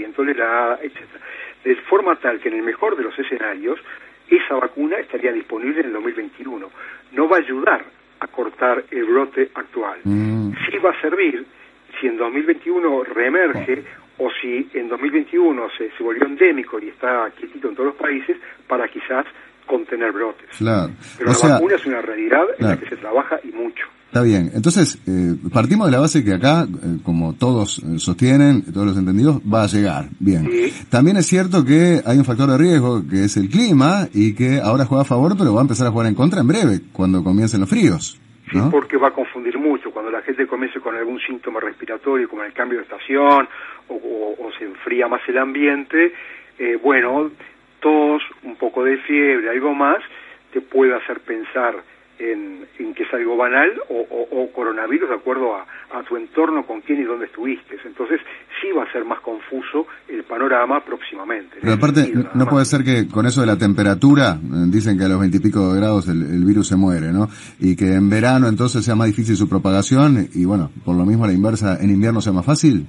viento helada, etcétera. De forma tal que en el mejor de los escenarios, esa vacuna estaría disponible en el 2021. No va a ayudar a cortar el brote actual. Sí va a servir si en 2021 reemerge o si en 2021 se volvió endémico y está quietito en todos los países, para quizás contener brotes. Claro. Pero la vacuna es una realidad en la que se trabaja y mucho. Está bien. Entonces, partimos de la base que acá, como todos sostienen, todos los entendidos, va a llegar. Bien. Sí. También es cierto que hay un factor de riesgo, que es el clima, y que ahora juega a favor, pero va a empezar a jugar en contra en breve, cuando comiencen los fríos, ¿no? Sí, porque va a confundir mucho. Cuando la gente comience con algún síntoma respiratorio, como el cambio de estación, o se enfría más el ambiente, tos, un poco de fiebre, algo más, te puede hacer pensar en que es algo banal o coronavirus de acuerdo a tu entorno, con quién y dónde estuviste. Entonces sí va a ser más confuso el panorama próximamente. Pero aparte, no puede ser que con eso de la temperatura, dicen que a los 20 y pico de grados el virus se muere, ¿no? Y que en verano entonces sea más difícil su propagación y bueno, por lo mismo a la inversa, en invierno sea más fácil.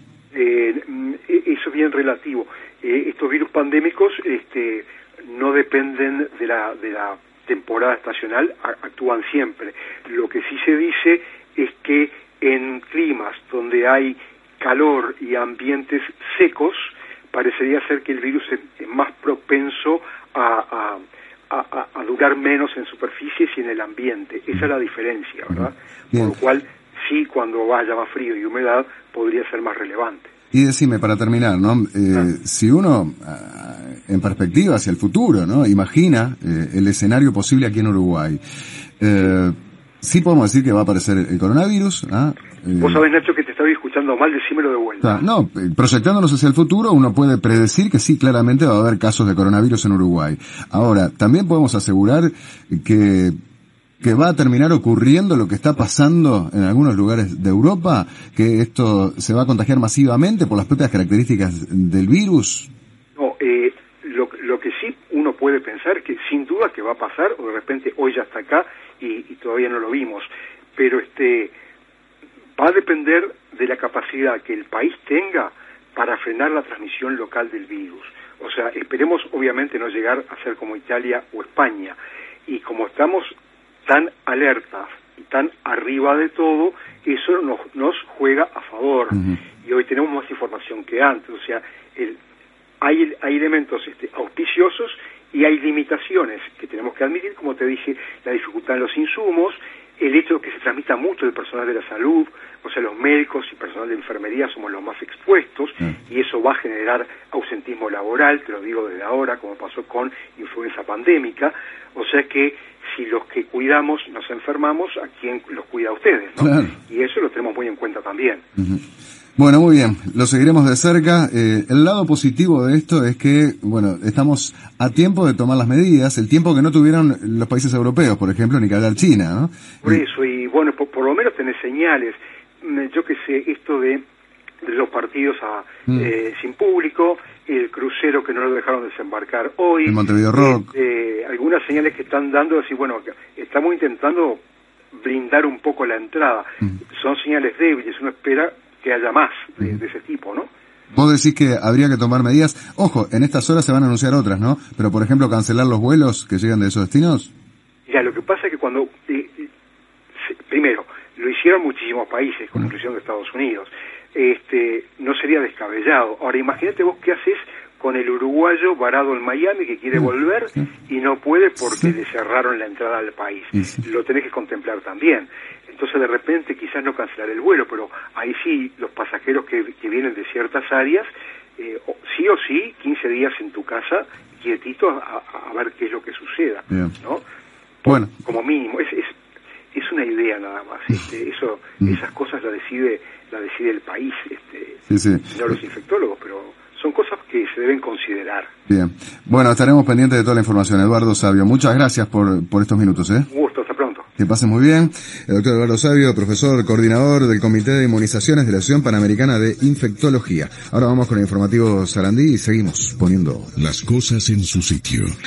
Eso es bien relativo. Estos virus pandémicos no dependen de la temporada estacional, actúan siempre. Lo que sí se dice es que en climas donde hay calor y ambientes secos, parecería ser que el virus es más propenso a durar menos en superficies y en el ambiente. Esa es la diferencia, ¿verdad? Bien. Por lo cual, sí, cuando haya más frío y humedad, podría ser más relevante. Y decime, para terminar, ¿no? Si uno, en perspectiva hacia el futuro, ¿no? Imagina el escenario posible aquí en Uruguay. Sí podemos decir que va a aparecer el coronavirus, ¿ah? Vos sabés, Nacho, que te estaba escuchando mal, decímelo de vuelta. No, proyectándonos hacia el futuro, uno puede predecir que sí, claramente va a haber casos de coronavirus en Uruguay. Ahora, también podemos asegurar que va a terminar ocurriendo lo que está pasando en algunos lugares de Europa, que esto se va a contagiar masivamente por las propias características del virus. No, lo que sí uno puede pensar que sin duda que va a pasar, o de repente hoy ya está acá y todavía no lo vimos, pero va a depender de la capacidad que el país tenga para frenar la transmisión local del virus. O sea, esperemos obviamente no llegar a ser como Italia o España, y como estamos tan alertas y tan arriba de todo, eso nos juega a favor. Y hoy tenemos más información que antes. O sea, hay elementos auspiciosos y hay limitaciones que tenemos que admitir, como te dije, la dificultad en los insumos, el hecho de que se transmita mucho del personal de la salud, o sea, los médicos y personal de enfermería somos los más expuestos, y eso va a generar ausentismo laboral, te lo digo desde ahora, como pasó con influenza pandémica. O sea que si los que cuidamos nos enfermamos, ¿a quién los cuida a ustedes, no? Claro. Y eso lo tenemos muy en cuenta también. Bueno, muy bien, lo seguiremos de cerca. El lado positivo de esto es que, bueno, estamos a tiempo de tomar las medidas, el tiempo que no tuvieron los países europeos, por ejemplo, ni que hablar China, ¿no? Por eso, y bueno, por lo menos tenés señales. Yo que sé, esto de los partidos sin público, el crucero que no lo dejaron desembarcar hoy, el Montevideo Rock, algunas señales que están dando, decir, bueno, estamos intentando blindar un poco la entrada. Son señales débiles, uno espera que haya más de ese tipo, ¿no? Vos decís que habría que tomar medidas. Ojo, en estas horas se van a anunciar otras, ¿no? Pero, por ejemplo, cancelar los vuelos que llegan de esos destinos. Ya, lo que pasa es que cuando... primero, lo hicieron muchísimos países, con la inclusión de Estados Unidos. No sería descabellado. Ahora, imagínate vos qué haces con el uruguayo varado en Miami que quiere volver y no puede porque le cerraron la entrada al país. Lo tenés que contemplar también. Entonces, de repente, quizás no cancelar el vuelo, pero ahí sí, los pasajeros que vienen de ciertas áreas, sí o sí, 15 días en tu casa, quietito, a ver qué es lo que suceda, ¿no? Bueno. Como mínimo, es una idea nada más. Esas cosas la decide el país, no los infectólogos, pero son cosas que se deben considerar. Bien. Bueno, estaremos pendientes de toda la información. Eduardo Savio, muchas gracias por estos minutos, Un gusto, hasta pronto. Que pasen muy bien. El doctor Eduardo Savio, profesor coordinador del Comité de Inmunizaciones de la Asociación Panamericana de Infectología. Ahora vamos con el informativo Sarandí y seguimos poniendo las cosas en su sitio.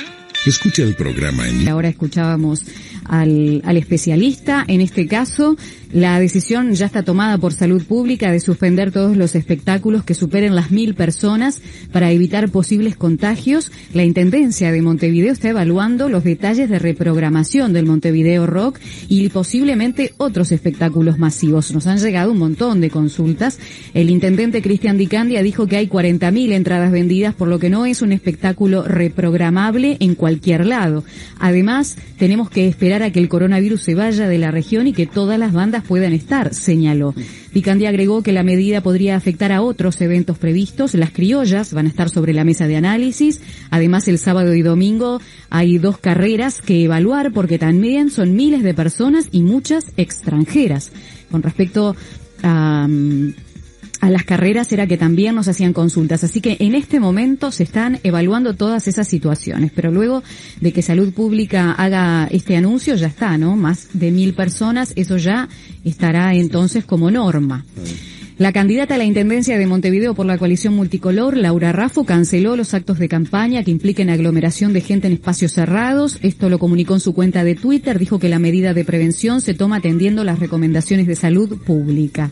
Escucha el programa en... Ahora escuchábamos al especialista. En este caso, la decisión ya está tomada por Salud Pública de suspender todos los espectáculos que superen las 1.000 personas para evitar posibles contagios. La Intendencia de Montevideo está evaluando los detalles de reprogramación del Montevideo Rock y posiblemente otros espectáculos masivos. Nos han llegado un montón de consultas. El intendente Cristian Di Candia dijo que hay 40.000 entradas vendidas, por lo que no es un espectáculo reprogramable en cualquier lado. Además, tenemos que esperar a que el coronavirus se vaya de la región y que todas las bandas puedan estar, señaló. Di Candia agregó que la medida podría afectar a otros eventos previstos. Las criollas van a estar sobre la mesa de análisis. Además, el sábado y domingo hay 2 carreras que evaluar porque también son miles de personas y muchas extranjeras. Con respecto a las carreras era que también nos hacían consultas, así que en este momento se están evaluando todas esas situaciones, pero luego de que Salud Pública haga este anuncio ya está, ¿no? Más de 1.000 personas, eso ya estará entonces como norma. La candidata a la Intendencia de Montevideo por la coalición multicolor, Laura Raffo, canceló los actos de campaña que impliquen aglomeración de gente en espacios cerrados. Esto lo comunicó en su cuenta de Twitter, dijo que la medida de prevención se toma atendiendo las recomendaciones de Salud Pública.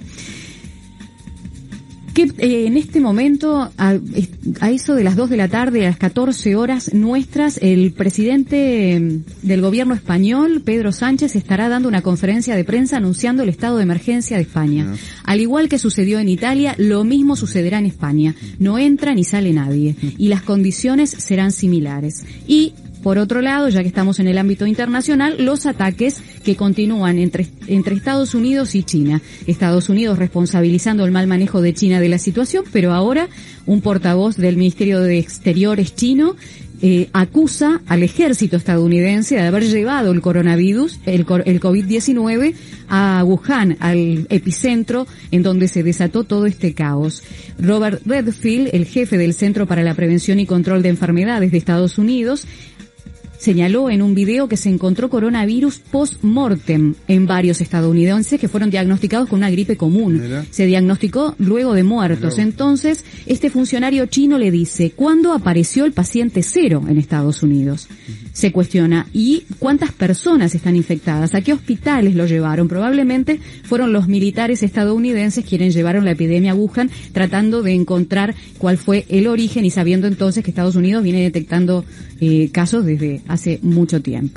Que en este momento, a eso de las 2 de la tarde, a las 14 horas nuestras, el presidente del gobierno español, Pedro Sánchez, estará dando una conferencia de prensa anunciando el estado de emergencia de España. Al igual que sucedió en Italia, lo mismo sucederá en España. No entra ni sale nadie. Y las condiciones serán similares. Y por otro lado, ya que estamos en el ámbito internacional, los ataques que continúan entre Estados Unidos y China. Estados Unidos responsabilizando el mal manejo de China de la situación, pero ahora un portavoz del Ministerio de Exteriores chino acusa al ejército estadounidense de haber llevado el coronavirus, el COVID-19, a Wuhan, al epicentro en donde se desató todo este caos. Robert Redfield, el jefe del Centro para la Prevención y Control de Enfermedades de Estados Unidos, señaló en un video que se encontró coronavirus post-mortem en varios estadounidenses que fueron diagnosticados con una gripe común. ¿Mira? Se diagnosticó luego de muertos. Mira. Entonces, este funcionario chino le dice, ¿cuándo apareció el paciente cero en Estados Unidos? Se cuestiona, ¿y cuántas personas están infectadas? ¿A qué hospitales lo llevaron? Probablemente fueron los militares estadounidenses quienes llevaron la epidemia a Wuhan, tratando de encontrar cuál fue el origen y sabiendo entonces que Estados Unidos viene detectando casos desde hace mucho tiempo.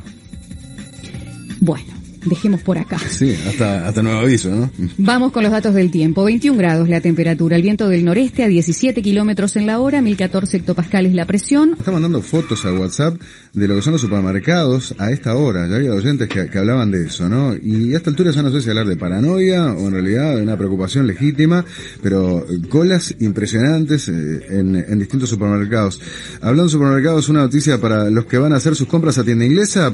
Bueno, dejemos por acá. Sí, hasta nuevo aviso, ¿no? Vamos con los datos del tiempo. 21 grados la temperatura, el viento del noreste a 17 kilómetros en la hora, 1014 hectopascales la presión. Está mandando fotos a WhatsApp de lo que son los supermercados a esta hora. Ya había oyentes que hablaban de eso, ¿no? Y a esta altura ya no sé si hablar de paranoia o en realidad de una preocupación legítima, pero colas impresionantes en distintos supermercados. Hablando de supermercados, una noticia para los que van a hacer sus compras a tienda inglesa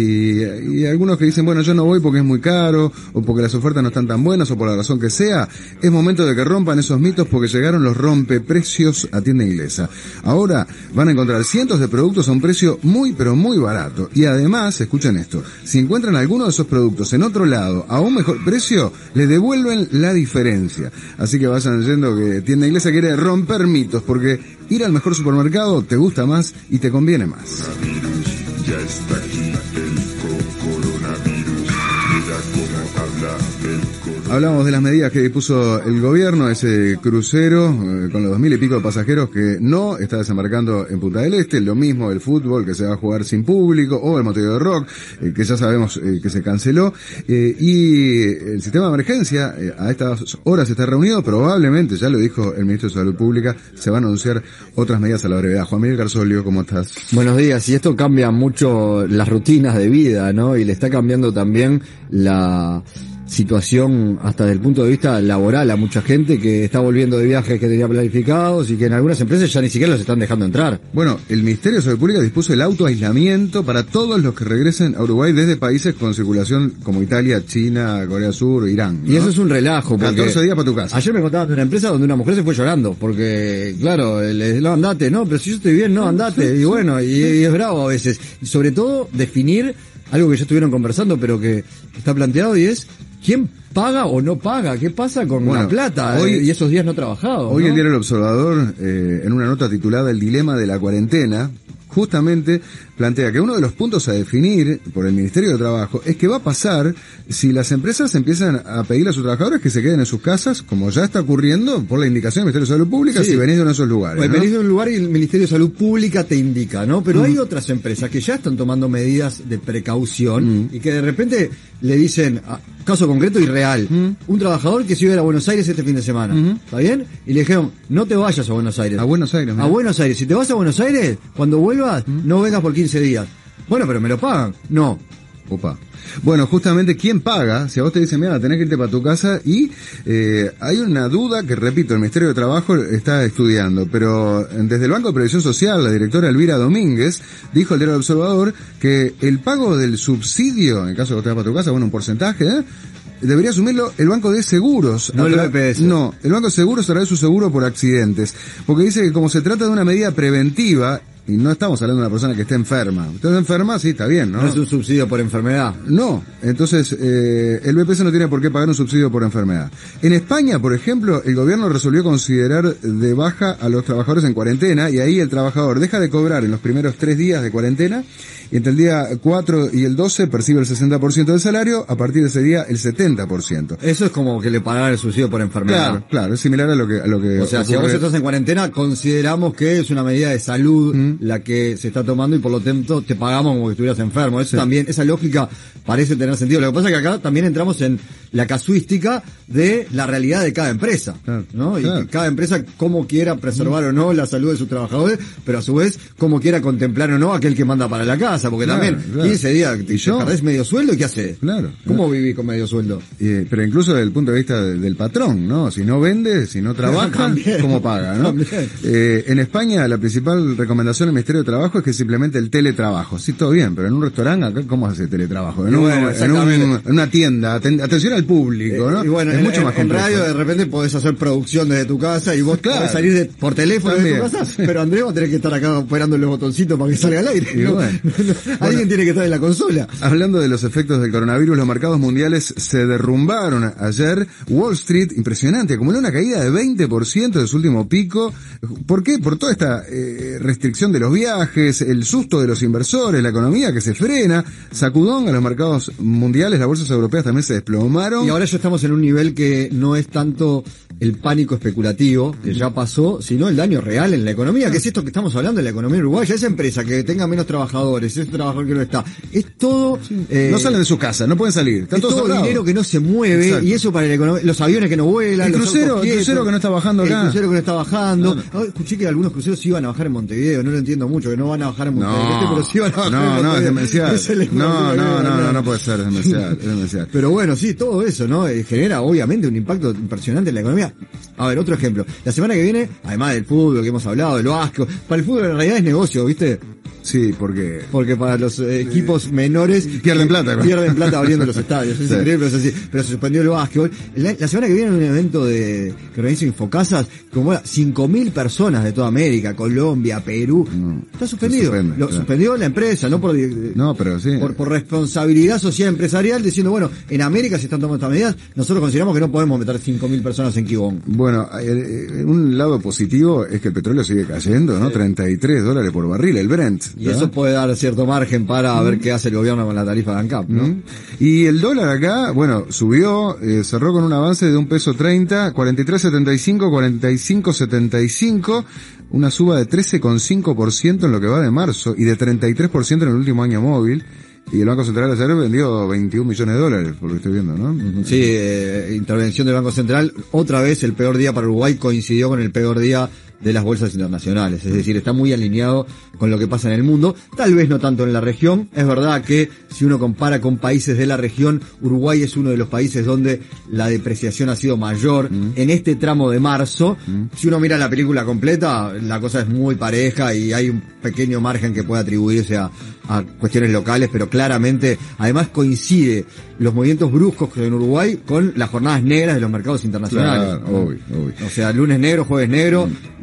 y algunos que dicen, bueno, yo no voy porque es muy caro o porque las ofertas no están tan buenas o por la razón que sea. Es momento de que rompan esos mitos porque llegaron los rompeprecios a tienda inglesa. Ahora van a encontrar cientos de productos a un precio muy pero muy barato. Y además, escuchen esto, si encuentran alguno de esos productos en otro lado a un mejor precio, les devuelven la diferencia. Así que vayan yendo que tienda inglesa quiere romper mitos porque ir al mejor supermercado te gusta más y te conviene más. Ya está aquí el coronavirus. Mira cómo habla el coronavirus. Hablamos de las medidas que dispuso el gobierno, ese crucero con los 2.000 y pico de pasajeros que no está desembarcando en Punta del Este, lo mismo el fútbol que se va a jugar sin público, o el Montevideo Rock, que ya sabemos que se canceló, y el sistema de emergencia a estas horas está reunido, probablemente, ya lo dijo el ministro de Salud Pública, se van a anunciar otras medidas a la brevedad. Juan Miguel Garzolio, ¿cómo estás? Buenos días, y esto cambia mucho las rutinas de vida, ¿no? Y le está cambiando también la situación hasta desde el punto de vista laboral a mucha gente que está volviendo de viajes que tenía planificados y que en algunas empresas ya ni siquiera los están dejando entrar. Bueno, el Ministerio de Salud Pública dispuso el autoaislamiento para todos los que regresen a Uruguay desde países con circulación como Italia, China, Corea Sur, Irán, ¿no? Y eso es un relajo. 14 días para tu casa. Ayer me contaban de una empresa donde una mujer se fue llorando porque, claro, no, andate, no, pero si yo estoy bien, no, andate. Y bueno, y es bravo a veces. Y sobre todo definir algo que ya estuvieron conversando pero que está planteado y es ¿quién paga o no paga? ¿Qué pasa con la plata y esos días no trabajados? Hoy ¿no? El diario El Observador, en una nota titulada El dilema de la cuarentena, justamente plantea que uno de los puntos a definir por el Ministerio de Trabajo es qué va a pasar si las empresas empiezan a pedirle a sus trabajadores que se queden en sus casas, como ya está ocurriendo por la indicación del Ministerio de Salud Pública, si venís de uno de esos lugares. Pues venís de un lugar y el Ministerio de Salud Pública te indica, ¿no? Pero hay otras empresas que ya están tomando medidas de precaución y que de repente le dicen, caso concreto y real, un trabajador que se iba a Buenos Aires este fin de semana, ¿está bien? Y le dijeron, no te vayas a Buenos Aires. A Buenos Aires. A Buenos Aires. Si te vas a Buenos Aires, cuando vuelvas, no vengas por 15 días. Bueno, pero me lo pagan. No. Opa. Bueno, justamente, ¿quién paga? Si a vos te dicen, mira, tenés que irte para tu casa, y hay una duda que, repito, el Ministerio de Trabajo está estudiando, pero desde el Banco de Previsión Social, la directora Elvira Domínguez dijo al Diario del Observador que el pago del subsidio, en caso de que te vas para tu casa, bueno, un porcentaje, debería asumirlo el Banco de Seguros. No el BPS. No, el Banco de Seguros a través de su seguro por accidentes. Porque dice que como se trata de una medida preventiva, y no estamos hablando de una persona que esté enferma. Usted está enferma, sí, está bien, ¿no? No es un subsidio por enfermedad. No, entonces el BPS no tiene por qué pagar un subsidio por enfermedad. En España, por ejemplo, el gobierno resolvió considerar de baja a los trabajadores en cuarentena, y ahí el trabajador deja de cobrar en los primeros 3 días de cuarentena, y entre el día 4 y el 12 percibe el 60% del salario, a partir de ese día el 70%. Eso es como que le pagaran el subsidio por enfermedad. Claro, es similar a lo que o sea, ocurre. Si vos estás en cuarentena, consideramos que es una medida de salud la que se está tomando, y por lo tanto te pagamos como que estuvieras enfermo. Eso también, esa lógica parece tener sentido. Lo que pasa es que acá también entramos en la casuística de la realidad de cada empresa, ¿no? Y que cada empresa cómo quiera preservar o no la salud de sus trabajadores, pero a su vez cómo quiera contemplar o no a aquel que manda para la casa, porque también 15 días te perdés medio sueldo, ¿y qué haces? ¿Cómo vivís con medio sueldo? Pero incluso desde el punto de vista del patrón, ¿no? Si no vende, si no trabaja, ¿cómo paga, no? En España la principal recomendación del Ministerio de Trabajo es que simplemente el teletrabajo. Sí, todo bien, pero en un restaurante acá, ¿cómo hace teletrabajo? En una tienda, atención al público, ¿no? Y bueno, es mucho más complejo. En radio de repente podés hacer producción desde tu casa y vos podés salir por teléfono de tu casa, pero Andrés va a tener que estar acá operando los botoncitos para que salga al aire. Alguien tiene que estar en la consola. Hablando de los efectos del coronavirus, los mercados mundiales se derrumbaron ayer. Wall Street, impresionante, acumuló una caída de 20% de su último pico. ¿Por qué? Por toda esta restricción de los viajes, el susto de los inversores, la economía que se frena, sacudón a los mercados mundiales, las bolsas europeas también se desplomaron. Y ahora ya estamos en un nivel que no es tanto el pánico especulativo, que ya pasó, sino el daño real en la economía, que es esto que estamos hablando de la economía uruguaya. Esa empresa que tenga menos trabajadores, ese trabajador que no está, es todo... no salen de su casa, no pueden salir. Es todo dinero que no se mueve. Exacto. Y eso para la economía, los aviones que no vuelan, el crucero que no está bajando acá. El crucero que no está bajando. Escuché que algunos cruceros iban a bajar en Montevideo, no lo entiendo mucho, que no van a bajar en Montevideo, pero sí van a bajar en Montevideo. Es demencial. No puede ser, es demencial. Pero bueno, sí, todo eso, ¿no? Genera obviamente un impacto impresionante en la economía. A ver, otro ejemplo. La semana que viene, además del fútbol que hemos hablado, del básquet, para el fútbol en realidad es negocio, ¿viste? Sí, porque para los equipos menores pierden plata abriendo los estadios. Es increíble, pero se suspendió el básquetbol. La semana que viene un evento que organiza Infocasas, como 5.000 personas de toda América, Colombia, Perú. Está suspendido. Suspendió la empresa, no pero sí. Por responsabilidad social empresarial, diciendo, bueno, en América se están tomando estas medidas, nosotros consideramos que no podemos meter 5.000 personas en Quibón. Bueno, un lado positivo es que el petróleo sigue cayendo, ¿no? $33 por barril, el Brent. Y eso puede dar cierto margen para ver qué hace el gobierno con la tarifa de ANCAP, ¿no? Y el dólar acá, bueno, subió, cerró con un avance de $1.30, 43.75, 45.75, una suba de 13,5% en lo que va de marzo y de 33% en el último año móvil. Y el Banco Central ayer vendió $21 millones, por lo que estoy viendo, ¿no? Sí, intervención del Banco Central. Otra vez el peor día para Uruguay coincidió con el peor día de las bolsas internacionales. Es decir, está muy alineado con lo que pasa en el mundo. Tal vez no tanto en la región. Es verdad que si uno compara con países de la región, Uruguay es uno de los países donde la depreciación ha sido mayor. En este tramo de marzo, si uno mira la película completa, la cosa es muy pareja y hay un pequeño margen que puede atribuirse a cuestiones locales, pero claramente, además coincide los movimientos bruscos en Uruguay con las jornadas negras de los mercados internacionales. Claro, obvio. O sea, lunes negro, jueves negro,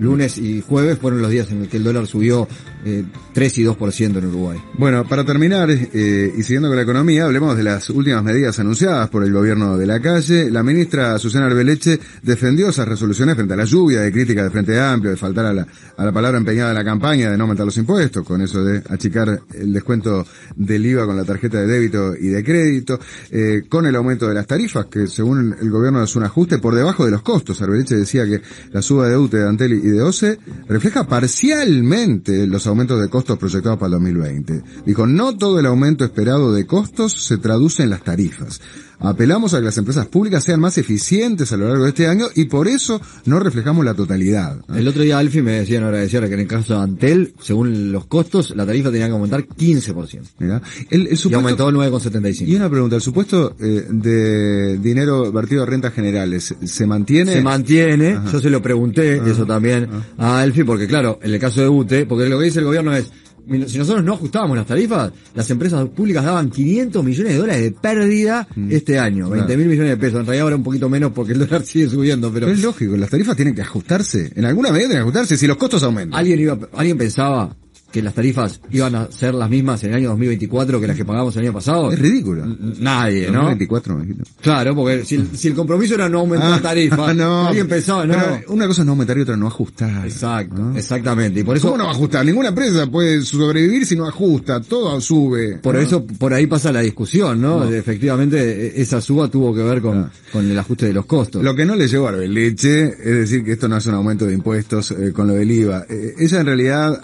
Lunes y jueves fueron los días en los que el dólar subió 3 y 2% en Uruguay. Bueno, para terminar, y siguiendo con la economía, hablemos de las últimas medidas anunciadas por el gobierno de Lacalle. La ministra Susana Arbeleche defendió esas resoluciones frente a la lluvia de crítica de Frente Amplio, de faltar a la palabra empeñada en la campaña, de no aumentar los impuestos, con eso de achicar el descuento del IVA con la tarjeta de débito y de crédito, con el aumento de las tarifas, que según el gobierno es un ajuste por debajo de los costos. Arbeleche decía que la suba de UTE, de Antel y de OCE refleja parcialmente los aumentos de costos proyectados para el 2020. Dijo, no todo el aumento esperado de costos se traduce en las tarifas. Apelamos a que las empresas públicas sean más eficientes a lo largo de este año y por eso no reflejamos la totalidad. El otro día Alfie me decían agradecer que en el caso de Antel, según los costos, la tarifa tenía que aumentar 15%. Mirá, el supuesto, y aumentó 9,75. Y una pregunta, ¿el supuesto de dinero vertido a rentas generales se mantiene? Se mantiene, Ajá. Yo se lo pregunté, eso también, a Alfie, porque claro, en el caso de UTE, porque lo que dice el gobierno es, si nosotros no ajustábamos las tarifas, las empresas públicas daban $500 millones de pérdida este año, 20.000 millones de pesos. En realidad ahora un poquito menos porque el dólar sigue subiendo, pero es lógico, las tarifas tienen que ajustarse, en alguna medida tienen que ajustarse si los costos aumentan. ¿Alguien pensaba que las tarifas iban a ser las mismas en el año 2024 que las que pagamos el año pasado? Es ridículo. Nadie, ¿no? 2024, me claro, porque si el compromiso era no aumentar tarifas, no, alguien pensaba, no. Pero una cosa es no aumentar y otra no ajustar. Exacto, ¿no? Exactamente. Y por eso, ¿cómo no va a ajustar? Ninguna empresa puede sobrevivir si no ajusta, todo sube. Por eso, por ahí pasa la discusión, ¿no? Efectivamente, esa suba tuvo que ver con el ajuste de los costos. Lo que no le llegó a Arbeleche es decir que esto no es un aumento de impuestos con lo del IVA. Ella en realidad,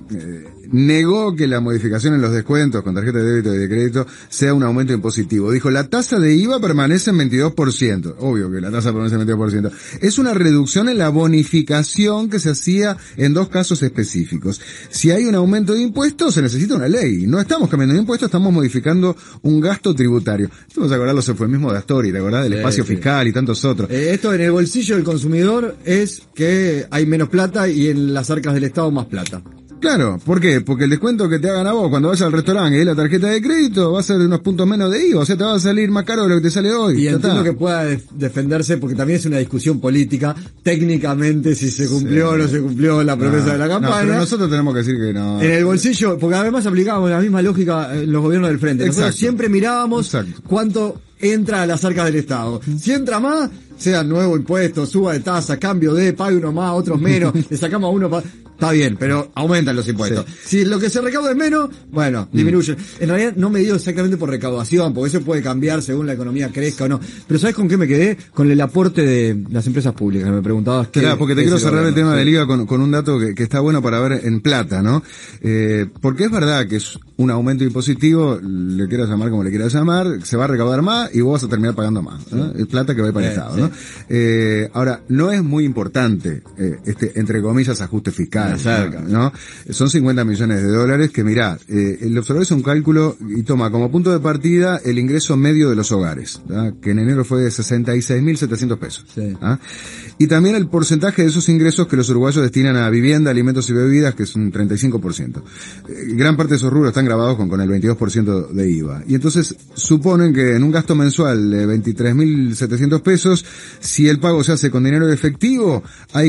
negó que la modificación en los descuentos con tarjeta de débito y de crédito sea un aumento impositivo. Dijo, la tasa de IVA permanece en 22%. Obvio que la tasa permanece en 22%. Es una reducción en la bonificación que se hacía en dos casos específicos. Si hay un aumento de impuestos, se necesita una ley. No estamos cambiando de impuestos, estamos modificando un gasto tributario. Vamos a acordar los eufemismos de Astori, ¿te acordás? Del espacio fiscal y tantos otros. Esto en el bolsillo del consumidor es que hay menos plata y en las arcas del Estado más plata. Claro, ¿por qué? Porque el descuento que te hagan a vos cuando vayas al restaurante y es la tarjeta de crédito va a ser de unos puntos menos de IVA, o sea, te va a salir más caro de lo que te sale hoy. Y entiendo que pueda defenderse porque también es una discusión política, técnicamente si se cumplió o no se cumplió la promesa de la campaña. No, pero nosotros tenemos que decir que no. En el bolsillo, porque además aplicábamos la misma lógica en los gobiernos del frente. Nosotros siempre mirábamos cuánto entra a las arcas del Estado. Si entra más, sea nuevo impuesto, suba de tasa, cambio de, pague uno más, otros menos, le sacamos a uno está bien, pero aumentan los impuestos. Sí. Si lo que se recauda es menos, bueno, disminuye. En realidad no me dio exactamente por recaudación, porque eso puede cambiar según la economía crezca o no. Pero ¿sabes con qué me quedé? Con el aporte de las empresas públicas. Me preguntabas qué. Claro, porque te quiero cerrar el tema del IVA con un dato que está bueno para ver en plata, ¿no? Porque es verdad que es un aumento impositivo, le quieras llamar como le quieras llamar, se va a recaudar más y vos vas a terminar pagando más, ¿no? Es plata que va a ir para el Estado, ¿no? Ahora, no es muy importante entre comillas, ajuste fiscal, ¿no? Son 50 millones de dólares que, mirá, el observador hace un cálculo y toma como punto de partida el ingreso medio de los hogares, ¿tá? Que en enero fue de 66.700 pesos. Sí. ¿Ah? Y también el porcentaje de esos ingresos que los uruguayos destinan a vivienda, alimentos y bebidas, que es un 35%. Gran parte de esos rubros están grabados con el 22% de IVA. Y entonces suponen que en un gasto mensual de 23.700 pesos, si el pago se hace con dinero efectivo, hay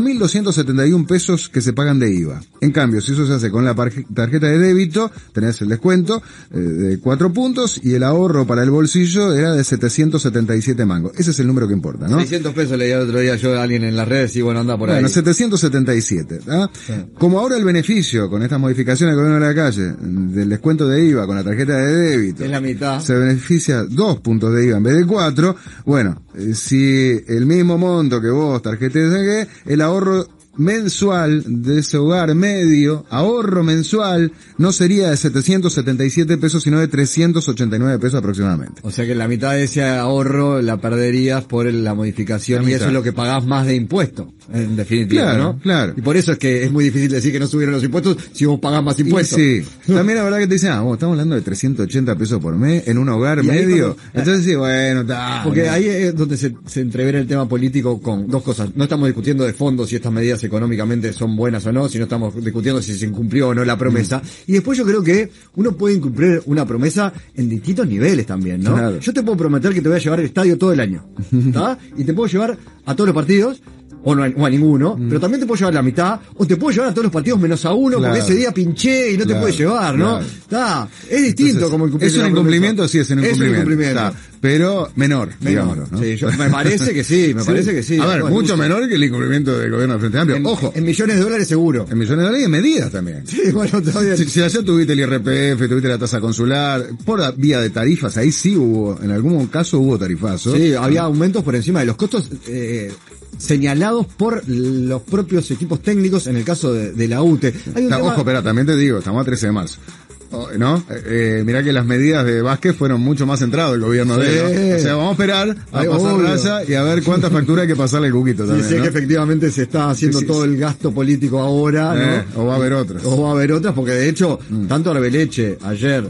4.271 pesos que se pagan de IVA. En cambio, si eso se hace con la tarjeta de débito, tenés el descuento de 4 puntos y el ahorro para el bolsillo era de 777 mangos. Ese es el número que importa, ¿no? 600 pesos leía el otro día yo a alguien en las redes y bueno, anda por ahí. Bueno, 777. ¿Ah? Sí. Como ahora el beneficio con estas modificaciones del gobierno de la calle del descuento de IVA con la tarjeta de débito es la mitad. Se beneficia 2 puntos de IVA en vez de 4. Bueno, si el mismo monto que vos tarjetes el ahorro mensual de ese hogar medio, ahorro mensual, no sería de 777 pesos, sino de 389 pesos aproximadamente. O sea que la mitad de ese ahorro la perderías por la modificación y eso es lo que pagás más de impuesto, en definitiva, claro, ¿no? Claro. Y por eso es que es muy difícil decir que no subieron los impuestos si vos pagás más impuestos. Y sí. También la verdad que te dicen, estamos hablando de 380 pesos por mes en un hogar medio. Entonces sí, bueno, está. Porque ahí es donde se entrevera el tema político con dos cosas. No estamos discutiendo de fondo si estas medidas económicamente son buenas o no, sino estamos discutiendo si se incumplió o no la promesa. Y después yo creo que uno puede incumplir una promesa en distintos niveles también, ¿no? Claro. Yo te puedo prometer que te voy a llevar al estadio todo el año, ¿está? Y te puedo llevar a todos los partidos o a ninguno, pero también te puedo llevar la mitad, o te puedo llevar a todos los partidos menos a uno, Claro. porque ese día pinché y no te puede llevar, ¿no? Claro. Es distinto. Entonces, Como el es un incumplimiento, sí, es un incumplimiento. Está. Pero menor, digamos, ¿no? Sí, me parece que sí, parece que sí. A ver, Bueno, mucho menor que el incumplimiento del gobierno del Frente Amplio. Ojo, En millones de dólares seguro. en millones de dólares y en medidas también. Sí, bueno, todavía. Si ayer tuviste el IRPF, tuviste la tasa consular, por vía de tarifas, ahí sí hubo, en algún caso hubo tarifazos. Sí, había aumentos por encima de los costos señalados por los propios equipos técnicos en el caso de la UTE. Hay un tema... Ojo, pero también te digo, estamos a 13 de marzo. ¿No? Mirá que las medidas de Vázquez fueron mucho más centradas el gobierno de él, ¿no? O sea, vamos a esperar a pasar raya y a ver cuánta factura hay que pasarle el Cuquito también, Sí, sé ¿no? que efectivamente se está haciendo todo el gasto político ahora, ¿no? O va a haber otras. O va a haber otras, porque de hecho, tanto Arbeleche ayer,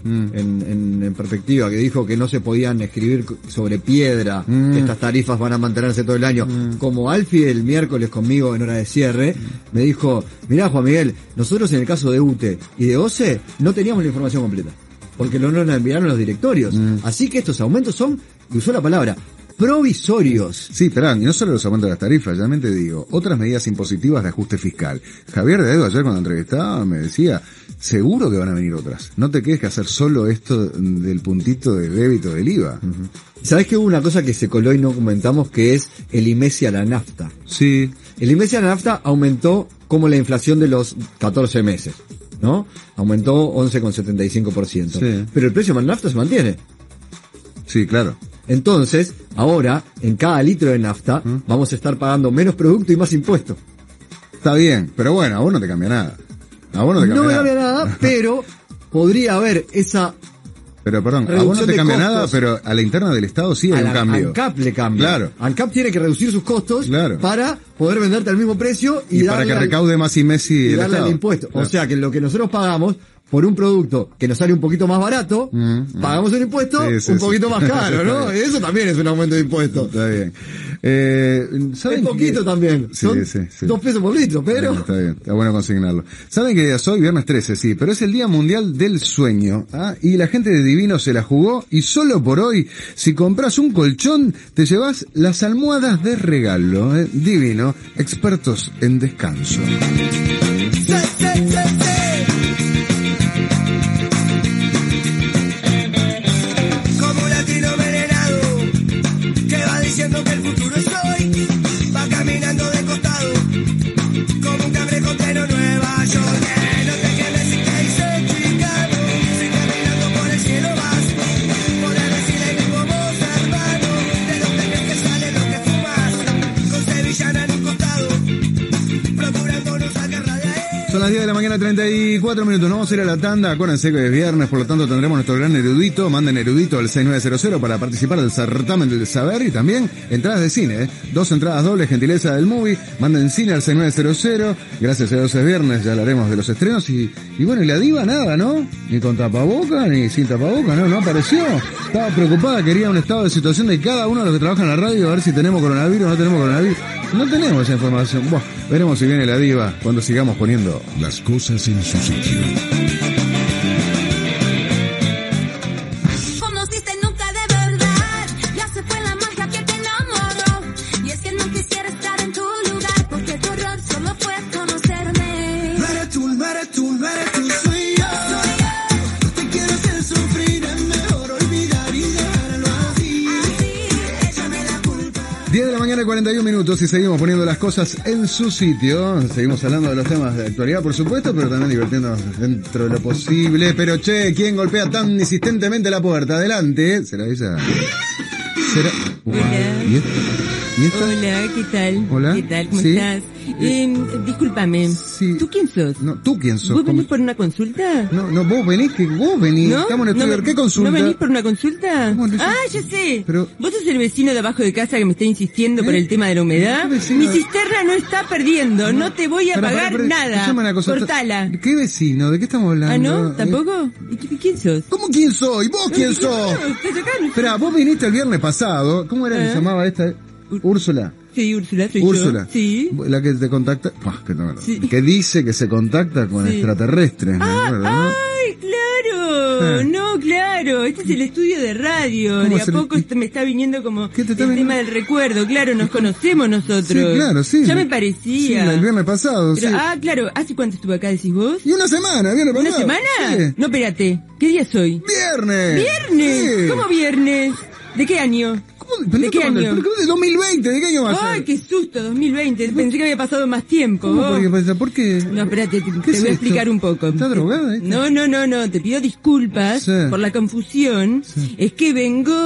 en perspectiva, que dijo que no se podían escribir sobre piedra, que estas tarifas van a mantenerse todo el año, como Alfie el miércoles conmigo en hora de cierre, me dijo, mirá Juan Miguel, nosotros en el caso de UTE y de OCE no teníamos la información completa, porque no nos la enviaron los directorios. Así que estos aumentos son, y usó la palabra, provisorios. Sí, pero y no solo los aumentos de las tarifas, ya te digo, otras medidas impositivas de ajuste fiscal. Javier de Edo ayer cuando entrevistaba me decía, seguro que van a venir otras. No te quedes que hacer solo esto del puntito de débito del IVA. ¿Sabés que hubo una cosa que se coló y no comentamos, que es el IMESI a la nafta? Sí. El IMESI a la nafta aumentó como la inflación de los 14 meses, ¿no? Aumentó 11,75%. Sí. Pero el precio de la nafta se mantiene. Sí, claro. Entonces, ahora, en cada litro de nafta, vamos a estar pagando menos producto y más impuestos. Está bien, pero bueno, a vos no te cambia nada. A vos no te cambia No me nada. cambia nada, pero podría haber esa... Pero perdón, a vos no reducción te de cambia costos. nada, pero a la interna del Estado sí A hay un la cambio. ANCAP le cambia. Claro. ANCAP tiene que reducir sus costos Claro. para poder venderte al mismo precio Y para darle que al- recaude más Messi y el darle Estado. el impuesto. Claro. O sea que lo que nosotros pagamos por un producto que nos sale un poquito más barato, pagamos un impuesto Sí, un sí. poquito más caro, ¿no? Eso también es un aumento de impuestos. Está bien. Es ¿Saben poquito que- también. Sí, Son sí, sí. 2 pesos por litro, pero... Está bien, está bueno consignarlo. Saben que hoy viernes 13, sí, pero es el Día Mundial del Sueño, ¿ah? Y la gente de Divino se la jugó, y solo por hoy, si compras un colchón, te llevas las almohadas de regalo, ¿eh? Divino, expertos en descanso. Como un latino envenenado que va diciendo que el futuro es hoy, va caminando de costado como un cangrejo tren Nueva York. No te quedes si te dice Chicago, si caminando por el cielo vas, podrás decirle el mismo voz, hermano, de donde crees que sale lo que fumas, con sevillana en un costado, procurando no sacar de ahí. Son las 10 de la mañana, 34 minutos. Nos vamos a ir a la tanda. Acuérdense que es viernes, por lo tanto tendremos nuestro gran erudito. Manden erudito al 6900 para participar del certamen del saber y también entradas de cine, ¿eh? 2 entradas dobles, gentileza del movie. Manden cine al 6900. Gracias a Dios es viernes, ya hablaremos de los estrenos. Y bueno, y la diva nada, ¿no? Ni con tapaboca, ni sin tapaboca, ¿no? No apareció. Estaba preocupada, quería un estado de situación de cada uno de los que trabajan en la radio, a ver si tenemos coronavirus o no tenemos coronavirus. No tenemos esa información. Bueno, veremos si viene la diva cuando sigamos poniendo Las cosas en su sitio. Conociste nunca de verdad, ya se fue la magia que te enamoró. Y es que no quisiera estar en tu lugar, porque tu error solo fue conocerme. No eres tú, no eres tú, no eres tú, soy yo. Te quiero hacer sufrir, es mejor olvidar y dejarlo así. Échame la culpa. 10 de la mañana, 41 minutos y seguimos poniendo las cosas en su sitio. Seguimos hablando de los temas de actualidad, por supuesto, pero también divirtiéndonos dentro de lo posible. Pero che, ¿quién golpea tan insistentemente la puerta? Adelante. ¿Será ella? ¿Será? Hola. ¿Y esta? Hola, ¿qué tal? Hola. ¿Qué tal? ¿Cómo Sí. estás? Discúlpame. Sí. ¿Tú quién sos? No, ¿tú quién sos? ¿Vos ¿Cómo? venís por una consulta? No, vos venís, que vos venís. ¿No? Estamos en el estudio. me- ¿Qué consulta? ¿No venís por una consulta? ¿Cómo no? Ah, ya sé. Pero- ¿Vos sos el vecino de abajo de casa que me está insistiendo por ¿Eh? el tema de la humedad? ¿Qué vecino? Mi cisterna no está perdiendo. No te voy a pagar Pará, nada. escuchame una cosa. Cortala. ¿Qué vecino? ¿De qué estamos hablando? ¿Ah, no? ¿Tampoco? ¿Y quién sos? ¿Cómo quién soy? ¿Vos quién ¿Quién sos? ¿Estás acá? Espera, vos viniste el viernes pasado. ¿Cómo era que se llamaba esta? Úrsula. Sí, Úrsula, soy Úrsula. yo. Sí. La que te contacta. Que, no, Sí. que dice que se contacta con Sí. extraterrestres. ¿Me acuerdo, no? ¡Ay, claro! no, claro, este es el estudio de radio. ¿Cómo De a es el- poco me está viniendo como ¿Qué te está el viniendo? tema del recuerdo. Claro, nos conocemos nosotros. Sí, claro, sí. Ya me Sí, parecía. el viernes pasado, Pero, sí. claro, ¿hace cuánto estuve acá, decís vos? Y una semana, viernes ¿Una pasado. semana? Sí. No, espérate. ¿Qué día soy? ¡Viernes! ¿Viernes? Sí. ¿Cómo viernes? ¿De qué año? ¿Cómo? Pero ¿De no qué te mandé- año? ¿Pero de 2020? ¿De qué año va a ser? Ay, qué susto, 2020. Pensé que había pasado más tiempo. ¿Cómo? Oh. ¿Por qué? No, espérate, te ¿Qué voy es a esto? explicar un poco. ¿Está drogada esta? No, te pido disculpas Sí. por la confusión. Sí. Es que vengo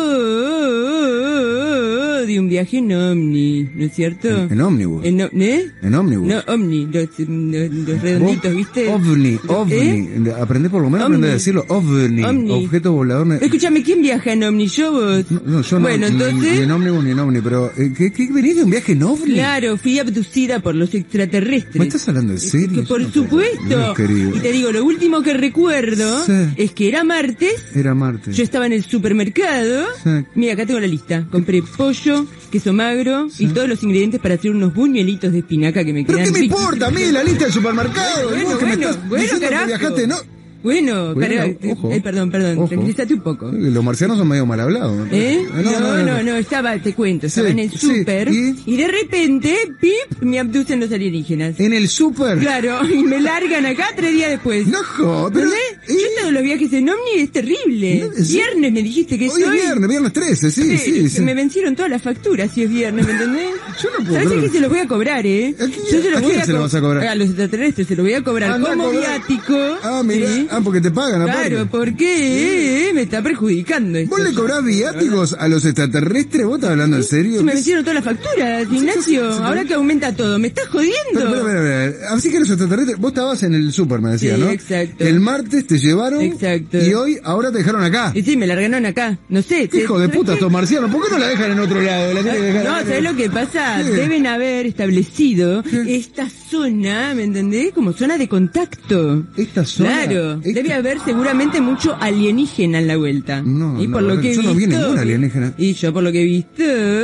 de un viaje en Omni, ¿no es cierto? En ómnibus. ¿Eh? En ómnibus. No, Omni, los redonditos, ¿viste? OVNI, OVNI. ¿Eh? Aprendí por lo menos Omni. aprendí a decirlo. OVNI. Omni. Objeto volador. Escúchame, ¿quién viaja en Omni? ¿Yo vos? No, yo Bueno, no. entonces... Ni en ómnibus ni en ómni, pero ¿qué venís de un viaje en OVNI? Claro, fui abducida por los extraterrestres. ¿Me estás hablando en serio? Que por Yo no supuesto. puedo. No, querido. Y te digo, lo último que recuerdo Sí. es que era martes, Era Marte. yo estaba en el supermercado, Sí. mira, acá tengo la lista, compré pollo, queso magro y todos los ingredientes para hacer unos buñuelitos de espinaca que me ¿Pero quedan qué me ricos. importa a mí la lista del supermercado? Bueno, ¿Y vos que me estás diciendo carajo. que viajaste? No. Bueno, Cuidado, cara, ojo. perdón, Ojo. tranquilízate un poco. Los marcianos son medio mal hablados. me ¿Eh? parece. No, estaba, te cuento, estaba Sí, en el sí, súper ¿y? y de repente, pip, me abducen los alienígenas. ¿En el súper? Claro, y me largan acá 3 días después. No jodas, pero... ¿Entendés? Yo todos los viajes en Omni es terrible. No, sí. Viernes me dijiste que Hoy es soy. viernes 13, sí. Me vencieron todas las facturas si es viernes, ¿me entendés? Yo no puedo ¿Sabés creer. que se los voy a cobrar, eh? ¿A quién- Yo se los a voy quién se lo vas a cobrar? A los extraterrestres se los voy a cobrar Andá a como cobrar. viático. Ah, mira. ¿sí? Ah, porque te pagan aparte. Claro, porque me está perjudicando esto. ¿Vos le cobrás viáticos a los extraterrestres? ¿Vos estás hablando en serio? Se me ¿Qué- vencieron todas las facturas, Ignacio. sí, Ahora que aumenta todo, ¿me estás jodiendo? Pero, así que los extraterrestres, vos estabas en el súper, me decías, Sí, ¿no? exacto. El martes te llevaron. Exacto. Y hoy, ahora te dejaron acá. Y sí, me largaron acá. No sé. ¿Qué hijo de ¿sabés puta qué? estos marcianos? ¿Por qué no la dejan en otro lado? La tienen que dejar No, acá. ¿sabes lo que pasa? ¿Qué? Deben haber establecido ¿Qué? esta zona, ¿me entendés? Como zona de contacto. Esta zona. Claro, esta- debe haber seguramente mucho alienígena en la vuelta. No, y no, por lo que he yo no vi visto, ningún alienígena. Y yo por lo que he visto,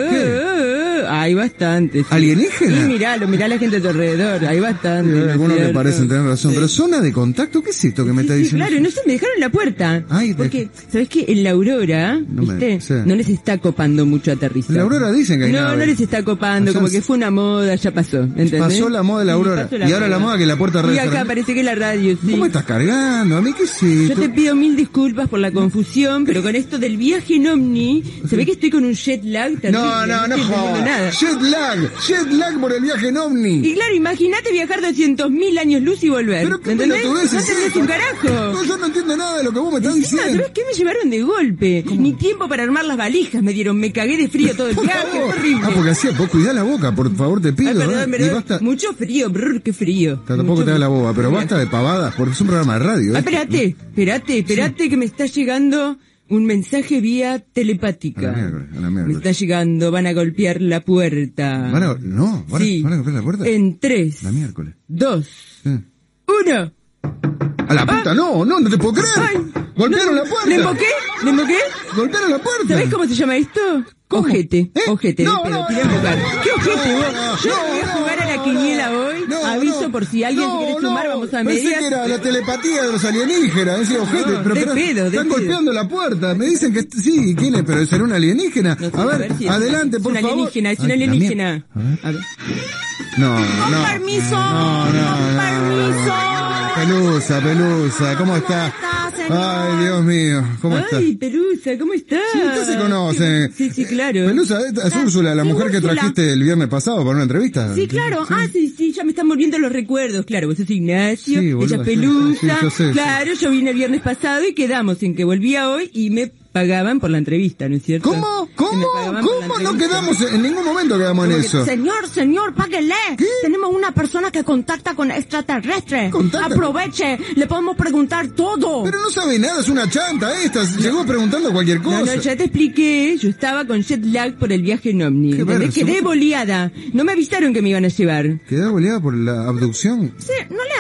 hay bastantes. sí. ¿Alienígena? Y mirá a la gente a tu alrededor, hay bastante. ¿no es Algunos que cierto? parecen tener razón. Sí. Pero zona de contacto, ¿qué es esto que me Sí, está sí, diciendo? claro, no sé, me dejaron en la puerta. Ay, de- porque, ¿sabes qué? En la Aurora, No me- ¿viste? sí. No les está copando mucho aterrizar. En la Aurora dicen que hay No, nave. no les está copando, Allá como es- que fue una moda, ya pasó, ¿entendés? Pasó la moda de la Sí, Aurora. pasó Y ahora la moda que la puerta red Y acá cerrada. parece que es la radio, sí. ¿Cómo estás cargando? ¿A mí qué sé? Yo te pido mil disculpas por la confusión, pero con esto del viaje en Omni, se ve que estoy con un jet lag terrible. No, no, no estoy entendiendo jodas. nada. Jet lag por el viaje en Omni. Y claro, imagínate viajar 200.000 años luz y volver. Pero qué ¿me entendés? No pelotudez es entendés esta. un carajo. No, yo no entiendo nada de lo que vos me estás Encima, diciendo. ¿sabes qué me llevaron de golpe? Ni tiempo para armar las valijas me dieron. Me cagué de frío todo el Por viaje. favor. Horrible. Ah, porque hacía, vos cuidá la boca, por favor, te pido. Ay, perdón, ¿eh? Y perdón. basta, Mucho frío, brr, qué frío. tampoco Mucho te da la frío. boba, pero basta de pavadas, porque es un programa de radio. Ah, ¿eh? espérate, que me está llegando un mensaje vía telepática. A la miércoles. Me está llegando, van a golpear la puerta. ¿Van a golpear la puerta? En 3, La miércoles. 2, Sí. 1. A la puta, no te puedo creer. Ay, Golpearon no, la puerta. ¿Le emboqué? Golpearon la puerta. ¿Sabés cómo se llama esto? ¿Cómo? Ojete, ¿Eh? ojete, No, de pedo, no, te voy a no, embocar. no, ¿Qué ojete no, vos? no, Yo no, voy a jugar a la no, quiniela hoy, no, aviso no. por si alguien se quiere sumar, vamos a Pensé medias. que era la telepatía de los alienígenas, decía ojete, No, pero de espera, pedo, de están pedo. golpeando la puerta, me dicen que sí, ¿quién es? Pero será un alienígena. No sé, A ver, si es adelante, por una favor. alienígena, es Ay, una la alienígena. mierda. A ver. A ver. No, Con no. permiso, No, con permiso. Pelusa, ¿cómo está? estás, señor? Ay, Dios mío, ¿cómo está? Ay, Pelusa, ¿cómo estás? Sí, usted se conoce. Sí, claro. Pelusa, esta es Úrsula, la Sí, mujer que Úrsula. trajiste el viernes pasado para una entrevista. Sí, claro. Sí, ya me están volviendo los recuerdos. Claro, vos sos Ignacio, Sí, ella boludo, es sí, Pelusa. sí, yo sé, claro, yo vine el viernes pasado y quedamos en que volvía hoy y me pagaban por la entrevista, ¿no es cierto? ¿Cómo? Que me pagaban por la ¿Cómo? No entrevista. quedamos, en ningún momento quedamos en ¿Cómo que- eso. Señor, páguele. Tenemos una persona que contacta con extraterrestres. ¿Contacta? Aproveche, le podemos preguntar todo. Pero no sabe nada, es una chanta esta, llegó preguntando cualquier cosa. No, ya te expliqué, yo estaba con jet lag por el viaje en Omni. Qué ¿Entendés? verso. Quedé boleada. No me avisaron que me iban a llevar. ¿Quedó boleada por la abducción? Sí,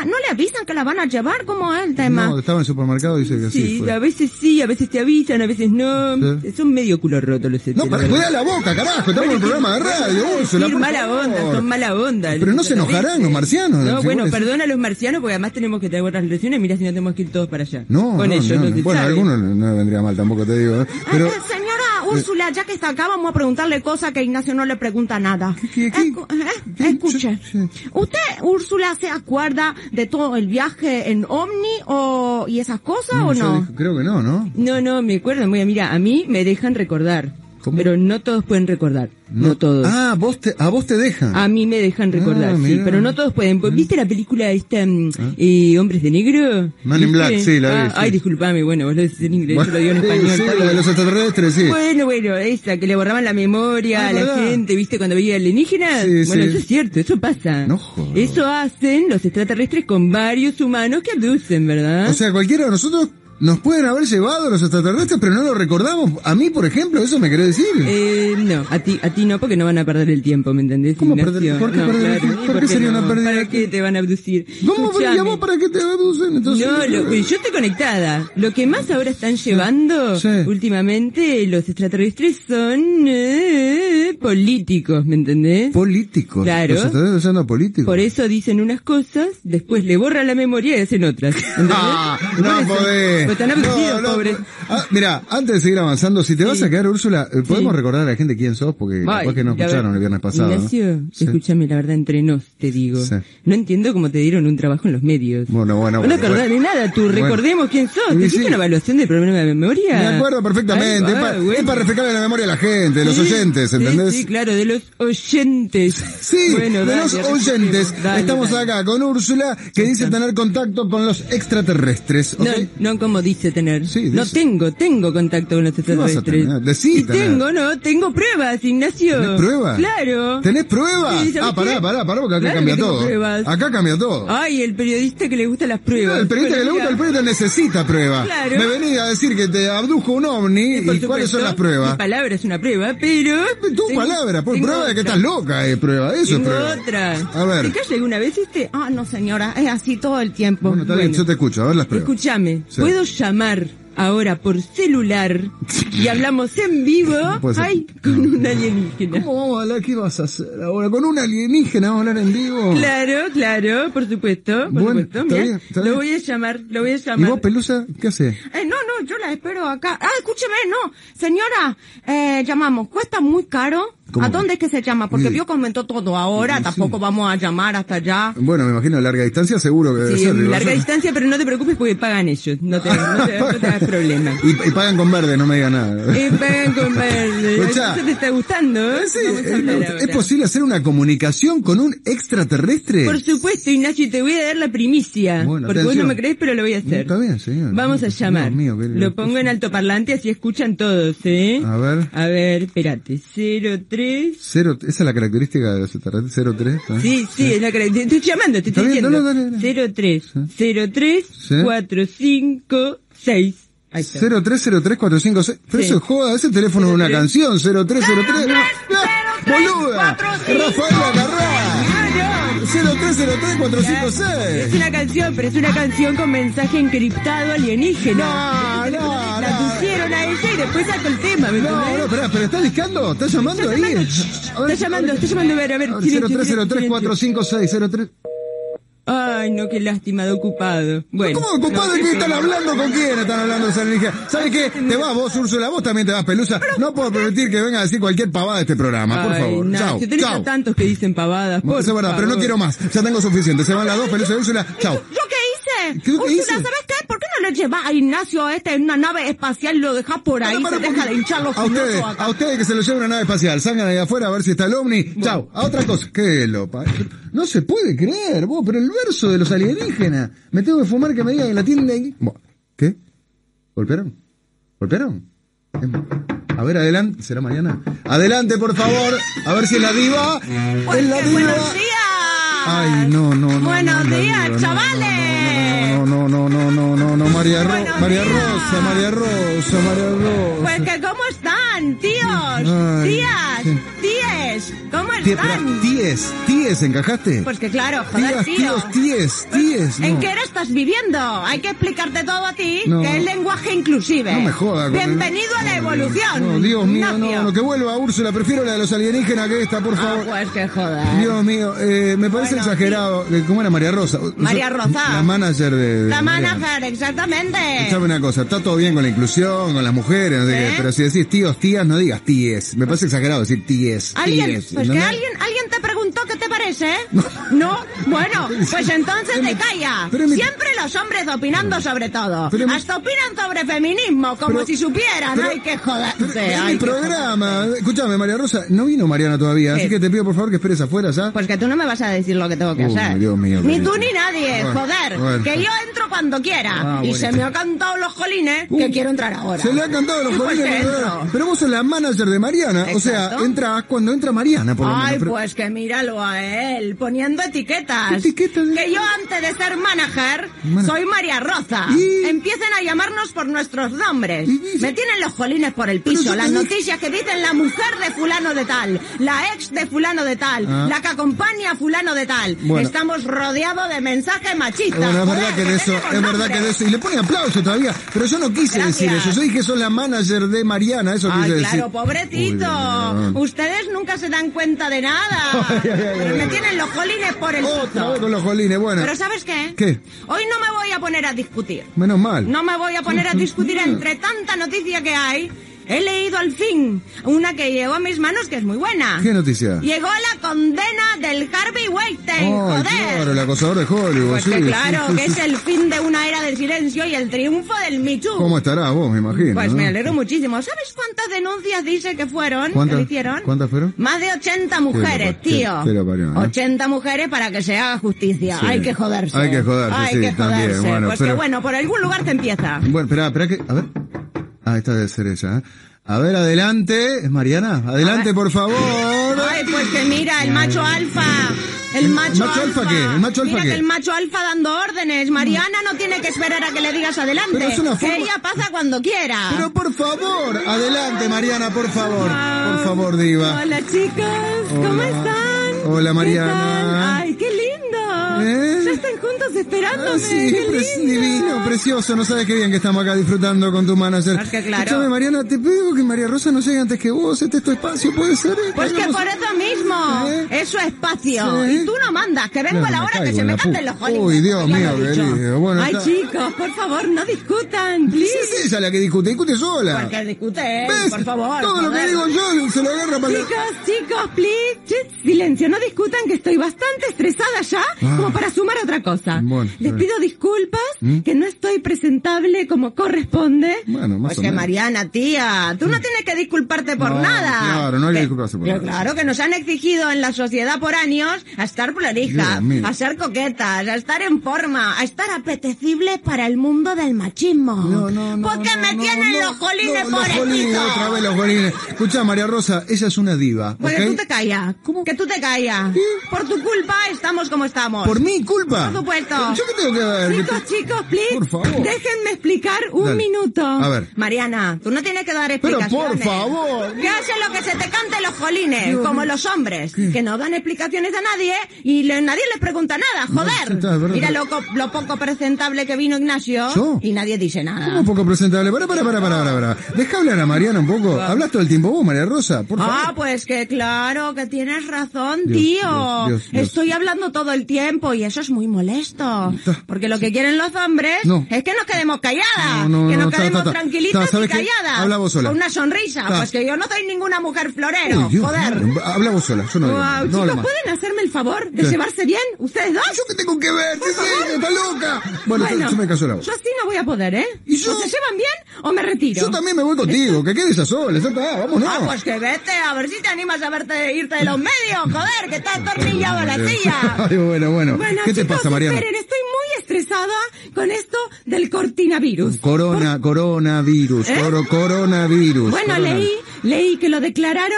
¿no le avisan que la van a llevar? ¿Cómo es el tema? No, estaba en el supermercado, dice que Sí, fue. a veces te avisan, a veces no. Sí. Son medio culo rotos los No, para, cuidá la boca, carajo, estamos en un programa de radio, Úrsula, por mala favor. onda, son mala onda. Pero no se enojarán los marcianos. No, si bueno, vos- perdona a los marcianos porque además tenemos que traer otras relaciones. Mira si no tenemos que ir todos para allá. No, con no, ellos, no, no se bueno, sabe. algunos no vendría mal tampoco, te digo, ¿eh? Pero... Señora Úrsula, ya que está acá, vamos a preguntarle cosas que Ignacio no le pregunta nada. ¿Qué? Escuche. Sí. ¿Usted, Úrsula, se acuerda de todo el viaje en Omni y esas cosas o yo no? dije- creo que no, ¿no? No, me acuerdo. Mira, a mí me dejan recordar. ¿Cómo? Pero no todos pueden recordar. No todos. Ah, a vos te dejan. A mí me dejan recordar, sí, mira. pero no todos pueden. ¿Viste la película esta, Hombres de Negro? Man in Black, ¿Viste? sí, la vi, sí. Ay, disculpame, bueno, vos lo decís en inglés, Bueno, yo lo digo en sí, español. sí, está la de bien. los extraterrestres, sí. Bueno, esa, que le borraban la memoria Ah, a la ¿verdad? gente, ¿viste? Cuando veía alienígenas. Sí, Bueno, sí. eso es cierto, eso pasa. No jodas. Eso hacen los extraterrestres con varios humanos que abducen, ¿verdad? O sea, cualquiera de nosotros nos pueden haber llevado los extraterrestres, pero no lo recordamos. A mí, por ejemplo, ¿eso me querés decir? No, a ti no, porque no van a perder el tiempo, ¿me entendés? ¿Cómo Ignacio? perder- por qué No, perder el claro, tiempo? ¿y ¿Por qué sería una pérdida de ¿Para qué tiempo? te van a abducir? ¿Cómo? Escuchame. ¿Y a vos para qué te abducen? Entonces, Yo estoy conectada. Lo que más ahora están llevando Sí. últimamente los extraterrestres son políticos, ¿me entendés? Políticos. Claro. Los extraterrestres usando políticos. Por eso dicen unas cosas, después le borran la memoria y hacen otras. ¿entendés? Ah, Por no eso. podés. Pues están abducidos, No, pobres. Mira, antes de seguir avanzando, si te vas a quedar, Úrsula, ¿podemos Sí. recordar a la gente quién sos? Porque Ay, capaz que no a ver, escucharon el viernes pasado, ¿no? Ignacio, Sí. escúchame, la verdad, entre nos, te digo. Sí. No entiendo cómo te dieron un trabajo en los medios. Bueno. No te acordás de nada, tú, Bueno. recordemos quién sos. Y ¿Te sí. hiciste una evaluación del problema de memoria? Me acuerdo perfectamente. Ay, es bueno. es para refrescarle la memoria a la gente, de los Sí, oyentes, ¿entendés? Sí, claro, de los oyentes. Sí, Bueno, de dale, los refresquemos. oyentes. Dale, Estamos dale. acá con Úrsula, que dice tener contacto con los extraterrestres. ¿ok? No como dice tener. Sí, no dice. tengo contacto con los ¿Qué vas a extraterrestres. tener? Decí Y tener. tengo pruebas, Ignacio. ¿Tenés pruebas? Claro. ¿Tenés pruebas? Sí, ¿sabés Pará, qué? porque acá Claro cambia que tengo todo. pruebas. Acá cambia todo. Ay, el periodista que le gustan las pruebas. No, el periodista que le gusta el periodista necesita pruebas. Claro. Me venís a decir que te abdujo un ovni, Por y cuáles son supuesto, las pruebas. Mi palabra es una prueba, pero... Tu tengo- palabra, por tengo prueba de que otra. estás loca, prueba, eso es Tengo prueba. otra. A ver. ¿Te calla alguna vez este? Ah, no, señora, es así todo el tiempo. Bueno, está bien, yo te escucho, a ver las pruebas. Escúchame, Sí. ¿puedo llamar ahora por celular y hablamos en vivo? Puede ser. Ay, con un alienígena. ¿Cómo vamos a hablar? ¿Qué vas a hacer ahora? ¿Con un alienígena vamos a hablar en vivo? Claro, por supuesto, Bueno, supuesto. está Mira, bien, está bien. lo voy a llamar. ¿Y vos, Pelusa, qué haces? No, yo la espero acá. Ah, escúcheme, no. Señora, llamamos. ¿Cuesta muy caro? ¿Cómo? ¿A dónde es que se llama? Porque Sí. vio que aumentó todo ahora. Sí. Tampoco vamos a llamar hasta allá. Bueno, me imagino a larga distancia, seguro que debe Sí, ser. digo, larga yo- distancia, pero no te preocupes porque pagan ellos. No te hagas problema. Y pagan con verde, no me digan nada. Pagan con verde. Escuchá. ¿Eso te está gustando? Sí, Vamos a hablar ahora. ¿es posible hacer una comunicación con un extraterrestre? Por supuesto, Ignacio, y te voy a dar la primicia. Bueno, porque vos atención. no me crees, pero lo voy a hacer. Está bien, señor. Vamos a llamar. Dios mío, qué- Lo pongo en altoparlante así escuchan todos, ¿eh? A ver. A ver, espérate. 03. Esa es la característica de los extraterrestres, 03. ¿eh? Sí, es la que te estoy llamando, te Está estoy bien, diciendo. dale. 03 03 Sí. 456. Ahí está. 030345. Pero Sí. eso es joda, ese teléfono es una 03. canción, 0303. ¡Boluda! Rafael Agarrá. 0303-456. Es una canción, pero es una canción con mensaje encriptado alienígena. No, no, La no. pusieron a ella y después sacó el tema, ¿me No, entendés? no, pero ¿está discando? ¿Está llamando ahí? Está llamando, a ver, A ver, silencio, silencio. 0303-456, 03. Ay, no, qué lástima de ocupado. Bueno. ¿Cómo ocupado no, de qué qué están pena. hablando? ¿Con quién están hablando los alienígenas? ¿Sabes qué? Te vas vos, Úrsula, vos también te vas, Pelusa. No puedo permitir que venga a decir cualquier pavada de este programa, por Ay, favor. Nacho, Chao, tenés chao. a tantos que dicen pavadas, por Eso es verdad, pero no favor. quiero más. Ya tengo suficiente. Se van las dos, Pelusa y Úrsula. Chao. ¿Yo qué hice? ¿Qué Úrsula, hice? ¿sabes qué? ¿Por qué no lo llevas a Ignacio en una nave espacial y lo dejas por ahí? Para, Se deja de hinchar los a ustedes, filosos acá. a ustedes que se lo lleven una nave espacial. Salgan ahí afuera a ver si está el ovni. Chao. A otra cosa. ¿Qué lo No se puede creer, vos, pero el verso de los alienígenas. Me tengo que fumar que me digan que la tienda ahí. ¿Qué? ¿Golpearon? ¿Golpearon? A ver, adelante. ¿Será mañana? Adelante, por favor. A ver si es la diva. Es la diva. ¡Buenos días! Ay, no. Buenos no, días, no, no, chavales. No, María Buenos María días. Rosa, María Rosa. Pues que, ¿cómo están, tíos? Ay, Tías, sí. tíes. señores, ¿cómo Espera, están? tíes, ¿encajaste? Pues que claro, joder, tío. Tíes, ¿En no. qué era estás viviendo? Hay que explicarte todo a ti, No. que es lenguaje inclusive. No me jodas. Bienvenido a la evolución. No, Dios mío, Ignacio. no, que vuelva Úrsula, prefiero la de los alienígenas que esta, por favor. Pues que joder. Dios mío, me parece Bueno, exagerado. ¿Cómo era María Rosa? María Rosa. La manager de La Mariana. manager, exactamente. Escuchame una cosa, está todo bien con la inclusión, con las mujeres, no sé qué, pero si decís tíos, tías, no digas tíes. Me parece exagerado decir tíes. ¿Alguien? Tíes, Pues que ¿entendés? alguien te preguntó qué te parece, ¿No? Bueno, pues entonces te calla. pero mi- Siempre los hombres opinando sobre todo. Pero mi- Hasta opinan sobre feminismo, como Pero- si supieran. pero- Hay que joderse. Es hay mi que programa. Escuchame, María Rosa, no vino Mariana todavía, así ¿Qué? que te pido por favor que esperes afuera, ¿ya? Pues que tú no me vas a decir lo que tengo que Uy, hacer. Dios mío, Ni querido. tú ni nadie, Bueno, joder. bueno. Que yo entro cuando quiera. Y bueno. se me ha cantado los jolines que quiero entrar ahora. Se le ha cantado los Pues jolines, que ¿verdad? entro. Pero vos sos la manager de Mariana, o sea, Exacto. entras cuando entra Mariana, por lo menos. Ay, pero- pues que míralo a él, poniendo etiquetas. ¿Etiquetas? Que yo antes de ser manager, soy María Rosa. ¿Y? Empiecen a llamarnos por nuestros nombres. ¿Y? Me tienen los jolines por el Pero piso. yo Las te dije- noticias que dicen la mujer de fulano de tal, la ex de fulano de tal, Ah. la que acompaña a fulano de tal. Bueno. Estamos rodeados de mensajes machistas. Bueno, es verdad Joder, que de eso, tenemos es verdad nombre. que de eso. Y le pone aplauso todavía. Pero yo no quise Gracias. decir eso. Yo dije sos la manager de Mariana, eso Ay, quise decir. claro, pobrecito. Uy, Dios mío. Ustedes nunca se dan cuenta de nada. Ay, ay, ay, Pero ay, me ay. tienen los jolines por el Otra piso. vez con los jolines, bueno. Pero ¿sabes qué? ¿Qué? Hoy no me voy a poner a discutir. Menos mal. No me voy a poner a discutir entre tanta noticia que hay. He leído al fin una que llegó a mis manos que es muy buena. ¿Qué noticia? Llegó la condena del Harvey Weinstein, Ay, joder. claro, el acosador de Hollywood. Pues sí, que sí, claro, sí, que sí. es el fin de una era del silencio y el triunfo del Me Too. ¿Cómo estarás vos, me imagino? Pues ¿no? me alegro muchísimo. ¿Sabes cuántas denuncias dice que fueron? ¿Cuántas? ¿Que le hicieron? ¿Cuántas fueron? Más de 80 mujeres, Qué tío. qué lo parió, ¿eh? 80 mujeres para que se haga justicia. Sí. Hay que joderse. Hay que joderse, Hay sí, que también, joderse. bueno, Pues pero- que bueno, por algún lugar te empieza. Bueno, espera que... A ver. Ah, esta debe ser ella, ¿eh? A ver, adelante. ¿Es Mariana? Adelante, por favor. Ay, pues que mira, el macho alfa. El macho alfa qué? ¿El macho alfa Mira qué? que el macho alfa dando órdenes. Mariana no tiene que esperar a que le digas adelante. Pero es una Que forma- ella pasa cuando quiera. Pero por favor, adelante, Mariana, por favor. Por favor, diva. Hola, chicos. ¿Cómo Hola. están? Hola, ¿Qué Mariana. tal? Ay, qué lindo. ¿Eh? Ya están juntos esperándome. Ah, sí, qué lindo. divino, precioso. No sabes qué bien que estamos acá disfrutando con tu manager. Es que claro. Escúchame, Mariana, te pido que María Rosa no llegue antes que vos. Este es tu espacio, ¿puede ser? Pues que Hagamos- por eso mismo, ¿Eh? es su espacio. Sí. Y tú no mandas, que vengo Claro, a la me hora que caigo se en me la canten puta. los jolines. Uy, Dios Ya mío, lo he dicho. querido. Bueno, Ay, está- chicos, por favor, no discutan, please. Es ella la que discute sola. Porque discuten, ¿Ves? por favor. Todo lo que joder. digo yo se lo agarra para... Chicos, please. Silencio, no discutan que estoy bastante estresada ya como para sumar otra cosa. Bueno, Les está pido disculpas que no estoy presentable como corresponde. Bueno, más Pues o que menos. Mariana, tía, tú no tienes que disculparte por No, nada. claro, no hay que disculparse por Pero nada. claro que nos han exigido en la sociedad por años a estar prolijas, Dios mío. a ser coquetas, a estar en forma, a estar apetecible para el mundo del machismo. Porque me tienen los jolines por los el jolines, piso. otra vez los jolines. Escuchá, María Rosa, ella es una diva, Pues ¿ok? que tú te callas. ¿Cómo? Que tú te callas. Por tu culpa estamos como estamos. ¿Por mi culpa? Por supuesto. ¿Yo qué tengo que ver? Chicos, please. Por favor. Déjenme explicar un Dale. minuto. A ver. Mariana, tú no tienes que dar Pero explicaciones. por favor. Que hacen lo que se te cante los jolines, Dios como mío. los hombres. Que no dan explicaciones a nadie y nadie les pregunta nada, No, joder. sí, está, es verdad. Mira lo poco presentable que vino Ignacio ¿Yo? y nadie dice nada. ¿Cómo poco presentable? Para. Deja hablar a Mariana un poco. Hablas todo el tiempo vos, María Rosa, por favor. Ah, pues que claro, que tienes razón, Dios, tío. Dios. Estoy hablando todo el tiempo y eso es muy molesto. Porque lo que quieren los hombres No. es que nos quedemos calladas. No, que nos está, quedemos está. tranquilitas ¿Sabes y qué? calladas. Habla vos sola. Con una sonrisa. Está. Pues que yo no soy ninguna mujer florero. Uy, Dios, joder. habla vos sola, yo no digo nada. Wow, No chicos, hablo más. ¿pueden hacerme el favor de ¿Qué? llevarse bien? ¿Ustedes dos? ¿Yo qué tengo que ver? Sí, está loca. Bueno, yo me callo la voz. Yo así no voy a poder, ¿eh? ¿Y yo? ¿O se llevan bien o me retiro? Yo también me voy contigo, que quedes a solas, ya está, vámonos. Ah, pues que vete, a ver si te animas a irte de los medios, joder, que está atornillado a la silla. Ay, bueno. Bueno, ¿Qué te chicos, pasa, Mariana? esperen, estoy muy estresada con esto del cortinavirus. Coronavirus, ¿Eh? coronavirus. Bueno, Corona- leí que lo declararon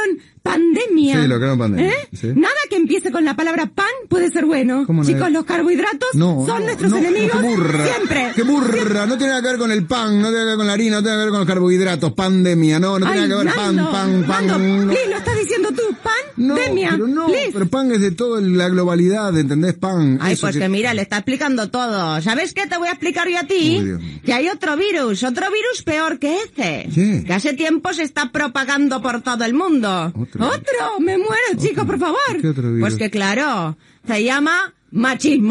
pandemia. Sí, lo crearon pandemia. Sí. Nada que empiece con la palabra pan puede ser bueno. ¿Cómo no? Chicos, los carbohidratos son nuestros enemigos qué burra, siempre. ¡Qué burra! No tiene nada que ver con el pan, no tiene que ver con la harina, no tiene que ver con los carbohidratos. Pandemia, no tiene nada que ver. Nando, pan. Nando, Liz, ¿lo estás diciendo tú? Pandemia. Pero pan es de toda la globalidad, ¿entendés? Pan. Ay, pues que mira, le está explicando todo. ¿Sabes qué te voy a explicar yo a ti? Que hay otro virus peor que ese. ¿Qué? Que hace tiempo se está propagando por todo el mundo. ¿Otro? Me muero, chicos, por favor. ¿Qué otro virus? Pues que claro, se llama machismo.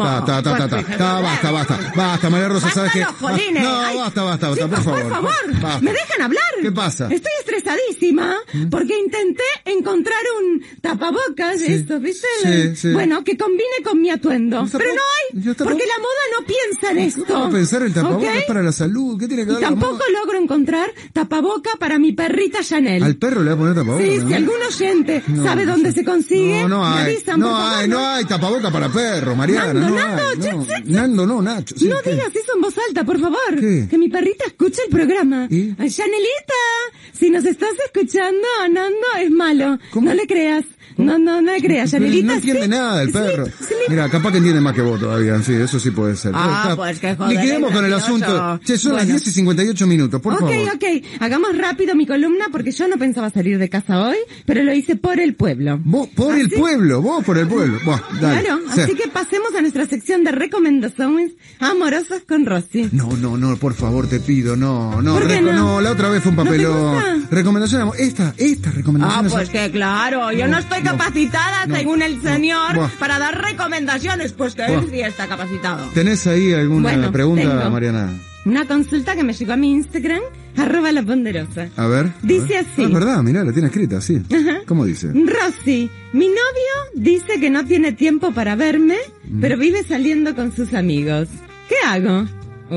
Basta, María Rosa, ¿sabes qué? Basta, Chicos, por favor. Por favor, ¿me dejan hablar? ¿Qué pasa? Estoy estresadísima porque intenté encontrar un tapabocas, esto, ¿viste? Sí. Bueno, que combine con mi atuendo. Pero no hay, porque la moda no piensa en esto. ¿Cómo pensar el tapabocas ¿Okay? para la salud? ¿Qué tiene que ver Y tampoco logro encontrar tapaboca para mi perrita Chanel. ¿Al perro le va a poner tapabocas? Sí, si algún oyente sabe dónde se consigue, no me hay. avisan, por favor. No hay tapaboca para perro, Mariana. Nacho. Sí, no digas eso en voz alta, por favor. ¿Qué? Que mi perrita escuche el programa. ¿Y? Ay, Chanelita, si nos estás escuchando, Nando es malo. ¿Cómo? No le creas. No le creas, Chanelita. No entiende nada el perro. Mira, capaz que entiende más que vos todavía. Sí, eso sí puede ser. Pues que joder. Liquidemos con el asunto. Che, son las 10:58 minutos, por favor. Ok. Hagamos rápido mi columna porque yo no pensaba salir de casa hoy, pero lo hice por el pueblo. Vos por el pueblo. Buah, dale. Claro, así que pasemos a nuestra sección de recomendaciones amorosas con Rosy. No, por favor, te pido, no. ¿Por qué no? La otra vez fue un papelón. ¿No te gusta? Recomendación, esta recomendación. Pues que claro, yo no estoy capacitada, según el señor, para dar recomendaciones, pues que él sí está capacitado. ¿Tenés ahí alguna pregunta, tengo Mariana? Una consulta que me llegó a mi Instagram, @laponderosa. A ver. Dice así. Es verdad, mirá, la tiene escrita, sí. Ajá. ¿Cómo dice? Rosy, mi novio dice que no tiene tiempo para verme, pero vive saliendo con sus amigos. ¿Qué hago?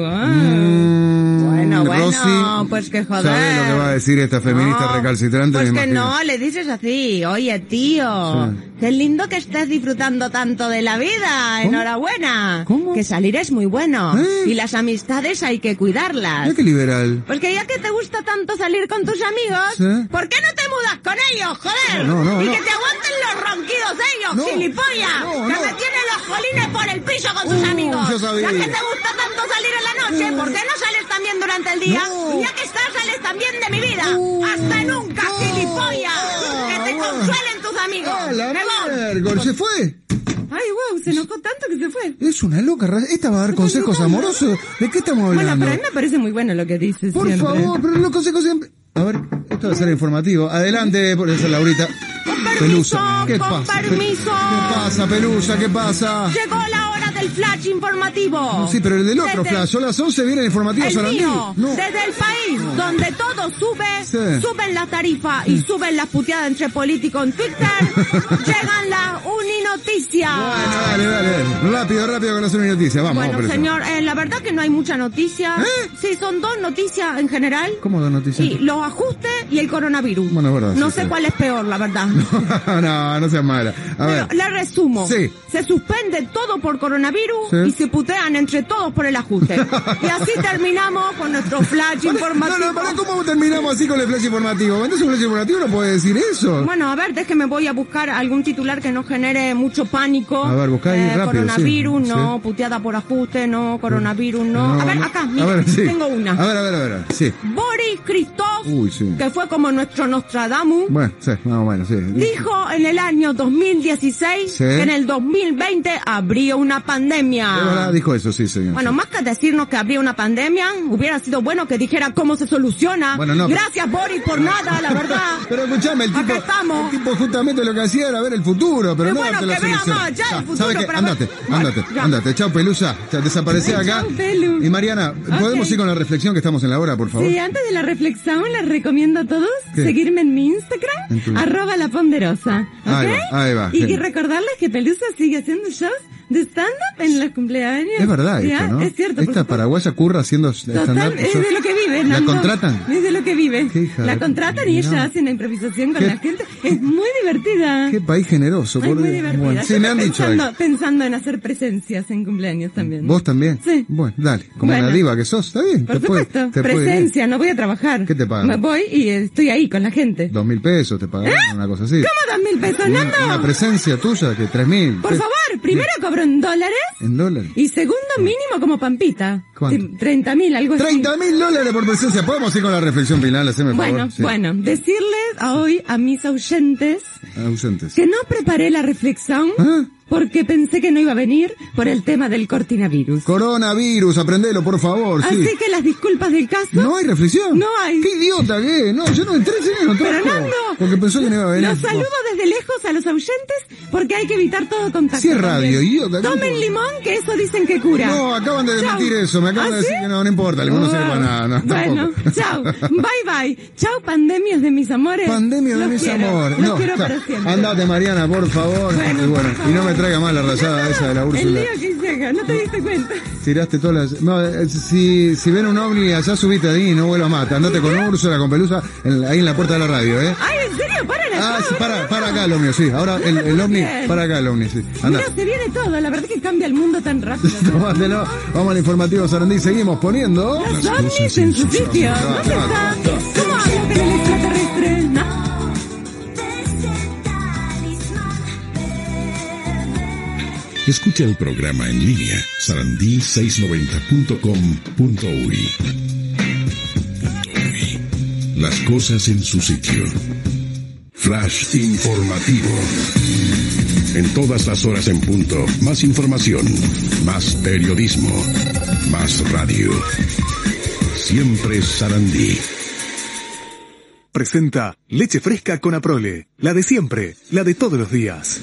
Bueno, Rosy, pues que joder. ¿Sabe lo que va a decir esta feminista recalcitrante? Pues me que imagino. no, le dices así, oye tío, qué lindo que estés disfrutando tanto de la vida, enhorabuena. ¿Cómo? Que salir es muy bueno, y las amistades hay que cuidarlas. Mira qué liberal. Pues que ya que te gusta tanto salir con tus amigos, ¿por qué no te mudas con ellos, joder? No. Y que te aguanten los ronquidos ellos, gilipollas, que me tienen los jolines por el piso con tus amigos. Yo sabía. Ya que te gusta tanto salir en la noche, ¿por qué no sales también durante el día? Y ya que estás, sales también de mi vida. ¡Hasta nunca, gilipollas! ¡Que te consuelen tus amigos! ¡Me voy! ¿Se fue? Ay, wow, se enojó tanto que se fue. Es una loca. Esta va a dar consejos amorosos. ¿De qué estamos hablando? Bueno, pero a mí me parece muy bueno lo que dices Por siempre. favor, pero los consejos siempre... A ver, esto va a ser informativo. Adelante, por eso, Laurita. Pelusa. ¿Qué pasa? Permiso. ¿Qué pasa, Pelusa? ¿Qué pasa? Llegó la hora del flash informativo. Sí, pero el del otro flash. A las 11 viene el informativo el Sarandí. mío, No. desde el país donde todo sube, suben las tarifas y suben las puteadas entre políticos en Twitter, llegan las uninoticias. Bueno, dale. Rápido con las uninoticias. Vamos, Bueno, vamos, señor, la verdad que no hay mucha noticia. Sí, son dos noticias en general. ¿Cómo dos noticias? Y los ajustes y el coronavirus. Bueno, es verdad. No sé cuál es peor, la verdad. No seas mala. A ver. Pero la resumo. Sí. Se suspende todo por coronavirus y se putean entre todos por el ajuste. Y así terminamos con nuestro flash informativo. ¿Cómo terminamos así con el flash informativo? Entonces un flash informativo no puede decir eso. Bueno, a ver, déjeme, voy a buscar algún titular que no genere mucho pánico. A ver, buscá ahí rápido. Coronavirus, no. Puteada por ajuste, no. Coronavirus, no. A ver, acá, mira, tengo una. A ver, sí. Boris Christoph, que fue como nuestro Nostradamus. Bueno, sí, más o menos, sí. Dijo en el año 2016 que en el 2020 habría una pandemia. De verdad dijo eso, sí, señor. Bueno, más que decirnos que habría una pandemia, hubiera sido bueno que dijera cómo se soluciona. Bueno, no, gracias, Boris, por nada, la verdad. Pero escuchame, el tipo justamente lo que hacía era ver el futuro, pero no bueno, la que vea solución. más allá el futuro. ¿Sabe qué? Para Andate. Chao, Pelusa. Desaparece acá. Chao, Pelu. Y Mariana, ¿podemos ir con la reflexión que estamos en la hora, por favor? Sí, antes de la reflexión, les recomiendo a todos seguirme en mi Instagram, @laponderosa. ¿Ok? Ahí va. Y recordarles que Pelusa sigue haciendo shows de stand-up en los cumpleaños. Es verdad esto, ¿no? Es cierto. Esta paraguaya curra haciendo stand-up. Es de lo que vive. vive, ¿La Nando. contratan? Es de lo que vive. Qué hija La de- contratan y ella no. hace una improvisación con ¿Qué? la gente. Es muy divertida. Qué país generoso, Es por muy Dios. divertida. Bueno, sí, Yo me han dicho eso. pensando en hacer presencias en cumpleaños también. ¿Vos también? Sí. Bueno, dale. Como Bueno. una diva que sos, está bien. Por te puede- supuesto. te puede ir. Presencia, no voy a trabajar. ¿Qué te pagan? Me voy y estoy ahí con la gente. 2.000 pesos te pagaron, una cosa así. ¿Cómo 2.000 pesos, Nando? Una presencia tuya que 3.000. Por favor, primero cobro en dólares En dólares. y segundo mínimo como Pampita. ¿Cuánto? 30.000, algo así. $30.000 por presencia. ¿Podemos ir con la reflexión final? Haceme el favor. Bueno, Sí. bueno, decirles hoy a mis oyentes Ausentes. que no preparé la reflexión ¿Ah? porque pensé que no iba a venir por el tema del coronavirus. Coronavirus, aprendelo, por favor, sí. Así que las disculpas del caso. ¿No hay reflexión? No hay. ¡Qué idiota que es! No, yo no entré, señor, no Pero trajo. Nando, Porque pensó que no iba a venir. los saludo desde lejos a los oyentes porque hay que evitar todo contacto. Si es radio, también. idiota, no Tomen importa. limón, que eso dicen que cura. No, acaban de Chau. desmentir eso. Me acaban ¿Ah, de decir sí? que no importa. El limón no sirve para nada. No, Bueno, tampoco. chao. Bye bye. Chao, pandemias de mis amores. Pandemia de Los mis quiero. amores. Los No, quiero chao. para siempre. Andate, Mariana, por favor. Bueno, y, bueno, por favor. y no me traiga más la rayada esa de la El Úrsula. lío que hice acá, ¿no te diste cuenta? Tiraste todas las... No, si ven un ovni, allá subiste ahí y no vuelvas más. Andate con Úrsula, con Pelusa, ahí en la puerta de la radio, ¿eh? Ay, ¿en serio? Paran acá. Ah, sí, para acá el ovni, sí. Ahora el ovni, Bien. para acá el ovni, sí. Anda. Mira, se viene todo. La verdad que cambia el mundo tan rápido. Tómatelo. Vamos al informativo Sarandí, seguimos poniendo... Los ovnis en su sitio. ¿Dónde está? ¿Cómo hablo con el extraterrestre? ¿No? Escucha el programa en línea sarandí690.com.uy. Las cosas en su sitio. Flash informativo. En todas las horas en punto, más información, más periodismo, más radio. Siempre Sarandí. Presenta leche fresca con Aprole, la de siempre, la de todos los días.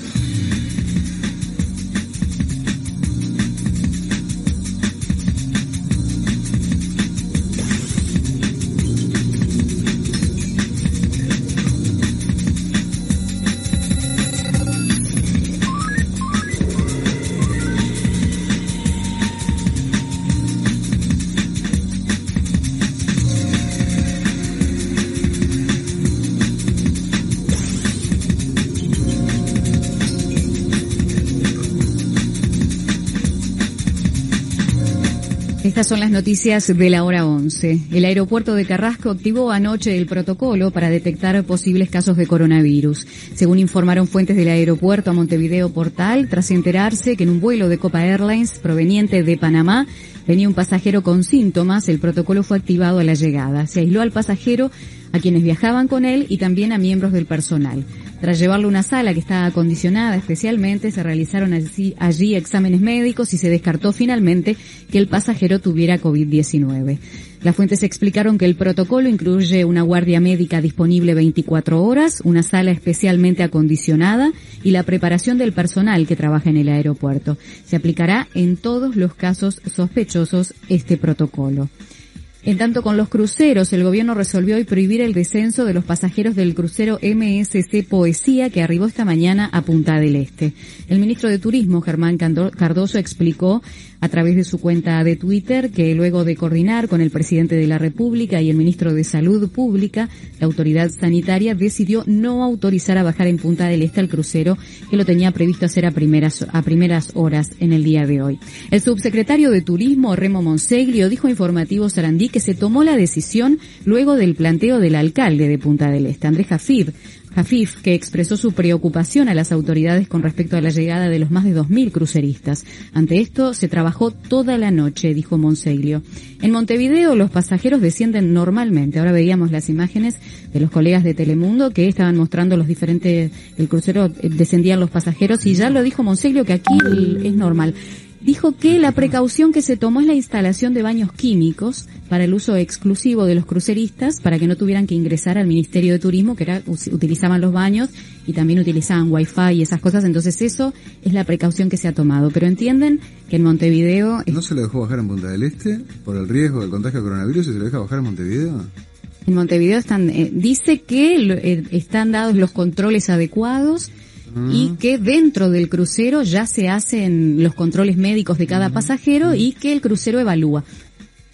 Estas son las noticias de la hora 11. El aeropuerto de Carrasco activó anoche el protocolo para detectar posibles casos de coronavirus. Según informaron fuentes del aeropuerto a Montevideo Portal, tras enterarse que en un vuelo de Copa Airlines proveniente de Panamá venía un pasajero con síntomas, el protocolo fue activado a la llegada. Se aisló al pasajero, a quienes viajaban con él y también a miembros del personal. Tras llevarlo a una sala que está acondicionada especialmente, se realizaron allí exámenes médicos y se descartó finalmente que el pasajero tuviera COVID-19. Las fuentes explicaron que el protocolo incluye una guardia médica disponible 24 horas, una sala especialmente acondicionada y la preparación del personal que trabaja en el aeropuerto. Se aplicará en todos los casos sospechosos este protocolo. En tanto, con los cruceros, el gobierno resolvió hoy prohibir el descenso de los pasajeros del crucero MSC Poesía que arribó esta mañana a Punta del Este. El ministro de Turismo, Germán Cardoso, explicó a través de su cuenta de Twitter que luego de coordinar con el presidente de la República y el ministro de Salud Pública, la autoridad sanitaria decidió no autorizar a bajar en Punta del Este al crucero que lo tenía previsto hacer a primeras horas en el día de hoy. El subsecretario de Turismo, Remo Monseglio, dijo a Informativo Sarandí que se tomó la decisión luego del planteo del alcalde de Punta del Este, Andrés Jafif, que expresó su preocupación a las autoridades con respecto a la llegada de los más de 2.000 cruceristas. Ante esto, se trabajó toda la noche, dijo Monseglio. En Montevideo, los pasajeros descienden normalmente. Ahora veíamos las imágenes de los colegas de Telemundo que estaban mostrando el crucero descendían los pasajeros, y ya lo dijo Monseglio que aquí es normal. Dijo que la precaución que se tomó es la instalación de baños químicos para el uso exclusivo de los cruceristas, para que no tuvieran que ingresar al Ministerio de Turismo, que utilizaban los baños y también utilizaban Wi-Fi y esas cosas. Entonces eso es la precaución que se ha tomado. Pero entienden que en Montevideo... ¿No se lo dejó bajar en Punta del Este por el riesgo del contagio de coronavirus y se lo deja bajar en Montevideo? En Montevideo dice que están dados los controles adecuados y que dentro del crucero ya se hacen los controles médicos de cada pasajero y que el crucero evalúa.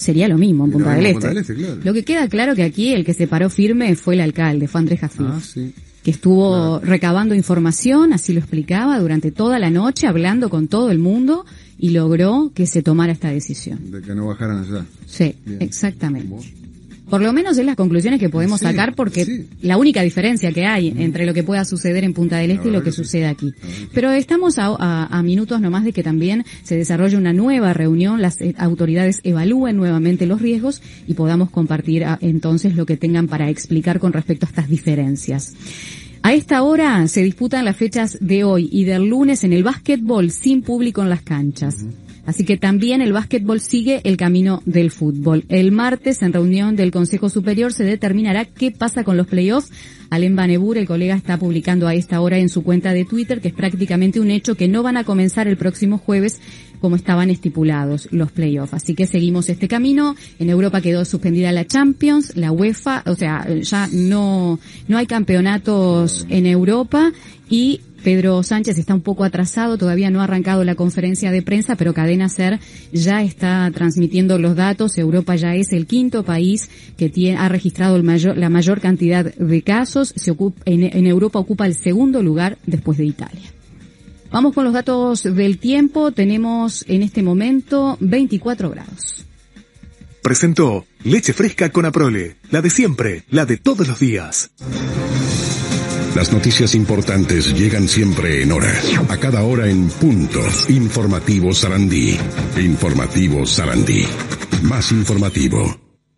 sería lo mismo en Punta del Este. Claro. Lo que queda claro que aquí el que se paró firme fue el alcalde, fue Andrés Jafif, Sí. que estuvo recabando información, así lo explicaba, durante toda la noche, hablando con todo el mundo, y logró que se tomara esta decisión. De que no bajaran allá. Sí, Bien. exactamente. ¿Vos? Por lo menos es las conclusiones que podemos Sí, sacar, porque sí. la única diferencia que hay entre lo que pueda suceder en Punta del Este y lo que sucede aquí. Pero estamos a minutos nomás de que también se desarrolle una nueva reunión, las autoridades evalúen nuevamente los riesgos y podamos compartir entonces lo que tengan para explicar con respecto a estas diferencias. A esta hora se disputan las fechas de hoy y del lunes en el básquetbol sin público en las canchas. Así que también el básquetbol sigue el camino del fútbol. El martes, en reunión del Consejo Superior, se determinará qué pasa con los playoffs. Alem Banebur, el colega, está publicando a esta hora en su cuenta de Twitter que es prácticamente un hecho que no van a comenzar el próximo jueves como estaban estipulados los playoffs. Así que seguimos este camino. En Europa quedó suspendida la Champions, la UEFA, o sea, ya no hay campeonatos en Europa y Pedro Sánchez está un poco atrasado, todavía no ha arrancado la conferencia de prensa, pero Cadena SER ya está transmitiendo los datos. Europa ya es el quinto país que ha registrado la mayor cantidad de casos. En Europa ocupa el segundo lugar después de Italia. Vamos con los datos del tiempo. Tenemos en este momento 24 grados. Presentó Leche Fresca con Aprole, la de siempre, la de todos los días. Las noticias importantes llegan siempre en hora, a cada hora en punto. Informativo Sarandí. Informativo Sarandí. Más informativo.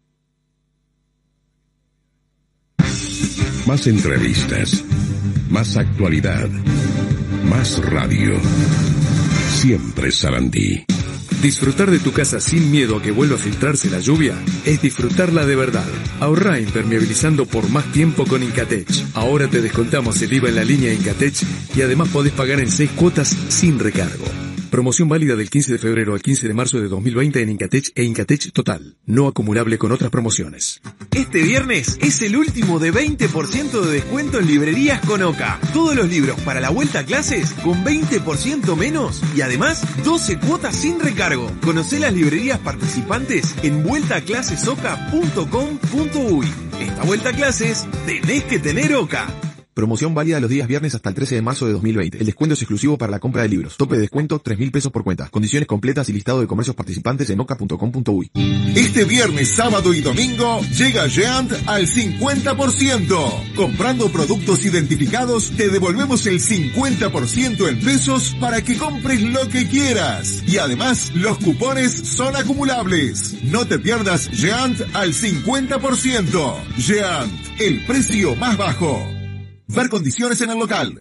Más entrevistas. Más actualidad. Más radio. Siempre Sarandí. Disfrutar de tu casa sin miedo a que vuelva a filtrarse la lluvia es disfrutarla de verdad. Ahorrá impermeabilizando por más tiempo con Incatech. Ahora te descontamos el IVA en la línea Incatech y además podés pagar en 6 cuotas sin recargo. Promoción válida del 15 de febrero al 15 de marzo de 2020 en Incatech e Incatech Total. No acumulable con otras promociones. Este viernes es el último de 20% de descuento en librerías con Oca. Todos los libros para la vuelta a clases con 20% menos y además 12 cuotas sin recargo. Conocé las librerías participantes en vueltaclasesoca.com.uy. Esta vuelta a clases tenés que tener Oca. Promoción válida los días viernes hasta el 13 de marzo de 2020. El descuento es exclusivo para la compra de libros. Tope de descuento 3.000 pesos por cuenta. Condiciones completas y listado de comercios participantes en oca.com.uy. Este viernes, sábado y domingo llega Geant al 50%. Comprando productos identificados te devolvemos el 50% en pesos para que compres lo que quieras. Y además los cupones son acumulables. No te pierdas Geant al 50%. Geant, el precio más bajo. Ver condiciones en el local.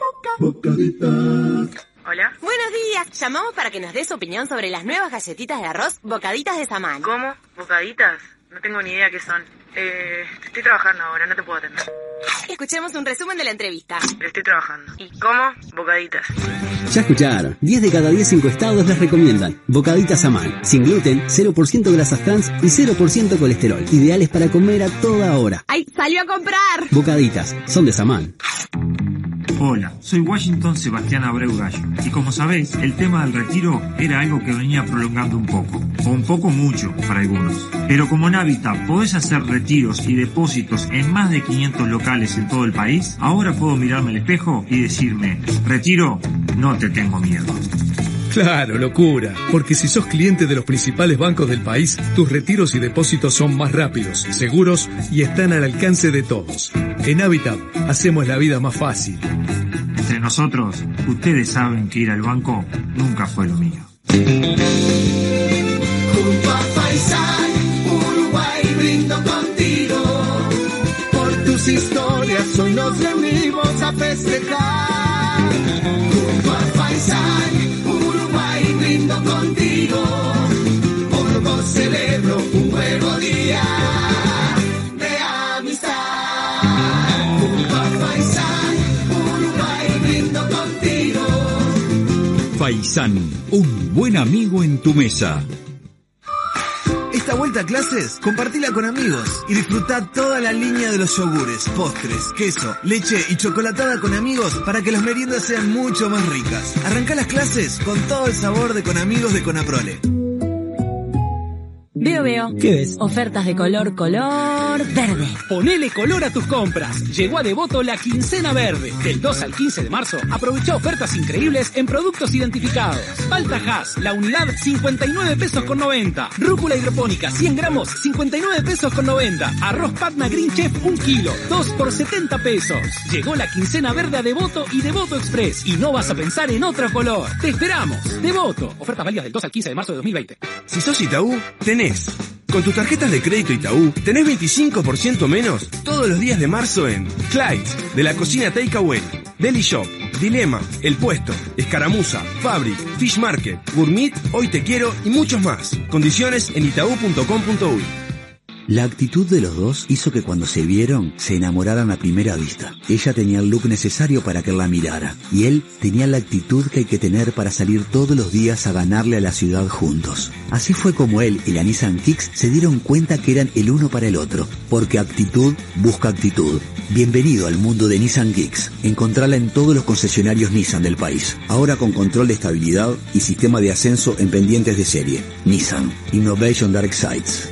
Hola. Buenos días. Llamamos para que nos des opinión sobre las nuevas galletitas de arroz Bocaditas de Samán. ¿Cómo? ¿Bocaditas? No tengo ni idea qué son. Estoy trabajando ahora, no te puedo atender. Escuchemos un resumen de la entrevista. Estoy trabajando. ¿Y cómo? Bocaditas. Ya escucharon, 10 de cada 10 encuestados les recomiendan Bocaditas Samán, sin gluten, 0% grasas trans y 0% colesterol, ideales para comer a toda hora. ¡Ay, salió a comprar! Bocaditas, son de Samán. Hola, soy Washington Sebastián Abreu Gallo y como sabéis, el tema del retiro era algo que venía prolongando un poco, o un poco mucho para algunos. Pero como en Habitat podés hacer retiros y depósitos en más de 500 locales en todo el país, ahora puedo mirarme al espejo y decirme, retiro, no te tengo miedo. Claro, locura. Porque si sos cliente de los principales bancos del país, tus retiros y depósitos son más rápidos, seguros y están al alcance de todos. En Habitat hacemos la vida más fácil. Entre nosotros, ustedes saben que ir al banco nunca fue lo mío. Junto a Faisal, Uruguay brindo contigo. Por tus historias hoy nos reunimos a festejar. Junto a Faisal, Uruguay brindo contigo. Por vos celebro un nuevo día de amistad. Junto a Faisal, Uruguay brindo contigo. Faisán, un buen amigo en tu mesa. Esta vuelta a clases, compartila con amigos y disfrutá toda la línea de los yogures, postres, queso, leche y chocolatada con amigos para que las meriendas sean mucho más ricas. Arrancá las clases con todo el sabor de Con Amigos de Conaprole. Veo. ¿Qué ves? Ofertas de color verde. Ponele color a tus compras. Llegó a Devoto la quincena verde. Del 2 al 15 de marzo, aprovecha ofertas increíbles en productos identificados. Palta Hass, la unidad, 59 pesos con 90. Rúcula hidropónica, 100 gramos, 59 pesos con 90. Arroz Patna Green Chef, 1 kilo, 2 por 70 pesos. Llegó la quincena verde a Devoto y Devoto Express. Y no vas a pensar en otro color. ¡Te esperamos! Devoto. Ofertas válidas del 2 al 15 de marzo de 2020. Si sos Itaú, tenés. Con tus tarjetas de crédito Itaú, tenés 25% menos todos los días de marzo en Clyde's, de la cocina Takeaway, Deli Shop, Dilema, El Puesto, Escaramuza, Fabric, Fish Market, Gourmet, Hoy Te Quiero y muchos más. Condiciones en itaú.com.uy. La actitud de los dos hizo que cuando se vieron, se enamoraran a primera vista. Ella tenía el look necesario para que él la mirara, y él tenía la actitud que hay que tener para salir todos los días a ganarle a la ciudad juntos. Así fue como él y la Nissan Kicks se dieron cuenta que eran el uno para el otro, porque actitud busca actitud. Bienvenido al mundo de Nissan Kicks. Encontrala en todos los concesionarios Nissan del país, ahora con control de estabilidad y sistema de ascenso en pendientes de serie. Nissan Innovation Dark Sides.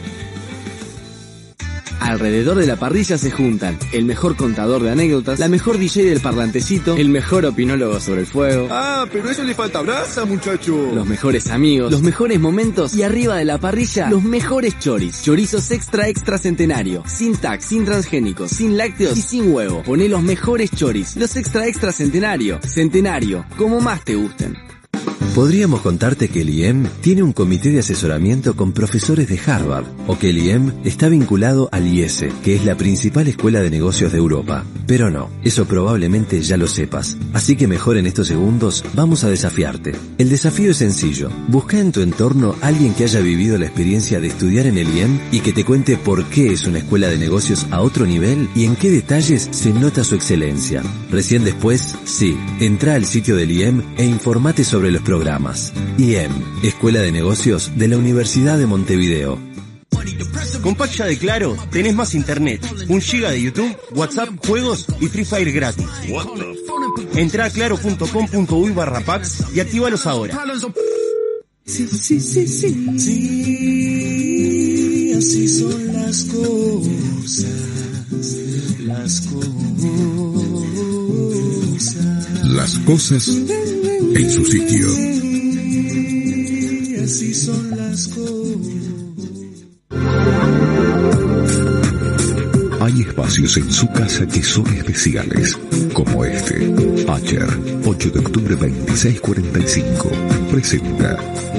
Alrededor de la parrilla se juntan el mejor contador de anécdotas, la mejor DJ del parlantecito, el mejor opinólogo sobre el fuego. Ah, pero a eso le falta brasa, muchacho. Los mejores amigos, los mejores momentos y arriba de la parrilla, los mejores choris. Chorizos extra centenario. Sin tac, sin transgénicos, sin lácteos y sin huevo. Poné los mejores choris, los extra centenario. Centenario, como más te gusten. Podríamos contarte que el IEM tiene un comité de asesoramiento con profesores de Harvard, o que el IEM está vinculado al IESE, que es la principal escuela de negocios de Europa. Pero no, eso probablemente ya lo sepas. Así que mejor en estos segundos vamos a desafiarte. El desafío es sencillo. Busca en tu entorno a alguien que haya vivido la experiencia de estudiar en el IEM y que te cuente por qué es una escuela de negocios a otro nivel y en qué detalles se nota su excelencia. Recién después, sí, entra al sitio del IEM e informate sobre los programas. IEM, Escuela de Negocios de la Universidad de Montevideo. Con pack ya de Claro tenés más internet, 1 giga de YouTube, WhatsApp, juegos y Free Fire gratis. Entrá a claro.com.uy/packs y actívalos ahora. Sí, así son las cosas. Las cosas en su sitio. Así son las cosas. Hay espacios en su casa que son especiales, como este. Acher, 8 de octubre 2645. Presenta.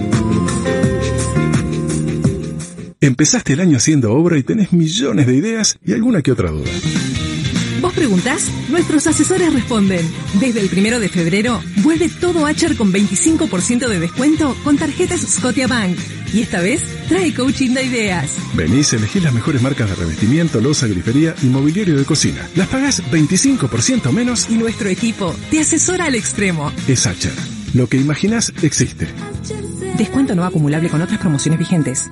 Empezaste el año haciendo obra y tenés millones de ideas y alguna que otra duda. ¿Vos preguntás? Nuestros asesores responden. Desde el 1 de febrero, vuelve todo Acher con 25% de descuento con tarjetas Scotiabank. Y esta vez, trae coaching de ideas. Venís, elegís las mejores marcas de revestimiento, loza, grifería y mobiliario de cocina. Las pagás 25% menos y nuestro equipo te asesora al extremo. Es Acher. Lo que imaginás existe. Descuento no acumulable con otras promociones vigentes.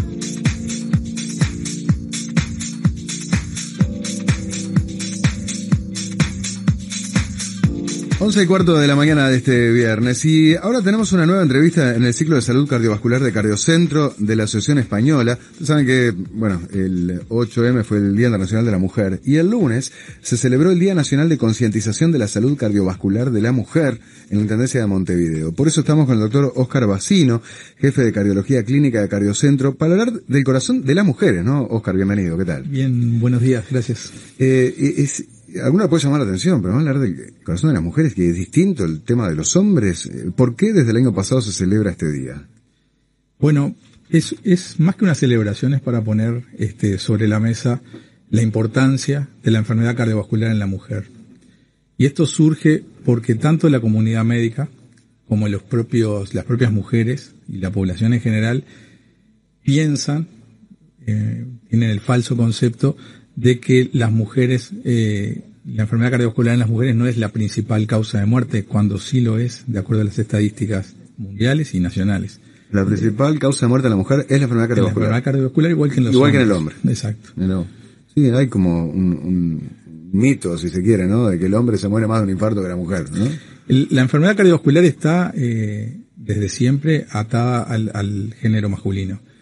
11:15 de la mañana de este viernes, y ahora tenemos una nueva entrevista en el ciclo de salud cardiovascular de Cardiocentro de la Asociación Española. Ustedes saben que, bueno, el 8M fue el Día Internacional de la Mujer, y el lunes se celebró el Día Nacional de Concientización de la Salud Cardiovascular de la Mujer en la Intendencia de Montevideo. Por eso estamos con el doctor Óscar Bacino, jefe de Cardiología Clínica de Cardiocentro, para hablar del corazón de las mujeres, ¿no? Óscar, bienvenido, ¿qué tal? Bien, buenos días, gracias. Alguna puede llamar la atención, pero vamos a hablar del corazón de las mujeres, que es distinto el tema de los hombres. ¿Por qué desde el año pasado se celebra este día? Bueno, es más que una celebración, es para poner sobre la mesa la importancia de la enfermedad cardiovascular en la mujer. Y esto surge porque tanto la comunidad médica como las propias mujeres y la población en general piensan, tienen el falso concepto de que las mujeres, la enfermedad cardiovascular en las mujeres no es la principal causa de muerte, cuando sí lo es, de acuerdo a las estadísticas mundiales y nacionales. La principal causa de muerte de la mujer es la enfermedad cardiovascular. La enfermedad cardiovascular, igual que en los igual hombres. Que en el hombre. Exacto. No. Sí, hay como un mito, si se quiere, ¿no? De que el hombre se muere más de un infarto que la mujer, ¿no? La enfermedad cardiovascular está desde siempre atada al género masculino.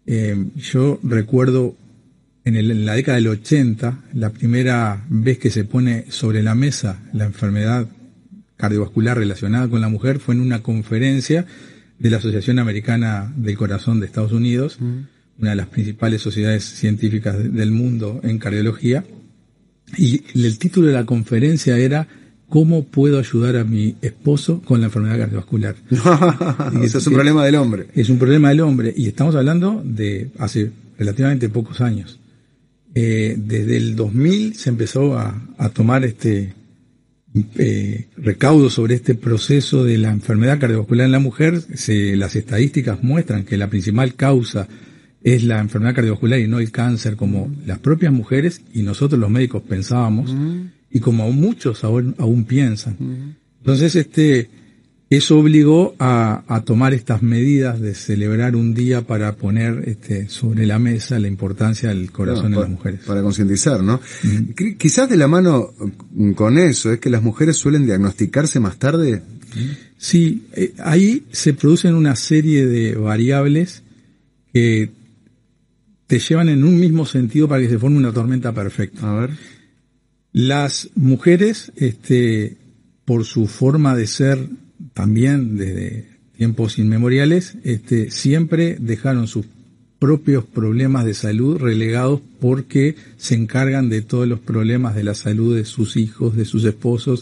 Yo recuerdo en la década del 80, la primera vez que se pone sobre la mesa la enfermedad cardiovascular relacionada con la mujer fue en una conferencia de la Asociación Americana del Corazón de Estados Unidos, una de las principales sociedades científicas del mundo en cardiología, y el título de la conferencia era ¿Cómo puedo ayudar a mi esposo con la enfermedad cardiovascular? Ese es un problema del hombre. Es un problema del hombre, y estamos hablando de hace relativamente pocos años. Desde el 2000 se empezó a tomar recaudo sobre este proceso de la enfermedad cardiovascular en la mujer. Las estadísticas muestran que la principal causa es la enfermedad cardiovascular y no el cáncer, como las propias mujeres y nosotros los médicos pensábamos, y como muchos aún piensan. Entonces, eso obligó a tomar estas medidas de celebrar un día para poner sobre la mesa la importancia del corazón en las mujeres. Para concientizar, ¿no? Quizás de la mano con eso es que las mujeres suelen diagnosticarse más tarde. Sí, ahí se producen una serie de variables que te llevan en un mismo sentido para que se forme una tormenta perfecta. A ver. Las mujeres, por su forma de ser, también desde tiempos inmemoriales, siempre dejaron sus propios problemas de salud relegados porque se encargan de todos los problemas de la salud de sus hijos, de sus esposos.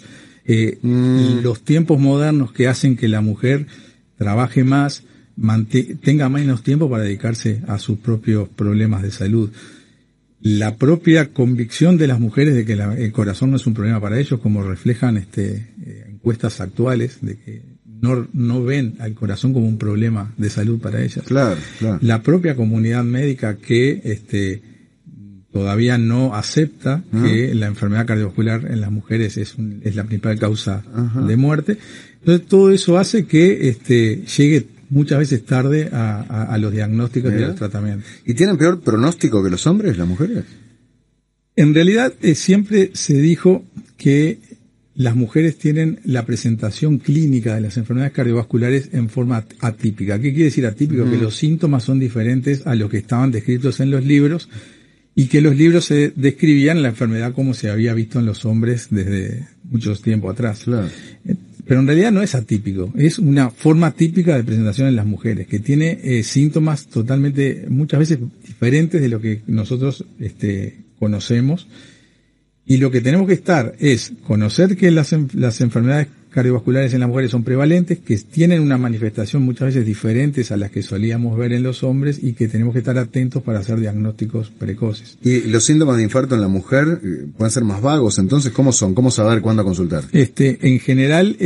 Los tiempos modernos que hacen que la mujer trabaje más, tenga menos tiempo para dedicarse a sus propios problemas de salud. La propia convicción de las mujeres de que el corazón no es un problema para ellos, como reflejan encuestas actuales, de que no ven al corazón como un problema de salud para ellas. Claro. La propia comunidad médica que todavía no acepta que la enfermedad cardiovascular en las mujeres es la principal causa de muerte. Entonces todo eso hace que llegue muchas veces tarde a los diagnósticos y a los tratamientos. ¿Y tienen peor pronóstico que los hombres, las mujeres? En realidad siempre se dijo que las mujeres tienen la presentación clínica de las enfermedades cardiovasculares en forma atípica. ¿Qué quiere decir atípico? Que los síntomas son diferentes a los que estaban descritos en los libros, y que los libros se describían la enfermedad como se había visto en los hombres desde muchos tiempo atrás. Claro. Pero en realidad no es atípico, es una forma típica de presentación en las mujeres, que tiene síntomas totalmente, muchas veces diferentes de lo que nosotros conocemos. Y lo que tenemos que estar es conocer que las enfermedades cardiovasculares en las mujeres son prevalentes, que tienen una manifestación muchas veces diferentes a las que solíamos ver en los hombres, y que tenemos que estar atentos para hacer diagnósticos precoces. ¿Y los síntomas de infarto en la mujer pueden ser más vagos? Entonces, ¿cómo son? ¿Cómo saber cuándo consultar? En general,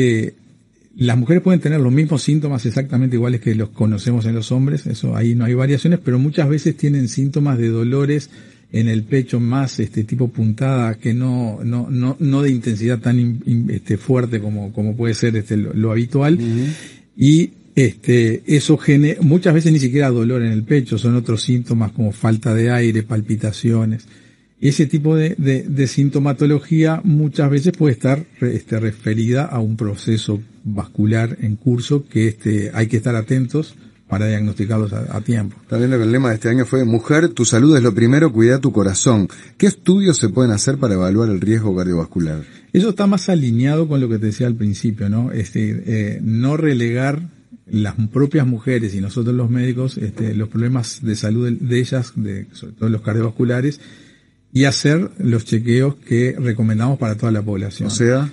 las mujeres pueden tener los mismos síntomas exactamente iguales que los conocemos en los hombres, eso ahí no hay variaciones, pero muchas veces tienen síntomas de dolores en el pecho más tipo puntada, que no de intensidad tan fuerte como puede ser lo habitual. Y eso muchas veces ni siquiera dolor en el pecho, son otros síntomas como falta de aire, palpitaciones. Ese tipo de sintomatología muchas veces puede estar referida a un proceso vascular en curso que hay que estar atentos para diagnosticarlos a tiempo. Está viendo que el lema de este año fue: mujer, tu salud es lo primero, cuida tu corazón. ¿Qué estudios se pueden hacer para evaluar el riesgo cardiovascular? Eso está más alineado con lo que te decía al principio, ¿no? No relegar las propias mujeres y nosotros los médicos los problemas de salud de ellas, sobre todo los cardiovasculares, y hacer los chequeos que recomendamos para toda la población. O sea,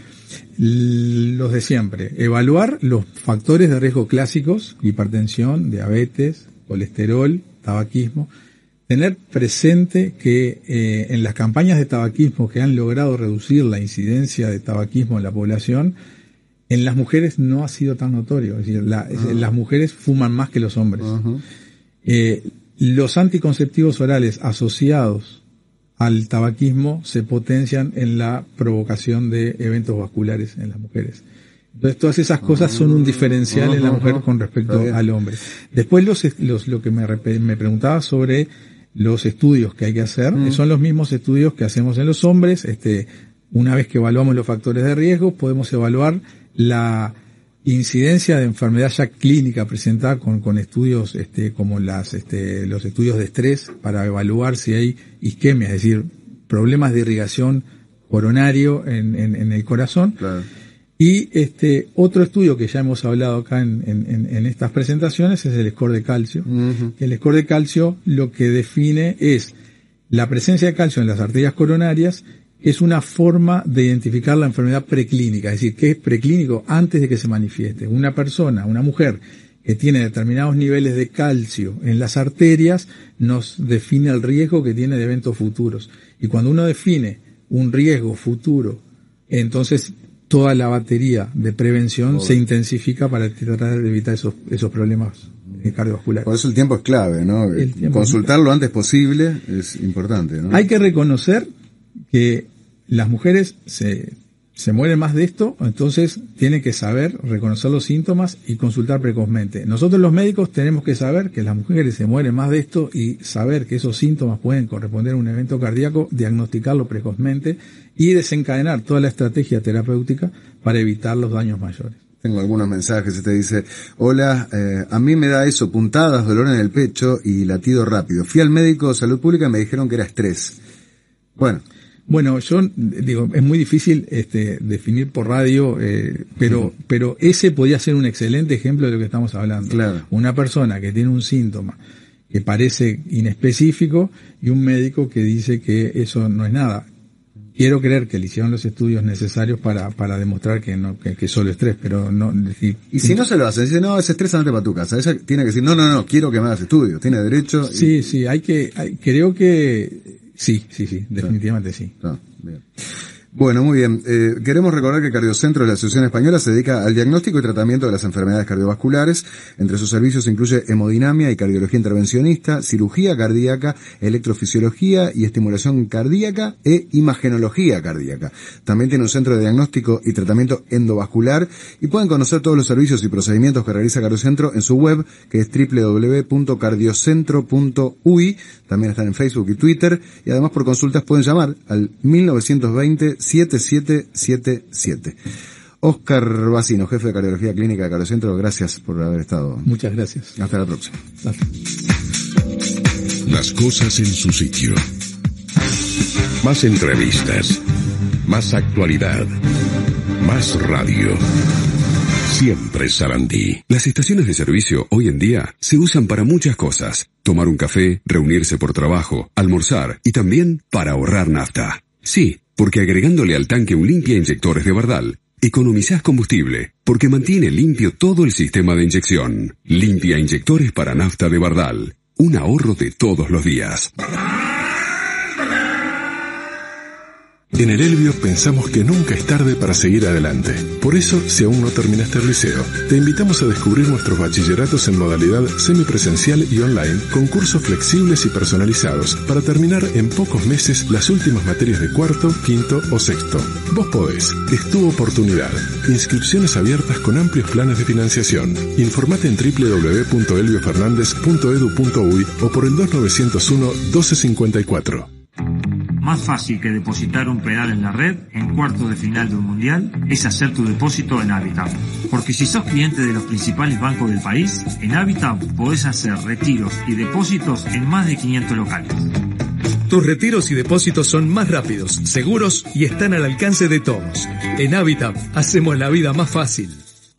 los de siempre. Evaluar los factores de riesgo clásicos: hipertensión, diabetes, colesterol, tabaquismo. Tener presente que en las campañas de tabaquismo que han logrado reducir la incidencia de tabaquismo en la población, en las mujeres no ha sido tan notorio. Es decir, las mujeres fuman más que los hombres. Los anticonceptivos orales asociados al tabaquismo se potencian en la provocación de eventos vasculares en las mujeres. Entonces todas esas cosas son un diferencial en la mujer con respecto al hombre. Después lo que me preguntaba sobre los estudios que hay que hacer, son los mismos estudios que hacemos en los hombres. Una vez que evaluamos los factores de riesgo, podemos evaluar la incidencia de enfermedad ya clínica presentada con estudios como los estudios de estrés para evaluar si hay isquemia, es decir, problemas de irrigación coronario en el corazón. Claro. Y otro estudio que ya hemos hablado acá en estas presentaciones es el score de calcio. Uh-huh. El score de calcio lo que define es la presencia de calcio en las arterias coronarias. Es una forma de identificar la enfermedad preclínica, es decir, que es preclínico antes de que se manifieste. Una mujer que tiene determinados niveles de calcio en las arterias, nos define el riesgo que tiene de eventos futuros. Y cuando uno define un riesgo futuro, entonces toda la batería de prevención se intensifica para tratar de evitar esos problemas cardiovasculares. Por eso el tiempo es clave, ¿no? Consultar lo antes posible es importante, ¿no? Hay que reconocer que las mujeres se mueren más de esto, entonces tienen que saber reconocer los síntomas y consultar precozmente. Nosotros los médicos tenemos que saber que las mujeres se mueren más de esto y saber que esos síntomas pueden corresponder a un evento cardíaco, diagnosticarlo precozmente y desencadenar toda la estrategia terapéutica para evitar los daños mayores. Tengo algunos mensajes, dice, hola, a mí me da eso, puntadas, dolor en el pecho y latido rápido. Fui al médico de salud pública y me dijeron que era estrés. Bueno, yo digo, es muy difícil definir por radio, pero ese podría ser un excelente ejemplo de lo que estamos hablando. Claro. Una persona que tiene un síntoma que parece inespecífico y un médico que dice que eso no es nada. Quiero creer que le hicieron los estudios necesarios para demostrar que no, que solo estrés, pero no. Y si no se lo hacen, dice, no, es estrés, andate para tu casa. Ella tiene que decir, no, quiero que me hagas estudios, tiene derecho. Sí, creo que sí, definitivamente sí. Bien. Bueno, muy bien. Queremos recordar que Cardiocentro de la Asociación Española se dedica al diagnóstico y tratamiento de las enfermedades cardiovasculares. Entre sus servicios incluye hemodinamia y cardiología intervencionista, cirugía cardíaca, electrofisiología y estimulación cardíaca e imagenología cardíaca. También tiene un centro de diagnóstico y tratamiento endovascular y pueden conocer todos los servicios y procedimientos que realiza Cardiocentro en su web, que es www.cardiocentro.uy. También están en Facebook y Twitter y además por consultas pueden llamar al 1920-7777. Óscar Bacino, jefe de cardiología clínica de Cardiocentro, gracias por haber estado. Muchas gracias. Hasta la próxima. Las cosas en su sitio. Más entrevistas, más actualidad, más radio. Siempre Sarandí. Las estaciones de servicio hoy en día se usan para muchas cosas. Tomar un café, reunirse por trabajo, almorzar y también para ahorrar nafta. Sí, porque agregándole al tanque un limpia inyectores de Bardal, economizás combustible, porque mantiene limpio todo el sistema de inyección. Limpia inyectores para nafta de Bardal. Un ahorro de todos los días. En el Elbio pensamos que nunca es tarde para seguir adelante. Por eso, si aún no terminaste el liceo, te invitamos a descubrir nuestros bachilleratos en modalidad semipresencial y online, con cursos flexibles y personalizados, para terminar en pocos meses las últimas materias de cuarto, quinto o sexto. Vos podés, es tu oportunidad. Inscripciones abiertas con amplios planes de financiación. Informate en www.elbiofernandez.edu.uy o por el 2901-1254. Más fácil que depositar un pedal en la red en cuartos de final de un mundial es hacer tu depósito en Habitat. Porque si sos cliente de los principales bancos del país, en Habitat podés hacer retiros y depósitos en más de 500 locales. Tus retiros y depósitos son más rápidos, seguros y están al alcance de todos. En Habitat hacemos la vida más fácil.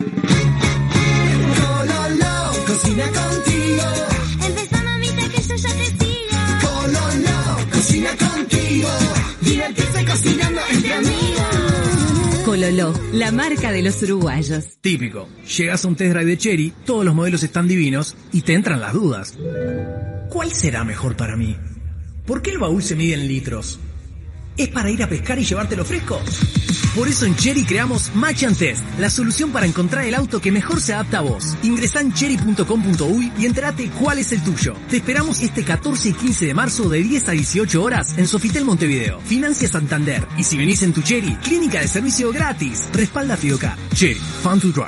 Cocina contigo. Empezá, mamita, que yo ya te sigo. Cololo, cocina contigo. Divertirse cocinando entre amigos. Cololo, la marca de los uruguayos. Típico. Llegas a un test drive de Chery, todos los modelos están divinos y te entran las dudas. ¿Cuál será mejor para mí? ¿Por qué el baúl se mide en litros? ¿Es para ir a pescar y llevártelo fresco? Por eso en Chery creamos Match and Test, la solución para encontrar el auto que mejor se adapta a vos. Ingresá en chery.com.uy y entérate cuál es el tuyo. Te esperamos este 14 y 15 de marzo de 10 a 18 horas en Sofitel Montevideo. Financia Santander. Y si venís en tu Chery, clínica de servicio gratis. Respalda Fioca. Chery, Fun to Drive.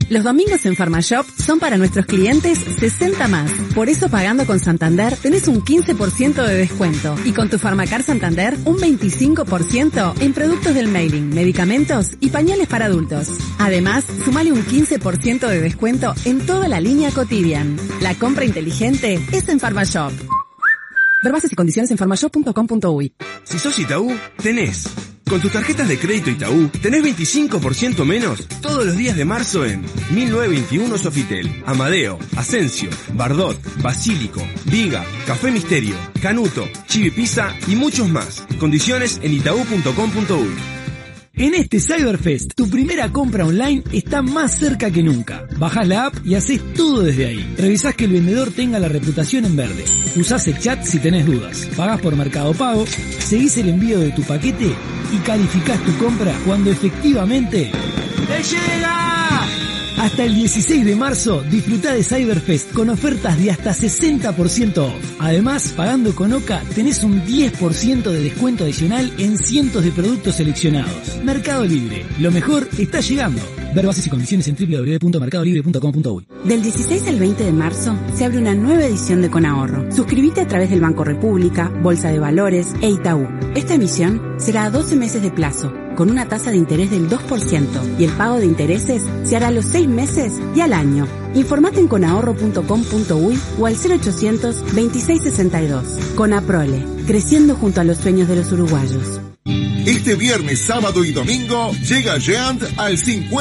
Los domingos en PharmaShop son para nuestros clientes 60 más. Por eso, pagando con Santander, tenés un 15% de descuento. Y con tu Pharmacar Santander, un 25% en productos del mailing, medicamentos y pañales para adultos. Además, sumale un 15% de descuento en toda la línea Cotidian. La compra inteligente es en PharmaShop. Ver bases y condiciones en pharmashop.com.uy. Si sos Itaú, tenés. Con tus tarjetas de crédito Itaú, tenés 25% menos todos los días de marzo en 1921 Sofitel, Amadeo, Asensio, Bardot, Basílico, Viga, Café Misterio, Canuto, Chibi Pizza y muchos más. Condiciones en itaú.com.uy. En este Cyberfest, tu primera compra online está más cerca que nunca. Bajás la app y haces todo desde ahí. Revisás que el vendedor tenga la reputación en verde. Usás el chat si tenés dudas. Pagás por Mercado Pago, seguís el envío de tu paquete y calificás tu compra cuando efectivamente ¡te llega! Hasta el 16 de marzo, disfrutá de Cyberfest con ofertas de hasta 60% off. Además, pagando con Oca, tenés un 10% de descuento adicional en cientos de productos seleccionados. Mercado Libre, lo mejor está llegando. Ver bases y condiciones en www.mercadolibre.com.uy. Del 16 al 20 de marzo se abre una nueva edición de Conahorro. Suscríbete a través del Banco República, Bolsa de Valores e Itaú. Esta emisión será a 12 meses de plazo, con una tasa de interés del 2% y el pago de intereses se hará a los 6 meses y al año. Informate en conahorro.com.uy o al 0800 2662. Conaprole, creciendo junto a los sueños de los uruguayos. Este viernes, sábado y domingo llega Geant al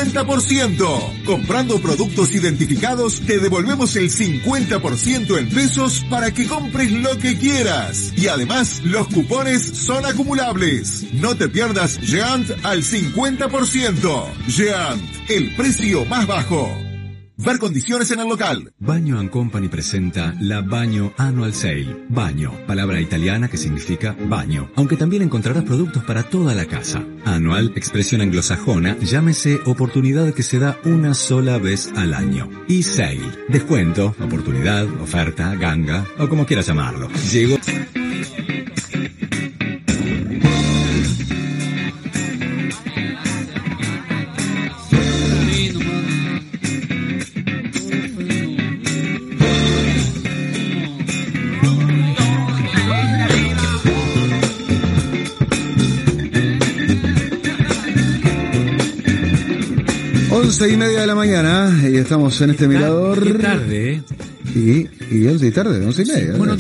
50%. Comprando productos identificados te devolvemos el 50% en pesos para que compres lo que quieras. Y además los cupones son acumulables. No te pierdas Geant al 50%. Geant, el precio más bajo. Ver condiciones en el local. Bagno & Company presenta la Bagno Annual Sale. Bagno, palabra italiana que significa baño, aunque también encontrarás productos para toda la casa. Anual, expresión anglosajona, llámese oportunidad que se da una sola vez al año. Y sale, descuento, oportunidad, oferta, ganga, o como quieras llamarlo. Llegó... 11:30 de la mañana y estamos en este mirador. Qué tarde, ¿eh? Y 11 y tarde, 11:30. Bueno,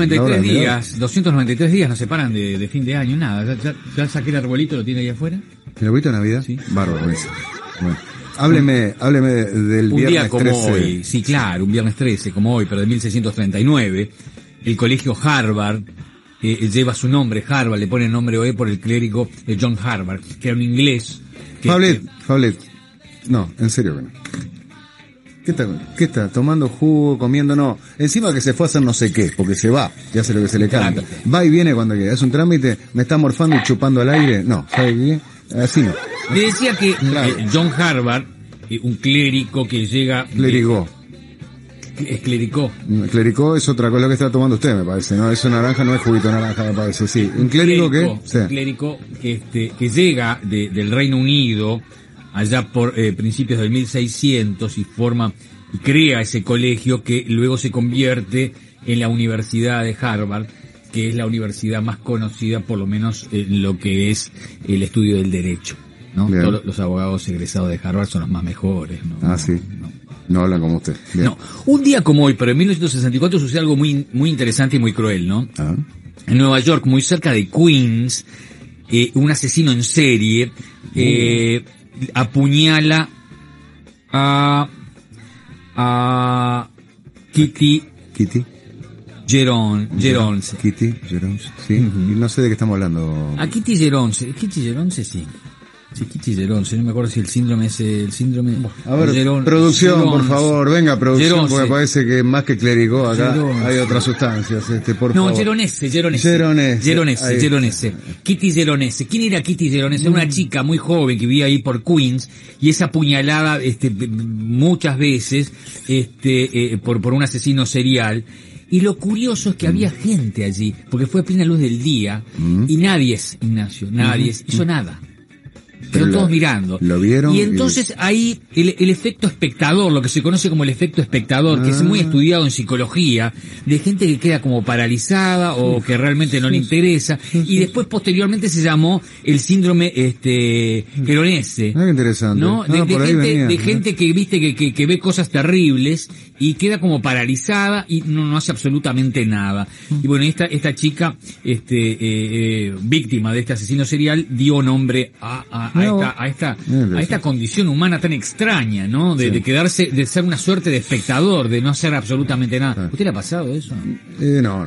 293 días nos separan de fin de año, nada. Ya saqué el arbolito, ¿lo tiene ahí afuera? ¿El arbolito de Navidad? Sí. Bárbaro, bueno. Hábleme del un viernes día como 13. hoy, sí, claro, un viernes 13, como hoy, pero de 1639, el colegio Harvard lleva su nombre, Harvard, le pone el nombre hoy por el clérigo John Harvard, que era un inglés. Fablet. No, en serio que no. ¿Qué está? ¿Tomando jugo, comiendo? No. Encima que se fue a hacer no sé qué, porque se va y hace lo que se le canta. Va y viene cuando quiera. Es un trámite, me está morfando y chupando al aire. No, ¿sabe qué? Así no. Le decía que John Harvard, un clérigo que llega... Clerigó. Es clericó. Clericó es otra cosa que está tomando usted, me parece, ¿no? Eso naranja no es juguito naranja, me parece, sí. Un clérigo que... Sí. Un clérigo que llega del Reino Unido allá por principios del 1600 y crea ese colegio que luego se convierte en la Universidad de Harvard, que es la universidad más conocida, por lo menos en lo que es el estudio del derecho, ¿no? Todos los abogados egresados de Harvard son los más mejores, ¿no? Ah, sí. No hablan como usted. Bien. No, un día como hoy, pero en 1964 sucede algo muy interesante y muy cruel, ¿no? Ah. En Nueva York, muy cerca de Queens, un asesino en serie apuñala a Kitty Geronce, sí. No sé de qué estamos hablando. A Kitty Geronce, sí. Sí, Kitty Geronce, no me acuerdo si el síndrome. A ver, producción, por favor, venga, producción, Geronce. Porque parece que más que clericó acá hay otras sustancias, por favor. No, Geronese. Kitty Geronce. ¿Quién era Kitty Geronce? Era una chica muy joven que vivía ahí por Queens y es apuñalada, muchas veces, por un asesino serial. Y lo curioso es que había gente allí, porque fue a plena luz del día, y nadie hizo nada. quedaron todos mirando. Lo vieron. Y entonces ahí el efecto espectador, lo que se conoce como el efecto espectador, que es muy estudiado en psicología, de gente que queda como paralizada o que realmente no le interesa, y después posteriormente se llamó el síndrome Geronese. Qué interesante. ¿No? De gente que viste que ve cosas terribles y queda como paralizada y no hace absolutamente nada. Y bueno, esta chica, víctima de este asesino serial, dio nombre a esta condición humana tan extraña, ¿no? De quedarse, de ser una suerte de espectador, de no hacer absolutamente nada. ¿Usted le ha pasado eso? No.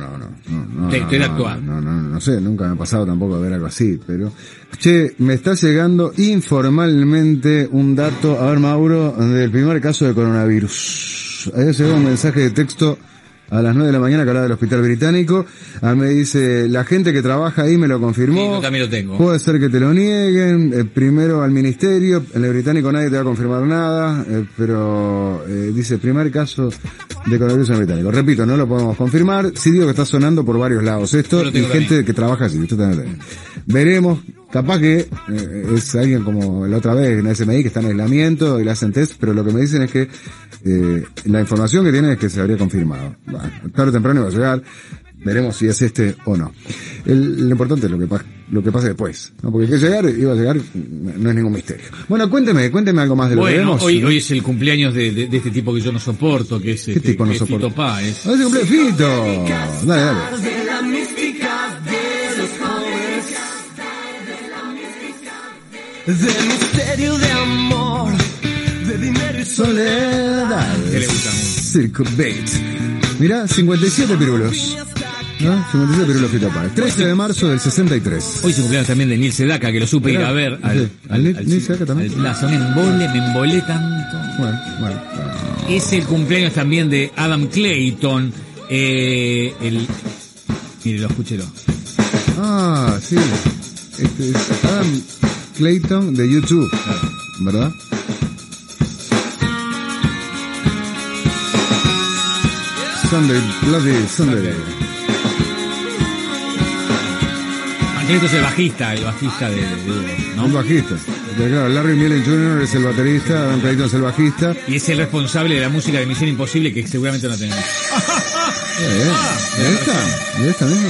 No sé, nunca me ha pasado tampoco ver algo así, pero... Che, me está llegando informalmente un dato, a ver, Mauro, del primer caso de coronavirus. Ahí llegó un mensaje de texto a las 9 de la mañana que hablaba del hospital británico. Me dice, la gente que trabaja ahí me lo confirmó. Sí, yo también lo tengo. Puede ser que te lo nieguen. Primero al ministerio, en el británico nadie te va a confirmar nada, pero dice, primer caso de coronavirus en el británico. Repito, no lo podemos confirmar. Sí digo que está sonando por varios lados esto, y gente que trabaja así. Usted también lo tiene. Veremos. Capaz que es alguien como la otra vez en la SMI que está en aislamiento y le hacen test, pero lo que me dicen es que la información que tienen es que se habría confirmado. Bueno, tarde o temprano va a llegar, veremos si es este o no. Lo importante es lo que pase después, ¿no? Porque que iba a llegar, no es ningún misterio. Bueno, cuénteme algo más de lo que vemos. Hoy es el cumpleaños de este tipo que yo no soporto, que es, ¿qué tipo no soporto? Fito Páez. ¡Ah, es el cumpleaños Fito! Dale. De misterio de amor, de dinero y soledad. ¿Qué le gusta? Circo Bait. Mirá, 57 pirulos. ¿No? 57 pirulos Fito Páez. 13 de marzo del 63. Hoy se cumpleaños también de Neil Sedaka, que lo supe ir a ver Neil Sedaka también. Al plazo. Me embolé tanto. Bueno. Es el cumpleaños también de Adam Clayton. Mírelo, escúchelo. Ah, sí. Es Adam Clayton de YouTube, ¿verdad? Bloody Sunday. Clayton es el bajista de ¿no? El bajista. Claro, Larry Mullen Jr. es el baterista, Adam Clayton es el bajista. Y es el responsable de la música de Misión Imposible, que seguramente no tenemos. ¿De esta misma?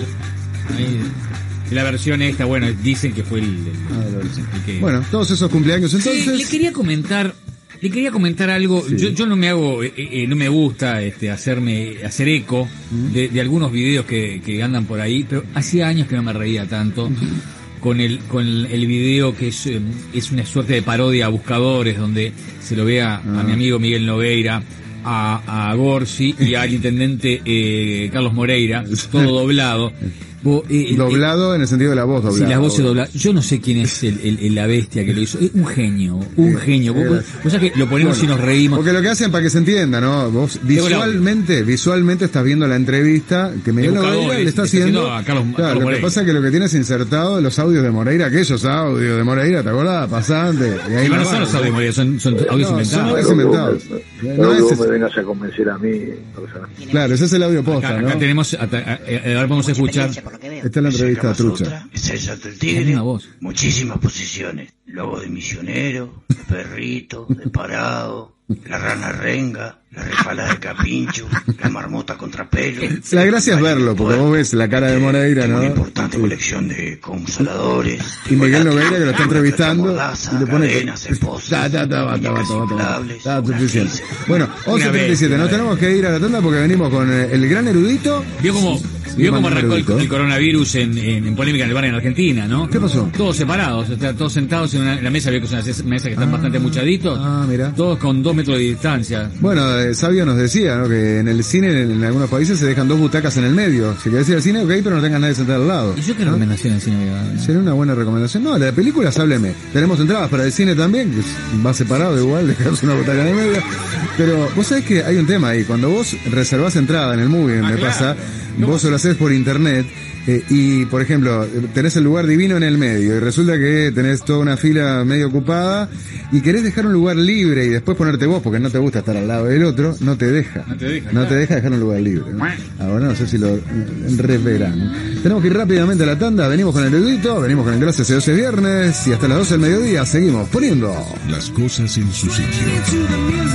La versión esta, bueno, dicen que fue el que... Bueno, todos esos cumpleaños entonces... Sí, le quería comentar algo. Sí. Yo no me hago, no me gusta hacer eco de algunos videos que andan por ahí, pero hacía años que no me reía tanto con el video que es una suerte de parodia a Buscadores, donde se lo ve a mi amigo Miguel Nogueira, a Gorsi y al intendente Carlos Moreira, todo doblado. Doblado en el sentido de la voz doblada. Sí, la voz se dobla. Yo no sé quién es la bestia que lo hizo. Es un genio. Vos sabés que lo ponemos y nos reímos. Porque lo que hacen para que se entienda, ¿no? Vos visualmente estás viendo la entrevista que Miguel Nogueira le está haciendo a Carlos lo Moreira. Que pasa es que lo que tienes insertado los audios de Moreira, aquellos audios de Moreira, ¿te acordás? Pasante. Y ahí no son los audios de Moreira, son audios inventados. Son audios inventados. No me vengas a convencer a mí. Claro, ese es el audio posta, acá tenemos, ahora vamos a escuchar. Esta es la entrevista trucha. Es el salto del tigre, muchísimas posiciones. Lobo de misionero, perrito, de parado, la rana renga, la refalada de capincho, la marmota contrapelo. La gracia es verlo, porque vos ves la cara de Moreira, ¿no? Una importante colección de consoladores. Y Miguel Nogueira que lo está entrevistando y le pone suficiente. Bueno, 11:37, nos tenemos que ir a la tanda porque venimos con el gran erudito. Vio cómo arrancó el coronavirus en polémica en el bar en Argentina, ¿no? ¿Qué pasó? Todos separados, todos sentados en la mesa, vio que es una mesa que están bastante muchaditos. Mira. Todos con 2 metros de distancia. Bueno, Sabio nos decía, ¿no? Que en el cine, en algunos países, se dejan 2 butacas en el medio. Si querés ir al cine, ok, pero no tengas nadie sentado al lado. ¿Y yo qué recomendación en cine? Sería una buena recomendación. No, la de películas, hábleme. Tenemos entradas para el cine también, que va separado igual, dejas una butaca en el medio. Pero vos sabés que hay un tema ahí. Cuando vos reservás entrada en el movie, me pasa, vos lo haces por internet Y, por ejemplo, tenés el lugar divino en el medio y resulta que tenés toda una fila medio ocupada y querés dejar un lugar libre y después ponerte vos porque no te gusta estar al lado del otro, no te deja. No te deja dejar un lugar libre, ¿no? Ahora no sé si lo reverán. Tenemos que ir rápidamente a la tanda, venimos con el erudito, venimos con el Gracias a Dios es viernes y hasta las 12 del mediodía seguimos poniendo las cosas en su sitio.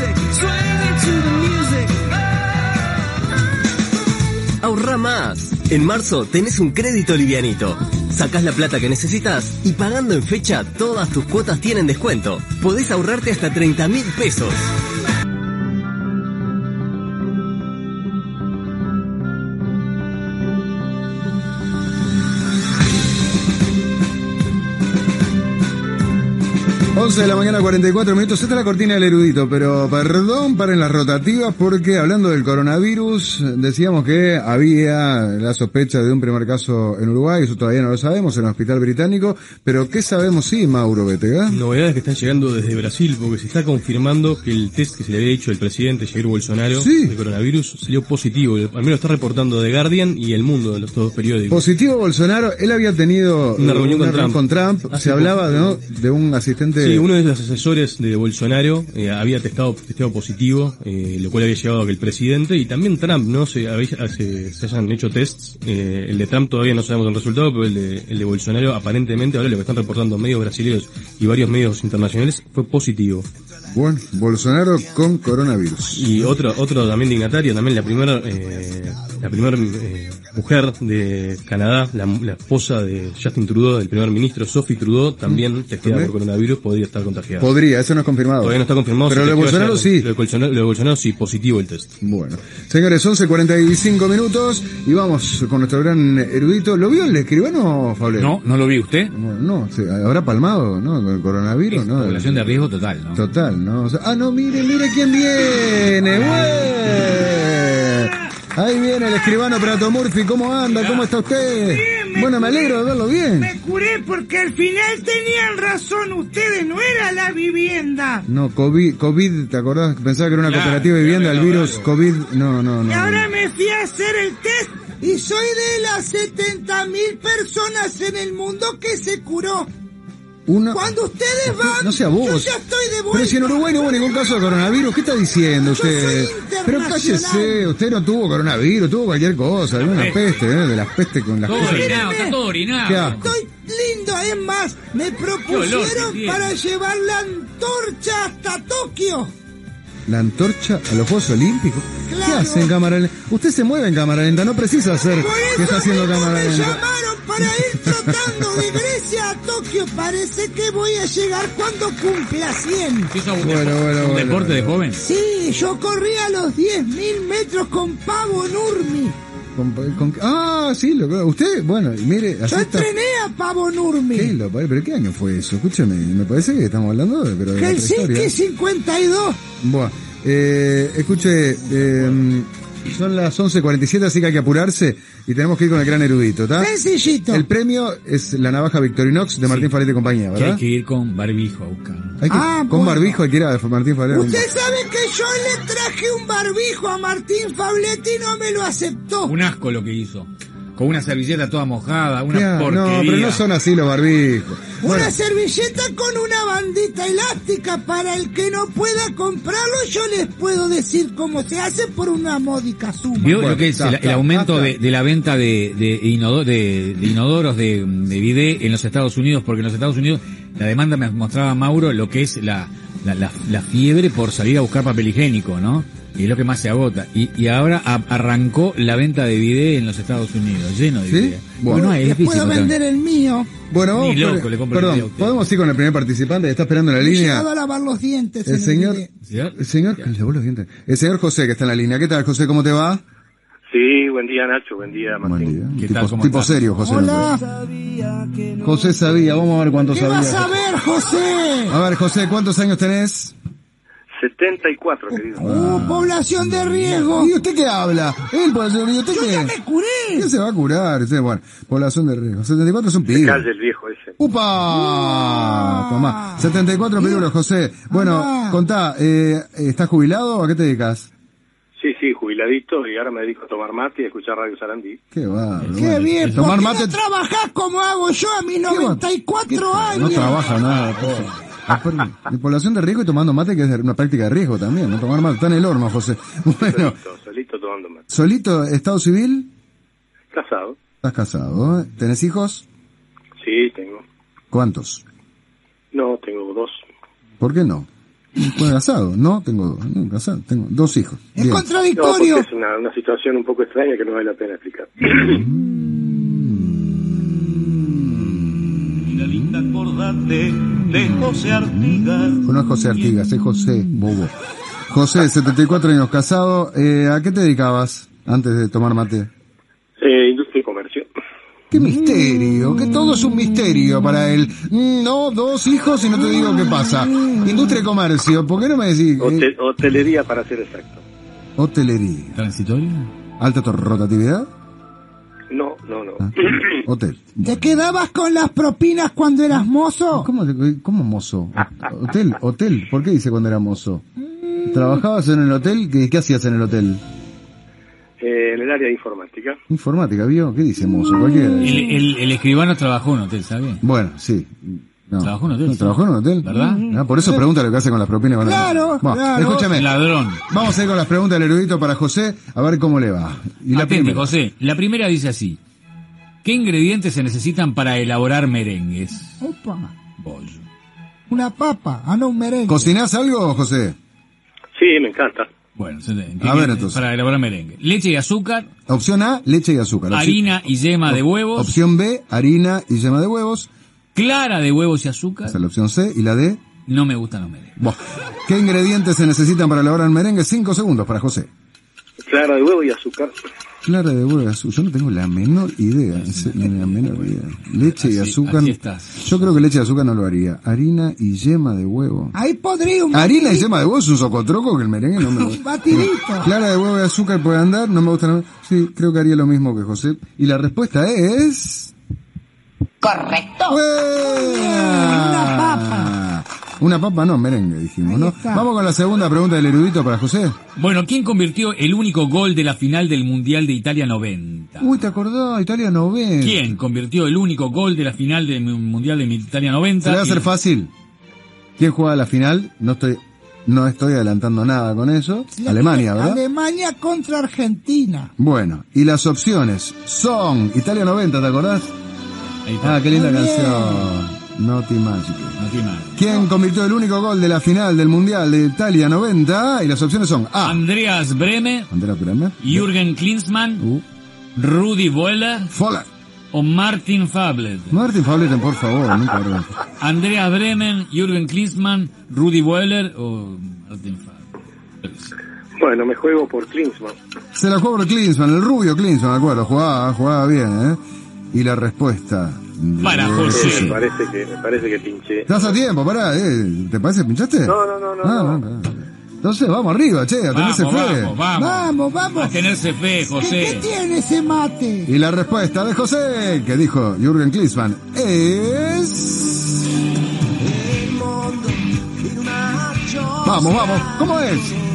Ahorra más. En marzo tenés un crédito livianito. Sacás la plata que necesitas y pagando en fecha todas tus cuotas tienen descuento. Podés ahorrarte hasta 30.000 pesos. De la mañana, 44 minutos. Esta es la cortina del erudito, pero perdón, paren las rotativas porque hablando del coronavirus, decíamos que había la sospecha de un primer caso en Uruguay, eso todavía no lo sabemos, en el hospital británico, pero ¿qué sabemos sí, Mauro Betega? Novedades que están llegando desde Brasil, porque se está confirmando que el test que se le había hecho al presidente Jair Bolsonaro de coronavirus salió positivo, al menos está reportando The Guardian y El Mundo, de los dos periódicos. Positivo Bolsonaro, él había tenido una reunión con Trump. Se hablaba, ¿no?, de un asistente... Sí, uno de los asesores de Bolsonaro había testeado positivo, lo cual había llevado a que el presidente y también Trump, ¿no?, se hayan hecho tests. El de Trump todavía no sabemos el resultado, pero el de Bolsonaro aparentemente, ahora lo que están reportando medios brasileños y varios medios internacionales, fue positivo. Bueno, Bolsonaro con coronavirus. Y otro también dignatario, también la primera mujer de Canadá, la esposa de Justin Trudeau, del primer ministro, Sophie Trudeau, también testeada por coronavirus, podría estar contagiada. Podría, eso no es confirmado. Todavía no está confirmado. Pero lo de Bolsonaro sí. Lo de Bolsonaro sí, positivo el test. Bueno. Señores, 11:45 minutos y vamos con nuestro gran erudito. ¿Lo vio el escribano, Fabio? No lo vi. ¿Usted? No, habrá palmado, ¿no? Con el coronavirus, ¿no? Población de riesgo total, ¿no? Total, ¿no? O sea, no, mire quién viene, güey. Ahí viene el escribano Prato Murphy, ¿cómo anda? ¿Cómo está usted? Bueno, me alegro de verlo bien. Me curé porque al final tenían razón ustedes, no era la vivienda. No, COVID, ¿te acordás? Pensaba que era una cooperativa de vivienda, el virus COVID, no. Y ahora me fui a hacer el test y soy de las 70.000 personas en el mundo que se curó. Cuando ustedes van, no sea vos. Yo ya estoy de vuelta. Pero si en Uruguay no hubo ningún caso de coronavirus, ¿qué está diciendo usted? Pero cállese, usted no tuvo coronavirus, tuvo cualquier cosa, alguna peste, de las pestes con las todo cosas. Orinado, está todo orinado. Estoy lindo, es más, me propusieron para llevar la antorcha hasta Tokio. ¿La antorcha a los Juegos Olímpicos? Claro. ¿Qué hace en cámara lenta? Usted se mueve en cámara lenta, no precisa hacer que está haciendo cámara lenta. Me llamaron para ir trotando de Grecia a Tokio. Parece que voy a llegar cuando cumpla 100. ¿Un deporte de joven? Sí, yo corría los 10.000 metros con Pavo Nurmi. Sí, usted, bueno, mire... Yo entrené a Pavo Nurmi. ¿Pero qué año fue eso? Escúcheme, me parece que estamos hablando de Helsinki 52. Bueno, escuche, son las 11:47, así que hay que apurarse y tenemos que ir con el gran erudito, ¿está? Sencillito. El premio es la navaja Victorinox de Martín Fabletti y compañía, ¿verdad? Hay que ir con barbijo a buscar. Con barbijo hay que ir a Martín Fabletti. Usted sabe que yo le traje un barbijo a Martín Fabletti y no me lo aceptó. Un asco lo que hizo. Con una servilleta toda mojada, una porquería. No, pero no son así los barbijos. Una servilleta con una bandita elástica para el que no pueda comprarlo. Yo les puedo decir cómo se hace por una módica suma. ¿Vio lo que es el aumento de la venta de inodoros de bidet en los Estados Unidos? Porque en los Estados Unidos la demanda, me mostraba Mauro, lo que es la fiebre por salir a buscar papel higiénico, ¿no? Y es lo que más se agota. Y ahora arrancó la venta de bidet en los Estados Unidos, lleno de bidet. Bueno, es difícil. Puedo vender el mío. Bueno, vamos. Perdón, ¿podemos ir con el primer participante que está esperando en la línea? He llegado a lavar los dientes. El señor lavó los dientes. El señor José, que está en la línea. ¿Qué tal, José? ¿Cómo te va? Sí, buen día, Nacho. Buen día, Martín. Buen día. Tipo serio, José. Hola. José sabía. Vamos a ver cuánto sabía. ¿Qué vas a ver, José? A ver, José, ¿cuántos años tenés? 74, querido. Población de riesgo. ¿Y usted qué habla? Población de riesgo. Yo ya me curé. ¿Qué se va a curar? Bueno, población de riesgo. 74 es un pibe. Calle el viejo ese. ¡Upa! Tomá. 74 peluros, José. Bueno, contá, ¿estás jubilado o a qué te dedicas? Sí, jubiladito, y ahora me dedico a tomar mate y a escuchar Radio Sarandí. Qué va. Qué bien, Tomar ¿por qué mate. no trabajás como hago yo a mis 94 años? No trabaja nada. De población de riesgo y tomando mate, que es una práctica de riesgo también, no tomar mate. Está en el horno, José. Bueno, Solito tomando mate. ¿solito, estado civil? Casado. Estás casado, ¿eh? ¿Tenés hijos? Sí, tengo. ¿Cuántos? No, tengo 2. ¿Por qué no? Bueno, casado, no, tengo 2. No, casado, tengo 2 hijos. Es Bien. contradictorio. No, porque es una situación un poco extraña que no vale la pena explicar. La linda acordate de José Artigas. No es José Artigas, es José Bobo. José, 74 años casado. ¿A qué te dedicabas antes de tomar mate? Industria y comercio. ¡Qué misterio! Que todo es un misterio para él. No, 2 hijos y no te digo qué pasa. Industria y comercio, ¿por qué no me decís? Hotelería, para ser exacto. Hotelería. ¿Transitorio? ¿Alta rotatividad? No. Hotel. ¿Te quedabas con las propinas cuando eras mozo? ¿Cómo mozo? Hotel. ¿Por qué dice cuando era mozo? ¿Trabajabas en el hotel? ¿Qué hacías en el hotel? En el área de informática. Informática, ¿vio? ¿Qué dice mozo? Cualquiera. El escribano trabajó en un hotel, ¿sabes? Bueno, sí. No. ¿Trabajó en un hotel? No, ¿trabajó en un hotel? ¿Verdad? Ah, por eso pregunta lo que hace con las propinas. Claro, claro. Escúchame. Ladrón. Vamos a ir con las preguntas del erudito para José, a ver cómo le va. Y la Atente, primera. José. La primera dice así. ¿Qué ingredientes se necesitan para elaborar merengues? Opa. Bollo. Una papa, no un merengue. ¿Cocinás algo, José? Sí, me encanta. Bueno, a ver entonces. Para elaborar merengue. Leche y azúcar. Opción A, leche y azúcar. Harina y yema de huevos. Opción B, harina y yema de huevos. Clara de huevos y azúcar. Esa es la opción C. ¿Y la D? No me gustan los merengues. Bueno, ¿qué ingredientes se necesitan para elaborar merengue? 5 segundos para José. Clara de huevo y azúcar. Clara de huevo y azúcar. Yo no tengo la menor idea. Leche y azúcar. Así estás. Yo creo que leche y azúcar no lo haría. Harina y yema de huevo. Ahí podría un Harina y batidito. yema de huevo es un socotroco que el merengue no me gusta. Un batidito. Clara de huevo y azúcar puede andar, no me gusta. Sí, creo que haría lo mismo que José. Y la respuesta es... Correcto. Una papa. Una papa no, merengue dijimos, ¿no? está. Vamos con la segunda pregunta del erudito para José. Bueno, ¿quién convirtió el único gol de la final del Mundial de Italia 90? Uy, ¿te acordás? Italia 90. ¿Quién convirtió el único gol de la final del Mundial de Italia 90? Se le va a hacer fácil. ¿Quién juega la final? No estoy adelantando nada con eso. Alemania, ¿verdad? Alemania contra Argentina. Bueno, y las opciones son Italia 90, ¿te acordás? Ahí está. Ah, qué linda Muy bien. canción. Naughty Magic. No tiene nada. ¿Quién convirtió el único gol de la final del Mundial de Italia 90? Y las opciones son A. Andreas Brehme, Andrea Bremer. Jürgen Klinsmann, Rudi Völler Foller. o Martin Fablet. Martin Fablet, por favor, nunca verdad. Andreas Bremen, Jürgen Klinsmann, Rudi Völler o Martin Fablet. Bueno, me juego por Klinsmann. Se la jugó por Klinsmann, el rubio Klinsmann, de acuerdo, jugaba bien, ¿eh? Y la respuesta... Para José. Me parece que pinché. Estás a tiempo, pará, ¿te parece pinchaste? No. No. Entonces vamos arriba, che, a tenerse fe. Vamos. A tenerse fe, ¿Qué José. tiene ese mate? Y la respuesta de José, que dijo Jürgen Klinsmann, es... Vamos, ¿cómo es?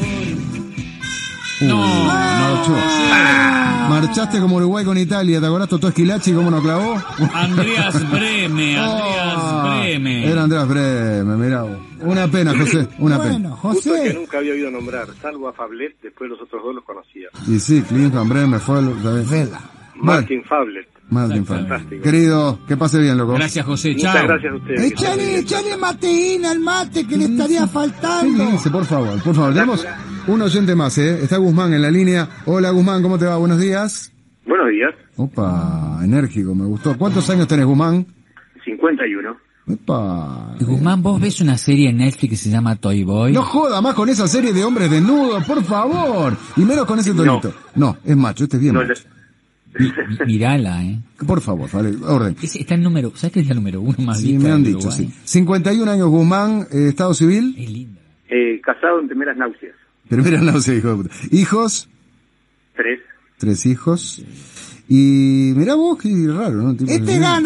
Marchaste como Uruguay con Italia, ¿te acordás Totó Esquilachi cómo nos clavó? Andreas Brehme. Era Andreas Brehme, mirá vos. Una pena, José, una pena. Justo el que nunca había oído nombrar, salvo a Fablet, después los otros dos los conocía. Y sí, Klinsmann, Brehme, fue... Martin Fablet. Martin Fablet. Querido, que pase bien, loco. Gracias, José. Muchas Chao. gracias a ustedes. Echale mateína al mate que le estaría faltando. ¿Qué dice? Por favor. Tenemos un oyente más, ¿eh? Está Guzmán en la línea. Hola, Guzmán, ¿cómo te va? Buenos días. Buenos días. Opa, enérgico, me gustó. ¿Cuántos años tenés, Guzmán? 51. Opa. Guzmán, ¿vos ves una serie en Netflix que se llama Toy Boy? No joda más con esa serie de hombres desnudos, por favor. Y menos con ese tonito. No, es macho, este es bien macho. Mirala, Por favor, vale, orden. Está el número, ¿sabes qué es el número 1 más Sí, vista me han del dicho, Uruguay? sí. 51 años, Guzmán, estado civil. Es linda. Casado en primeras náuseas. Primera náusea, hijo de puta. ¿Hijos? 3. 3 hijos. Y mirá vos, qué raro, ¿no? Tipo, Este gana.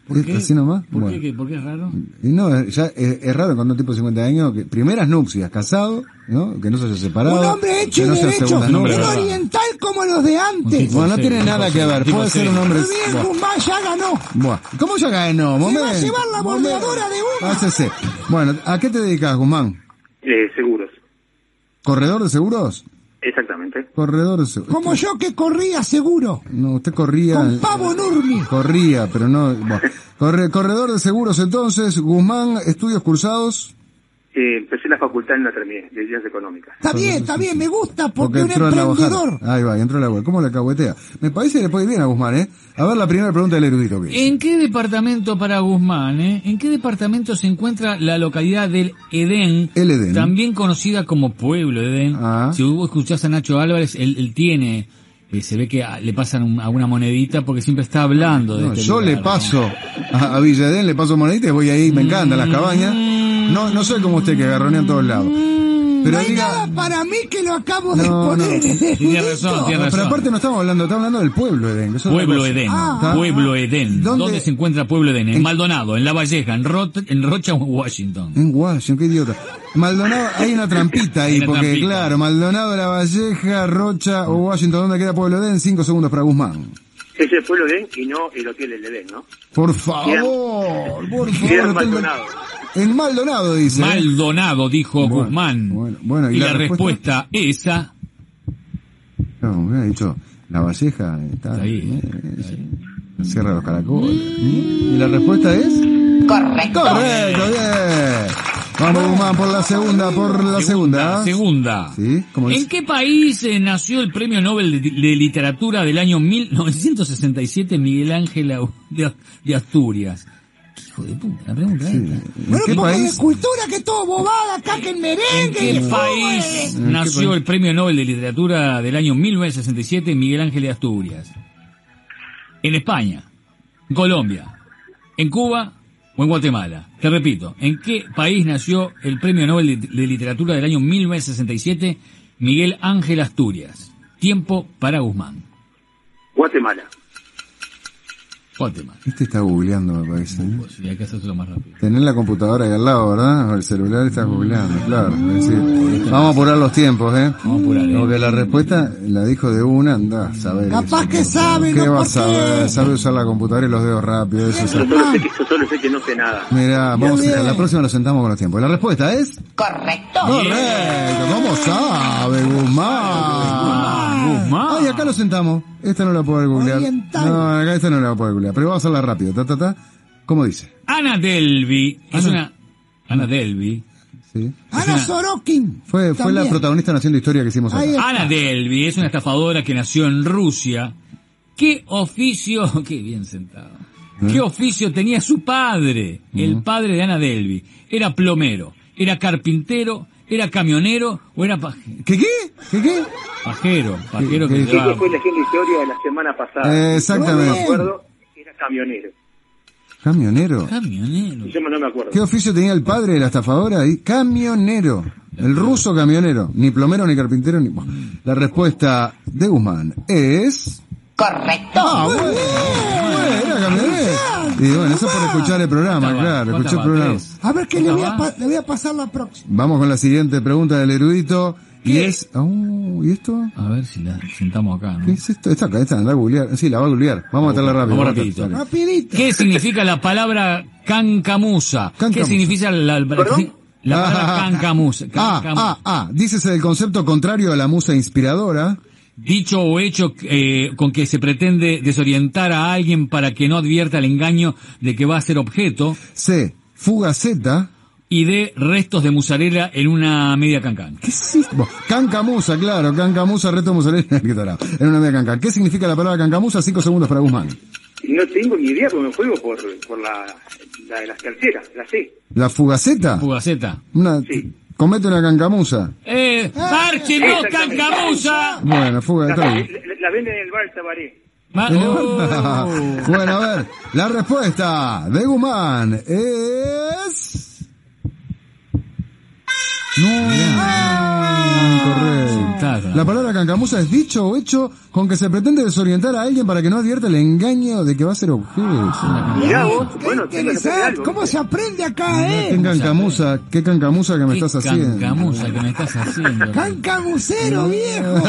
¿Así nomás? ¿Por Bueno. qué? ¿Por qué es raro? Y no, ya es raro cuando un tipo de 50 años, que primeras nupcias, casado, ¿no? Que no se haya separado. Un hombre hecho que y no sea derecho, segundas un nupcias. oriental como los de antes. Bueno, no tiene nada que ver, puede ser un hombre... Muy bien, Guzmán ya ganó. Bueno, ¿cómo ya ganó? Se va a llevar la bordeadora de una. Hácese. Bueno, ¿a qué te dedicas, Guzmán? Seguros. ¿Corredor de seguros? Exactamente. Corredor de seguros. Como yo que corría seguro. No, usted corría... Con Pavo Nurmi. Corría, pero no... Bueno. Corredor de seguros entonces, Guzmán, estudios cursados... Empecé la facultad y no la terminé, de Ciencias Económicas. Está bien, me gusta porque un entró emprendedor. Ahí va, entró a la web. ¿Cómo la cahuetea? Me parece que le puede ir bien a Guzmán, ¿eh? A ver la primera pregunta del erudito. ¿En qué departamento para Guzmán, en qué departamento se encuentra la localidad del Edén? El Edén. También conocida como Pueblo Edén. Si vos escuchás a Nacho Álvarez, él tiene... se ve que le pasan alguna monedita porque siempre está hablando de yo lugar, le paso a Villa Edén, le paso moneditas y voy ahí, me encantan las cabañas. No soy como usted que garronea en todos lados. Pero no hay nada para mí que lo acabo de poner. Tiene razón. Pero aparte no estamos hablando del Pueblo Edén. Pueblo Edén. Pueblo Edén. ¿Dónde se encuentra Pueblo Edén? En Maldonado, en La Valleja, en Rocha o en Washington. En Washington, qué idiota. Maldonado, hay una trampita ahí, porque claro, Maldonado, La Valleja, Rocha o Washington, ¿dónde queda Pueblo Edén? 5 segundos para Guzmán. Ese es Pueblo Edén y no el Hotel del Edén, ¿no? Por favor. Maldonado. En Maldonado, dice. Maldonado, dijo Guzmán. Bueno, y la respuesta esa... No, me hubiera dicho, La Valleja está ahí. Cierra los Caracoles. ¿Y la respuesta es? Correcto. Correcto, bien. Vamos, Guzmán, por la segunda. Segunda. ¿Sí? ¿Cómo ¿En qué país nació el Premio Nobel de Literatura del año 1967 Miguel Ángel de Asturias? Hijo de puta, la pregunta esta. Bueno, un poco de cultura, que todo bobada, acá que el merengue. ¿En qué país nació el Premio Nobel de Literatura del año 1967 Miguel Ángel de Asturias? ¿En España, en Colombia, en Cuba o en Guatemala? Te repito, ¿en qué país nació el Premio Nobel de Literatura del año 1967 Miguel Ángel Asturias? Tiempo para Guzmán. Guatemala. Este está googleando, me parece. Sí, hay que hacerlo más rápido. Tenés la computadora ahí al lado, ¿verdad? O el celular está googleando, claro. Es decir, vamos a apurar los tiempos, ¿eh? Vamos a apurar, porque la respuesta la dijo de una, anda a saber. Capaz eso. que sabe, ¿Qué ¿no? vas a saber? Sabe usar la computadora y los dedos rápidos. Eso Yo solo sé que no sé nada. Mirá, vamos a la próxima nos sentamos con los tiempos. La respuesta es... Correcto. Correcto, ¿cómo sabe, Guzmán? Ay, acá lo sentamos. Esta no la puedo googlear. No, acá esta no la puedo googlear. Pero vamos a hacerla rápido. ¿Cómo dice? Ana Delvey. Ana Delvey. Sí. Ana Sorokin. Fue la protagonista en Haciendo Historia que hicimos acá. Ana Delvey es una estafadora que nació en Rusia. ¿Qué oficio... Qué bien sentado. ¿Qué oficio tenía su padre? El padre de Ana Delvey. ¿Era plomero? ¿Era carpintero? ¿Era camionero o era pajero? ¿Qué? Pajero que Eso fue la historia de la semana pasada. Exactamente. No me acuerdo, era camionero. ¿Camionero? Yo no me acuerdo. ¿Qué oficio tenía el padre de la estafadora ahí? Camionero. El ruso camionero. Ni plomero, ni carpintero, ni... La respuesta de Guzmán es... Correcto. Bueno, era camionero. Y bueno, eso por escuchar el programa, claro, escuché el programa. A ver que le voy a pasar la próxima. Vamos con la siguiente pregunta del erudito. Y es... ¿y esto? A ver si la sentamos acá, ¿no? ¿Qué es esto? Esta anda a googlear. Sí, la va a googlear. Vamos a meterla rápido. Vamos rapidito. ¿Qué significa la palabra cancamusa? ¿Qué significa la palabra cancamusa? Dícese del concepto contrario a la musa inspiradora. Dicho o hecho con que se pretende desorientar a alguien para que no advierta el engaño de que va a ser objeto. C. Fugaceta. Y D. Restos de musarela en una media cancán. ¿Qué es esto? Cancamusa, claro. Cancamusa, resto de musarela en una media cancán. ¿Qué significa la palabra cancamusa? 5 segundos para Guzmán. No tengo ni idea porque me juego por la de las terceras, la C. ¿La fugaceta? Fugaceta. Sí. Comete una cancamusa. ¡Marche, no, cancamusa! Bueno, fugaceta. La venden en el bar Tabaré. Bueno, a ver, la respuesta de Guzmán es... No, incorrecto. Claro. La palabra cancamusa es dicho o hecho con que se pretende desorientar a alguien para que no advierta el engaño de que va a ser objeto. Mirá vos, bueno, Interesante. ¿Cómo se aprende acá, ¿Qué cancamusa que me estás haciendo? Cancamusa que me estás haciendo. Cancamusero, viejo.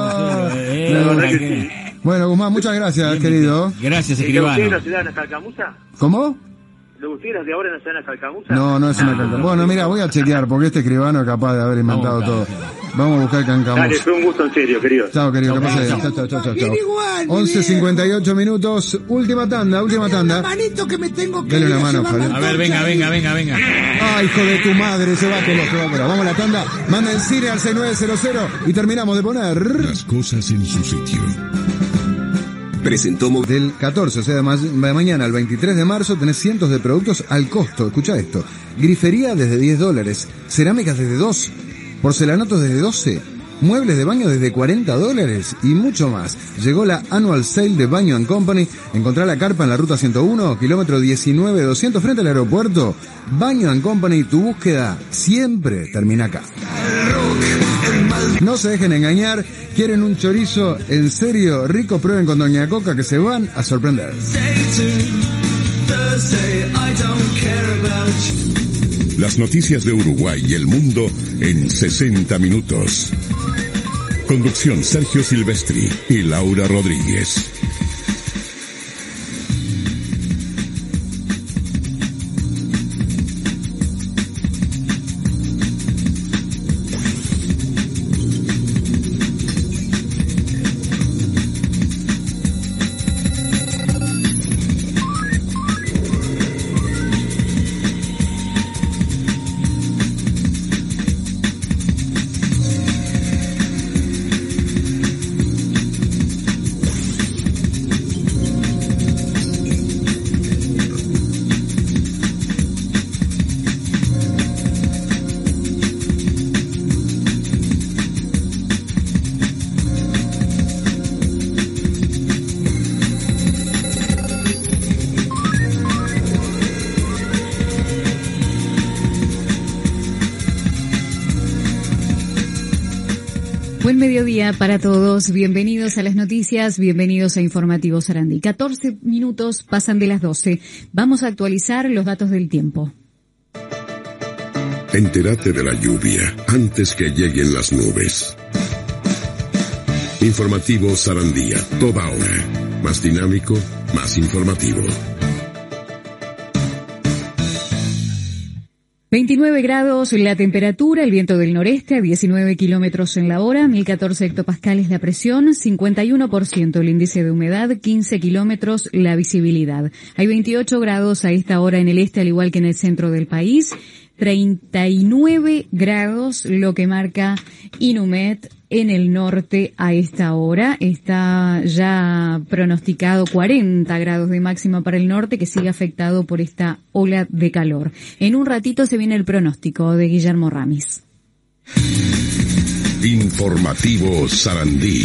Bueno, Guzmán, muchas gracias, querido. Gracias, ¿Los escribano. ustedes no se dan a Calcamusa? ¿Cómo? ¿Los ustedes de ahora no se dan a Calcamusa? No es una cancamusa. Bueno, mira, voy a chequear porque este escribano es capaz de haber inventado todo. Vamos a buscar cancamusa. Dale, fue un gusto en serio, querido. Chao, querido, que pase. Chao. 11:58 minutos, última tanda. La manito que me tengo que dale ir una mano, llevar la A ver, venga. Ay, hijo de tu madre, se va pero vamos a la tanda. Manda el cine al 6900 y terminamos de poner las cosas en su sitio. Presentó del 14, o sea, de mañana al 23 de marzo tenés cientos de productos al costo. Escucha esto: grifería desde $10, cerámicas desde $2, porcelanatos desde $12, muebles de baño desde $40 y mucho más. Llegó la Annual Sale de Baño & Company. Encontrá la carpa en la ruta 101, kilómetro 19-200 frente al aeropuerto. Baño & Company, tu búsqueda siempre termina acá. No se dejen engañar, quieren un chorizo en serio rico, prueben con Doña Coca que se van a sorprender. Las noticias de Uruguay y el mundo en 60 minutos. Conducción Sergio Silvestri y Laura Rodríguez. Buen mediodía para todos, bienvenidos a las noticias, bienvenidos a Informativo Sarandí. 14 minutos pasan de las 12. Vamos a actualizar los datos del tiempo. Entérate de la lluvia antes que lleguen las nubes. Informativo Sarandí, toda hora. Más dinámico, más informativo. 29 grados la temperatura, el viento del noreste a 19 kilómetros en la hora, 1014 hectopascales la presión, 51% el índice de humedad, 15 kilómetros la visibilidad. Hay 28 grados a esta hora en el este, al igual que en el centro del país, 39 grados lo que marca Inumet en el norte a esta hora. Está ya pronosticado 40 grados de máxima para el norte, que sigue afectado por esta ola de calor. En un ratito se viene el pronóstico de Guillermo Ramis. Informativo Sarandí.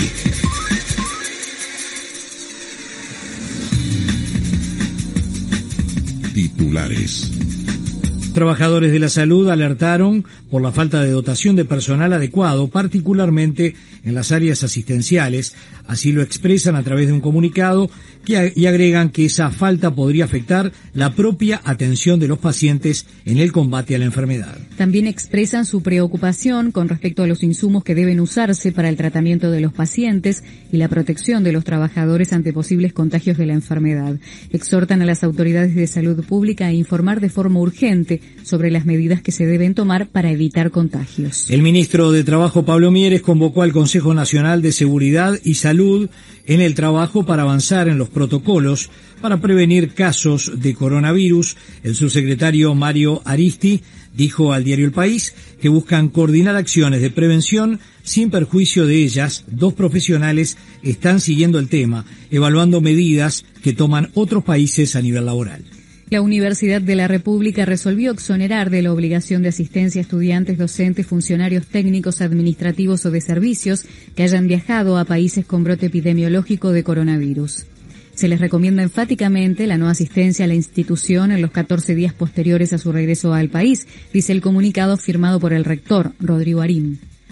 Titulares. Trabajadores de la salud alertaron por la falta de dotación de personal adecuado, particularmente en las áreas asistenciales. Así lo expresan a través de un comunicado y agregan que esa falta podría afectar la propia atención de los pacientes en el combate a la enfermedad. También expresan su preocupación con respecto a los insumos que deben usarse para el tratamiento de los pacientes y la protección de los trabajadores ante posibles contagios de la enfermedad. Exhortan a las autoridades de salud pública a informar de forma urgente sobre las medidas que se deben tomar para evitar contagios. El ministro de Trabajo, Pablo Mieres, convocó al Consejo Nacional de Seguridad y Salud en el trabajo para avanzar en los protocolos para prevenir casos de coronavirus. El subsecretario Mario Aristi dijo al diario El País que buscan coordinar acciones de prevención sin perjuicio de ellas. Dos profesionales están siguiendo el tema, evaluando medidas que toman otros países a nivel laboral. La Universidad de la República resolvió exonerar de la obligación de asistencia a estudiantes, docentes, funcionarios técnicos, administrativos o de servicios que hayan viajado a países con brote epidemiológico de coronavirus. Se les recomienda enfáticamente la no asistencia a la institución en los 14 días posteriores a su regreso al país, dice el comunicado firmado por el rector, Rodrigo Arín.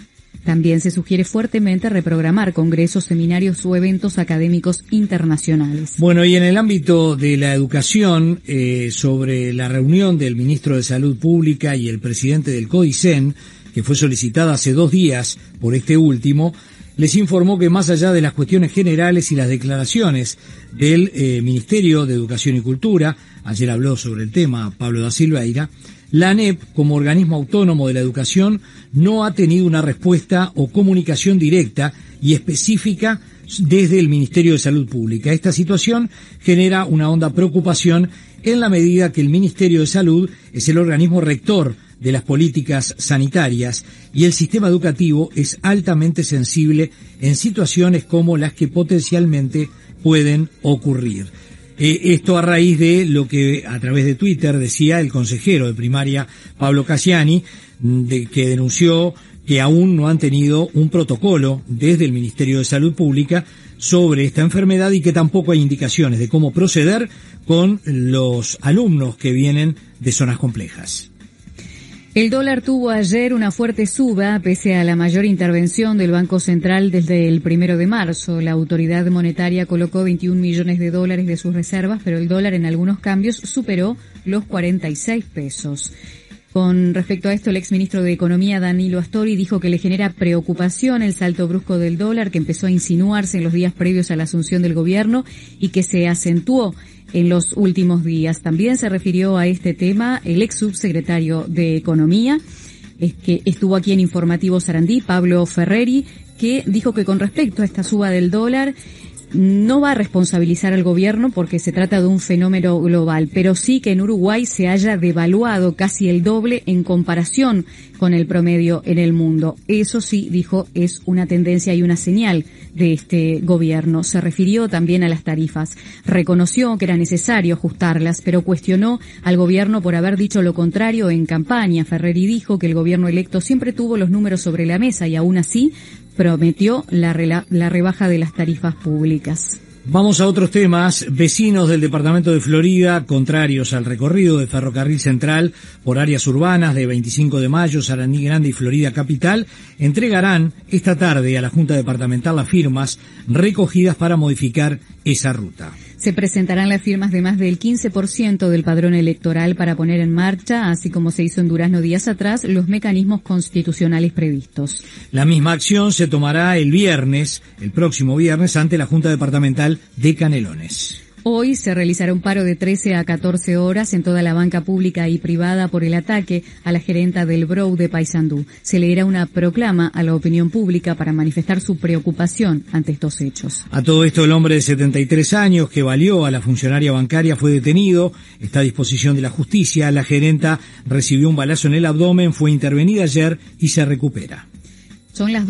También se sugiere fuertemente reprogramar congresos, seminarios o eventos académicos internacionales. Bueno, y en el ámbito de la educación, sobre la reunión del ministro de Salud Pública y el presidente del CODICEN, que fue solicitada hace 2 días por este último, les informó que más allá de las cuestiones generales y las declaraciones del Ministerio de Educación y Cultura, ayer habló sobre el tema Pablo da Silveira, la ANEP, como organismo autónomo de la educación, no ha tenido una respuesta o comunicación directa y específica desde el Ministerio de Salud Pública. Esta situación genera una honda preocupación en la medida que el Ministerio de Salud es el organismo rector de las políticas sanitarias y el sistema educativo es altamente sensible en situaciones como las que potencialmente pueden ocurrir. Esto a raíz de lo que a través de Twitter decía el consejero de primaria Pablo Cassiani, que denunció que aún no han tenido un protocolo desde el Ministerio de Salud Pública sobre esta enfermedad y que tampoco hay indicaciones de cómo proceder con los alumnos que vienen de zonas complejas. El dólar tuvo ayer una fuerte suba pese a la mayor intervención del Banco Central desde el 1 de marzo. La autoridad monetaria colocó 21 millones de dólares de sus reservas, pero el dólar en algunos cambios superó los 46 pesos. Con respecto a esto, el exministro de Economía, Danilo Astori, dijo que le genera preocupación el salto brusco del dólar que empezó a insinuarse en los días previos a la asunción del gobierno y que se acentuó en los últimos días. También se refirió a este tema el ex subsecretario de Economía, que estuvo aquí en Informativo Sarandí, Pablo Ferreri, que dijo que con respecto a esta suba del dólar no va a responsabilizar al gobierno porque se trata de un fenómeno global, pero sí que en Uruguay se haya devaluado casi el doble en comparación con el promedio en el mundo. Eso sí, dijo, es una tendencia y una señal de este gobierno. Se refirió también a las tarifas. Reconoció que era necesario ajustarlas, pero cuestionó al gobierno por haber dicho lo contrario en campaña. Ferreri dijo que el gobierno electo siempre tuvo los números sobre la mesa y aún así prometió la rebaja de las tarifas públicas. Vamos a otros temas. Vecinos del departamento de Florida, contrarios al recorrido de Ferrocarril Central por áreas urbanas de 25 de Mayo, Sarandí Grande y Florida Capital, entregarán esta tarde a la Junta Departamental las firmas recogidas para modificar esa ruta. Se presentarán las firmas de más del 15% del padrón electoral para poner en marcha, así como se hizo en Durazno días atrás, los mecanismos constitucionales previstos. La misma acción se tomará el próximo viernes, ante la Junta Departamental de Canelones. Hoy se realizará un paro de 13 a 14 horas en toda la banca pública y privada por el ataque a la gerenta del BROU de Paysandú. Se leerá una proclama a la opinión pública para manifestar su preocupación ante estos hechos. A todo esto, el hombre de 73 años que valió a la funcionaria bancaria fue detenido. Está a disposición de la justicia. La gerenta recibió un balazo en el abdomen, fue intervenida ayer y se recupera. Son las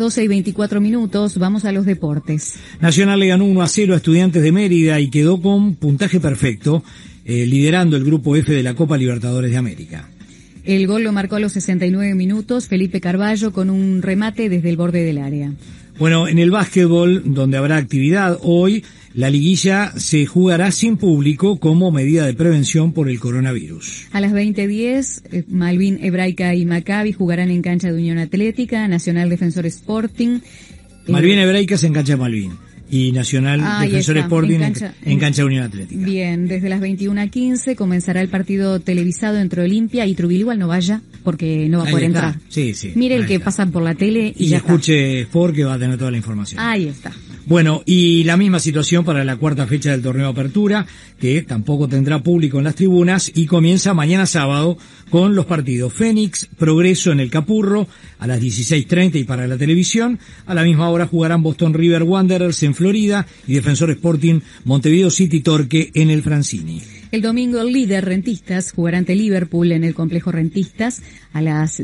12:24, vamos a los deportes. Nacional le ganó 1-0 a Estudiantes de Mérida y quedó con puntaje perfecto, liderando el grupo F de la Copa Libertadores de América. El gol lo marcó a los 69 minutos Felipe Carballo con un remate desde el borde del área. Bueno, en el básquetbol, donde habrá actividad hoy, la liguilla se jugará sin público como medida de prevención por el coronavirus. A las 20:10, Malvin Hebraica y Maccabi jugarán en cancha de Unión Atlética, Nacional Defensor Sporting. Malvin Hebraica es en cancha de Malvin y Nacional Defensor Sporting en cancha de Unión Atlética. Bien, desde las 21:15 comenzará el partido televisado entre Olimpia y Trujillo. Igual no vaya porque no va a poder entrar. Sí, sí. Mire el que pasan por la tele y ya escuche Sport, que va a tener toda la información. Ahí está. Bueno, y la misma situación para la cuarta fecha del torneo Apertura, que tampoco tendrá público en las tribunas y comienza mañana sábado con los partidos Fénix, Progreso en el Capurro a las 16:30 y para la televisión. A la misma hora jugarán Boston River Wanderers en Florida y Defensor Sporting Montevideo City Torque en el Francini. El domingo el líder Rentistas jugará ante Liverpool en el complejo Rentistas. A las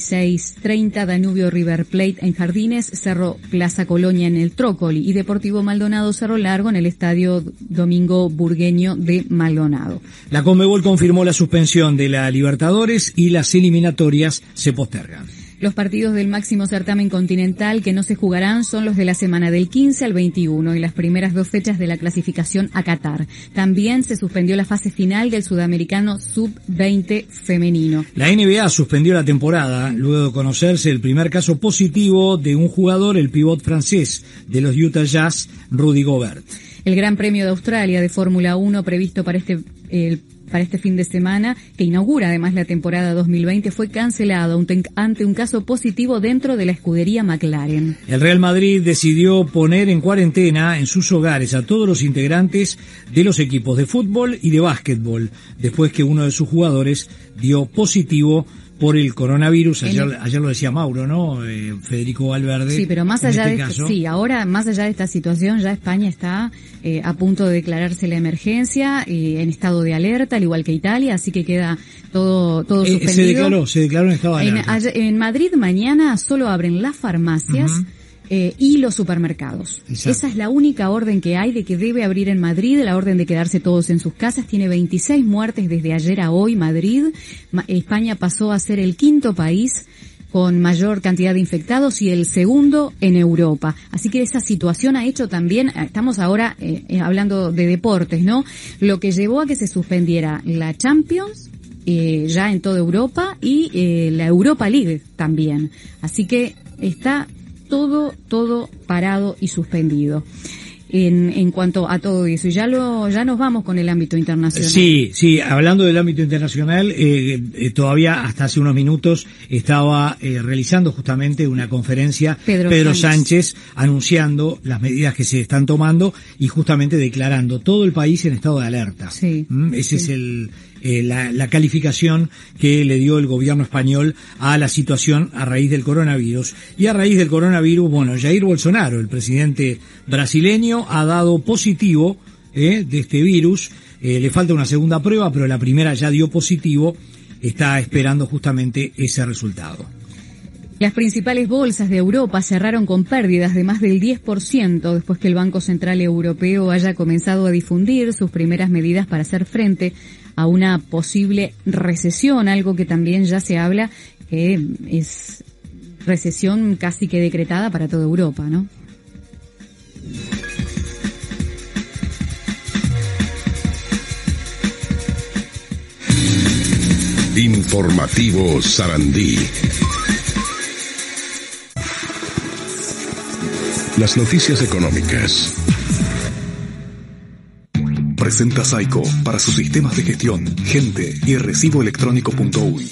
16:30 Danubio River Plate en Jardines, Cerro Plaza Colonia en el Trócoli y Deportivo Maldonado Cerro Largo en el Estadio Domingo Burgueño de Maldonado. La Conmebol confirmó la suspensión de la Libertadores y las eliminatorias se postergan. Los partidos del máximo certamen continental que no se jugarán son los de la semana del 15 al 21 y las primeras 2 fechas de la clasificación a Qatar. También se suspendió la fase final del Sudamericano Sub-20 femenino. La NBA suspendió la temporada luego de conocerse el primer caso positivo de un jugador, el pívot francés de los Utah Jazz, Rudy Gobert. El Gran Premio de Australia de Fórmula 1 previsto para este fin de semana, que inaugura además la temporada 2020, fue cancelado ante un caso positivo dentro de la escudería McLaren. El Real Madrid decidió poner en cuarentena en sus hogares a todos los integrantes de los equipos de fútbol y de básquetbol, después que uno de sus jugadores dio positivo por el coronavirus. Ayer lo decía Mauro, ¿no? Federico Valverde. Sí, pero más allá ahora, más allá de esta situación, ya España está a punto de declararse la emergencia, en estado de alerta, al igual que Italia, así que queda todo suspendido. Se declaró en estado de alerta. En Madrid mañana solo abren las farmacias, y los supermercados. Exacto. Esa es la única orden que hay de que debe abrir en Madrid, la orden de quedarse todos en sus casas. Tiene 26 muertes desde ayer a hoy Madrid. España pasó a ser el 5º país con mayor cantidad de infectados y el 2º en Europa. Así que esa situación ha hecho también, estamos ahora hablando de deportes, ¿no? Lo que llevó a que se suspendiera la Champions, ya en toda Europa, y la Europa League también. Así que está todo parado y suspendido en cuanto a todo eso. Y ya nos vamos con el ámbito internacional. Sí, hablando del ámbito internacional, todavía hasta hace unos minutos estaba realizando justamente una conferencia Pedro Sánchez anunciando las medidas que se están tomando y justamente declarando todo el país en estado de alerta. Sí. Ese es la calificación que le dio el gobierno español a la situación a raíz del coronavirus. Y a raíz del coronavirus, Jair Bolsonaro, el presidente brasileño, ha dado positivo de este virus. Le falta una segunda prueba, pero la primera ya dio positivo. Está esperando justamente ese resultado. Las principales bolsas de Europa cerraron con pérdidas de más del 10% después que el Banco Central Europeo haya comenzado a difundir sus primeras medidas para hacer frente a una posible recesión, algo que también ya se habla que es recesión casi que decretada para toda Europa, ¿no? Informativo Sarandí. Las noticias económicas. Presenta Saico para sus sistemas de gestión, gente y reciboelectrónico.uy.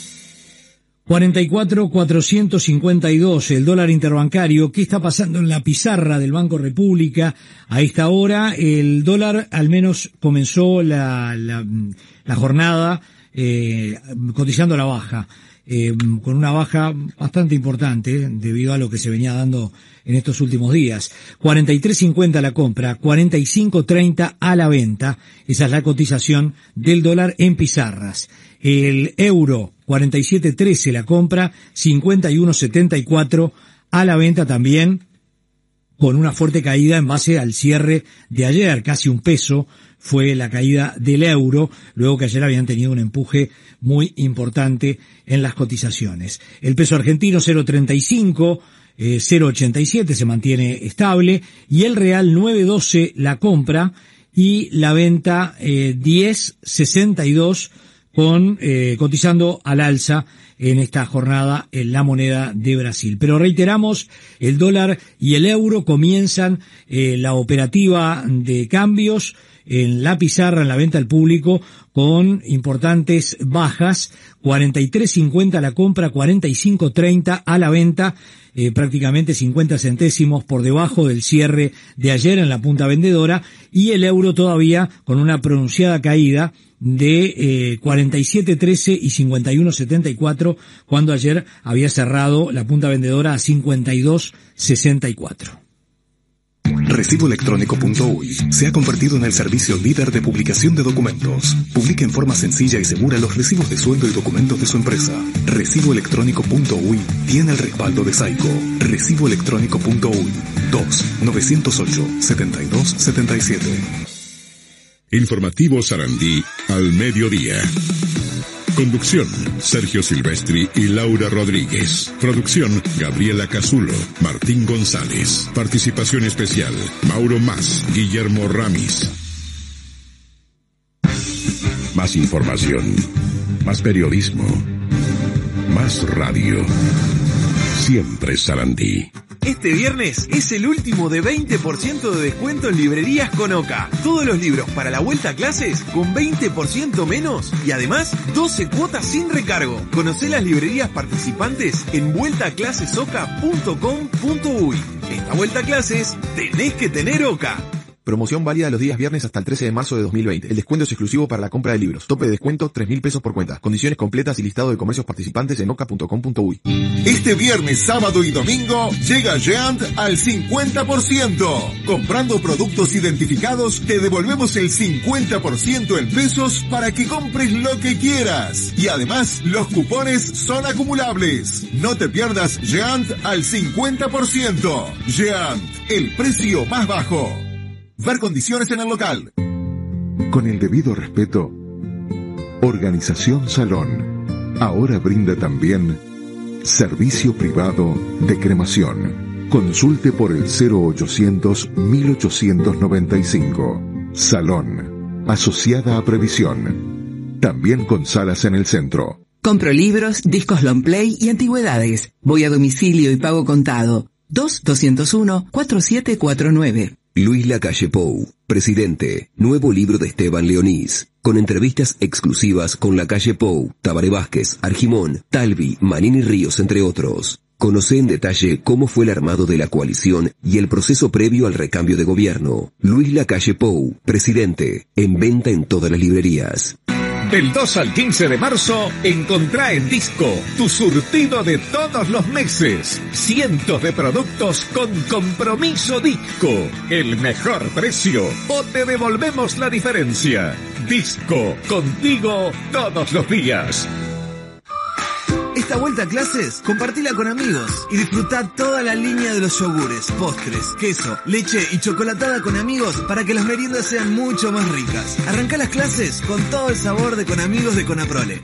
44.452 el dólar interbancario. ¿Qué está pasando en la pizarra del Banco República? A esta hora el dólar al menos comenzó la jornada cotizando a la baja. Con una baja bastante importante debido a lo que se venía dando en estos últimos días. 43.50 la compra, 45.30 a la venta. Esa es la cotización del dólar en pizarras. El euro, 47.13 la compra, 51.74 a la venta también, con una fuerte caída en base al cierre de ayer, casi un peso fue la caída del euro, luego que ayer habían tenido un empuje muy importante en las cotizaciones. El peso argentino 0.35, 0.87 se mantiene estable, y el real 9.12 la compra y la venta 10.62 con cotizando al alza en esta jornada en la moneda de Brasil. Pero reiteramos, el dólar y el euro comienzan la operativa de cambios en la pizarra, en la venta al público, con importantes bajas, 43.50 la compra, 45.30 a la venta, prácticamente 50 centésimos por debajo del cierre de ayer en la punta vendedora, y el euro todavía con una pronunciada caída de 47.13 y 51.74, cuando ayer había cerrado la punta vendedora a 52.64. Reciboelectrónico.uy se ha convertido en el servicio líder de publicación de documentos. Publica en forma sencilla y segura los recibos de sueldo y documentos de su empresa. Reciboelectrónico.uy tiene el respaldo de Saico. Reciboelectrónico.uy 2-908-7277. Informativo Sarandí al mediodía. Conducción, Sergio Silvestri y Laura Rodríguez. Producción, Gabriela Casulo, Martín González. Participación especial, Mauro Mas, Guillermo Ramis. Más información, más periodismo, más radio. Siempre Sarandí. Este viernes es el último de 20% de descuento en librerías Conoca. Todos los libros para la vuelta a clases con 20% menos y además 12 cuotas sin recargo. Conocé las librerías participantes en vueltaclasesoca.com.uy. Esta vuelta a clases tenés que tener Oca. Promoción válida los días viernes hasta el 13 de marzo de 2020. El descuento es exclusivo para la compra de libros. Tope de descuento 3.000 pesos por cuenta. Condiciones completas y listado de comercios participantes en oca.com.uy. Este viernes, sábado y domingo llega Geant al 50%. Comprando productos identificados te devolvemos el 50% en pesos para que compres lo que quieras. Y además los cupones son acumulables. No te pierdas Geant al 50%. Geant, el precio más bajo. Ver condiciones en el local. Con el debido respeto, Organización Salón ahora brinda también servicio privado de cremación. Consulte por el 0800-1895. Salón, asociada a Previsión. También con salas en el centro. Compro libros, discos long play y antigüedades. Voy a domicilio y pago contado. 2-201-4749. Luis Lacalle Pou, presidente. Nuevo libro de Esteban Leonís. Con entrevistas exclusivas con Lacalle Pou, Tabaré Vázquez, Argimón, Talvi, Manini Ríos, entre otros. Conoce en detalle cómo fue el armado de la coalición y el proceso previo al recambio de gobierno. Luis Lacalle Pou, presidente. En venta en todas las librerías. Del 2 al 15 de marzo, encontrá en Disco tu surtido de todos los meses. Cientos de productos con compromiso Disco. El mejor precio o te devolvemos la diferencia. Disco, contigo todos los días. Esta vuelta a clases, compartila con amigos y disfrutá toda la línea de los yogures, postres, queso, leche y chocolatada con amigos para que las meriendas sean mucho más ricas. Arrancá las clases con todo el sabor de Con Amigos de Conaprole.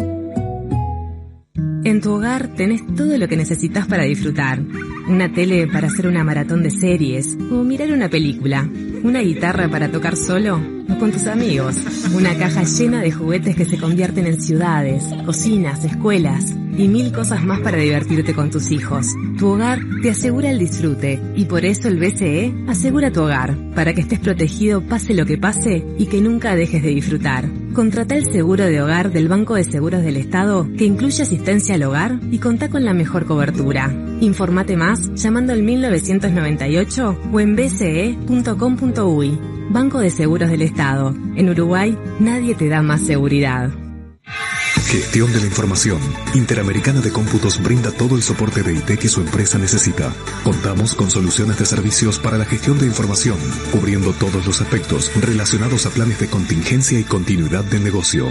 En tu hogar tenés todo lo que necesitas para disfrutar. Una tele para hacer una maratón de series o mirar una película. Una guitarra para tocar solo o con tus amigos. Una caja llena de juguetes que se convierten en ciudades, cocinas, escuelas y 1000 cosas más para divertirte con tus hijos. Tu hogar te asegura el disfrute y por eso el BCE asegura tu hogar, para que estés protegido pase lo que pase y que nunca dejes de disfrutar. Contrata el seguro de hogar del Banco de Seguros del Estado, que incluye asistencia al hogar y contá con la mejor cobertura. Informate más llamando al 1998 o en bce.com.uy. Banco de Seguros del Estado. En Uruguay, nadie te da más seguridad. Gestión de la información. Interamericana de Cómputos brinda todo el soporte de IT que su empresa necesita. Contamos con soluciones de servicios para la gestión de información, cubriendo todos los aspectos relacionados a planes de contingencia y continuidad del negocio.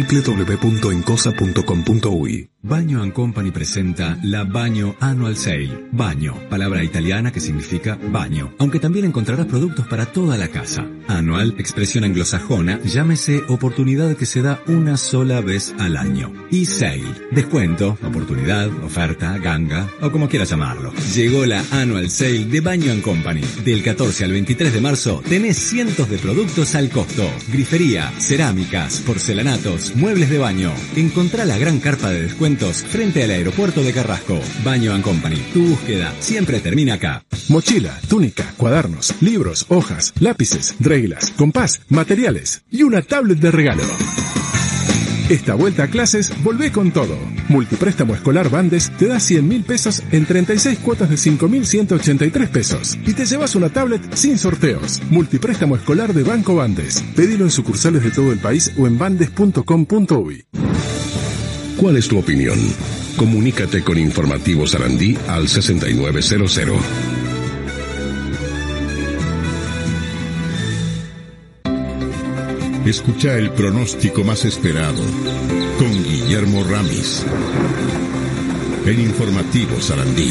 www.encosa.com.uy. Baño & Company presenta la Baño Annual Sale. Baño, palabra italiana que significa baño, aunque también encontrarás productos para toda la casa. Anual, expresión anglosajona, llámese oportunidad que se da una sola vez al año. Y Sale, descuento, oportunidad, oferta, ganga, o como quieras llamarlo. Llegó la Annual Sale de Baño & Company. Del 14 al 23 de marzo tenés cientos de productos al costo. Grifería, cerámicas, porcelanatos, muebles de baño. Encontrá la gran carpa de descuentos frente al aeropuerto de Carrasco. Baño & Company, tu búsqueda siempre termina acá. Mochila, túnica, cuadernos, libros, hojas, lápices, reglas, compás, materiales y una tablet de regalo. Esta vuelta a clases, volvé con todo. Multipréstamo escolar Bandes te da 100.000 pesos en 36 cuotas de 5.183 pesos. Y te llevas una tablet sin sorteos. Multipréstamo escolar de Banco Bandes. Pedilo en sucursales de todo el país o en bandes.com.uy. ¿Cuál es tu opinión? Comunícate con Informativo Sarandí al 6900. Escucha el pronóstico más esperado con Guillermo Ramis en Informativo Sarandí.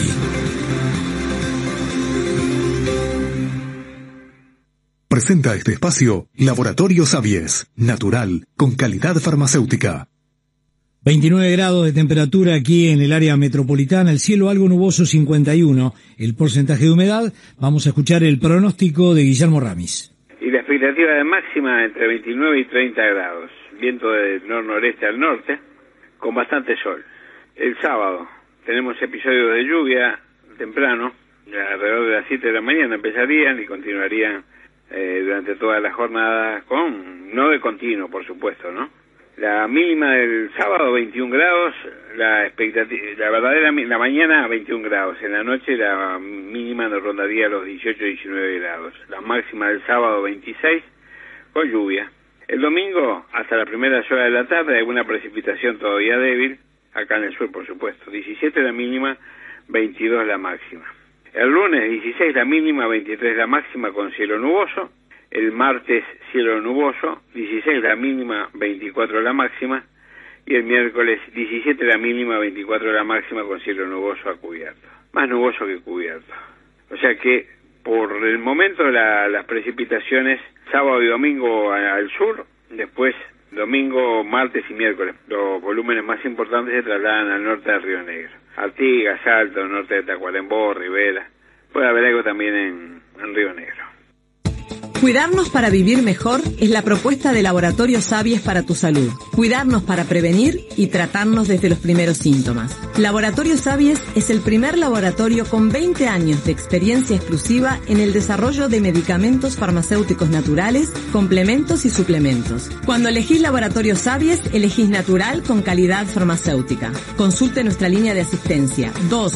Presenta este espacio Laboratorio Sabies, natural, con calidad farmacéutica. 29 grados de temperatura aquí en el área metropolitana, el cielo algo nuboso 51, el porcentaje de humedad. Vamos a escuchar el pronóstico de Guillermo Ramis. Y la expectativa de máxima entre 29 y 30 grados, viento del nor-noreste al norte, con bastante sol. El sábado tenemos episodios de lluvia temprano, alrededor de las 7 de la mañana empezarían y continuarían durante toda la jornada, no de continuo, por supuesto, ¿no? La mínima del sábado 21 grados, la mañana 21 grados, en la noche la mínima nos rondaría los 18-19 grados, la máxima del sábado 26 con lluvia. El domingo hasta la primera hora de la tarde alguna precipitación todavía débil, acá en el sur por supuesto, 17 la mínima, 22 la máxima. El lunes 16 la mínima, 23 la máxima con cielo nuboso. El martes cielo nuboso, 16 la mínima, 24 la máxima, y el miércoles 17 la mínima, 24 la máxima con cielo nuboso a cubierto. Más nuboso que cubierto. O sea que por el momento las precipitaciones sábado y domingo al sur, después domingo, martes y miércoles. Los volúmenes más importantes se trasladan al norte de Río Negro. Artigas, Salto, norte de Tacuarembó, Rivera. Puede haber algo también en Río Negro. Cuidarnos para vivir mejor es la propuesta de Laboratorio Sabies para tu salud. Cuidarnos para prevenir y tratarnos desde los primeros síntomas. Laboratorio Sabies es el primer laboratorio con 20 años de experiencia exclusiva en el desarrollo de medicamentos farmacéuticos naturales, complementos y suplementos. Cuando elegís Laboratorio Sabies, elegís natural con calidad farmacéutica. Consulte nuestra línea de asistencia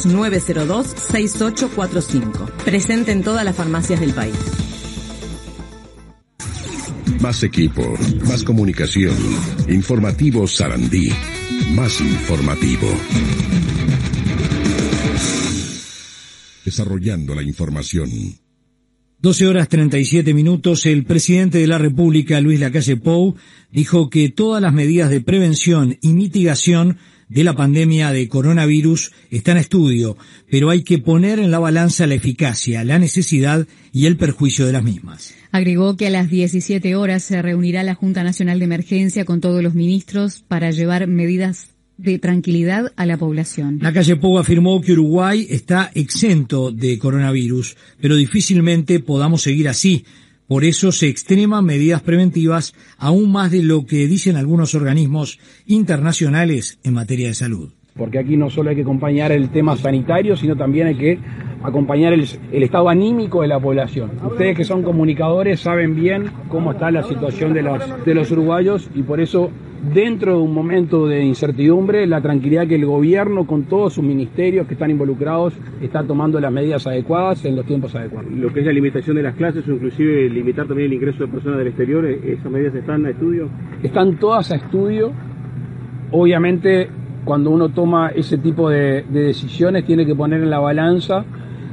2902-6845. Presente en todas las farmacias del país. Más equipo, más comunicación. Informativo Sarandí. Más informativo. Desarrollando la información. 12 horas 37 minutos. El presidente de la República, Luis Lacalle Pou, dijo que todas las medidas de prevención y mitigación de la pandemia de coronavirus está en estudio, pero hay que poner en la balanza la eficacia, la necesidad y el perjuicio de las mismas. Agregó que a las 17 horas se reunirá la Junta Nacional de Emergencia con todos los ministros para llevar medidas de tranquilidad a la población. Lacalle Pou afirmó que Uruguay está exento de coronavirus, pero difícilmente podamos seguir así. Por eso se extreman medidas preventivas aún más de lo que dicen algunos organismos internacionales en materia de salud. Porque aquí no solo hay que acompañar el tema sanitario, sino también hay que acompañar el estado anímico de la población. Ustedes que son comunicadores saben bien cómo está la situación de los uruguayos y por eso dentro de un momento de incertidumbre, la tranquilidad que el gobierno con todos sus ministerios que están involucrados está tomando las medidas adecuadas en los tiempos adecuados. Lo que es la limitación de las clases o inclusive limitar también el ingreso de personas del exterior, ¿esas medidas están a estudio? Están todas a estudio. Obviamente cuando uno toma ese tipo de decisiones tiene que poner en la balanza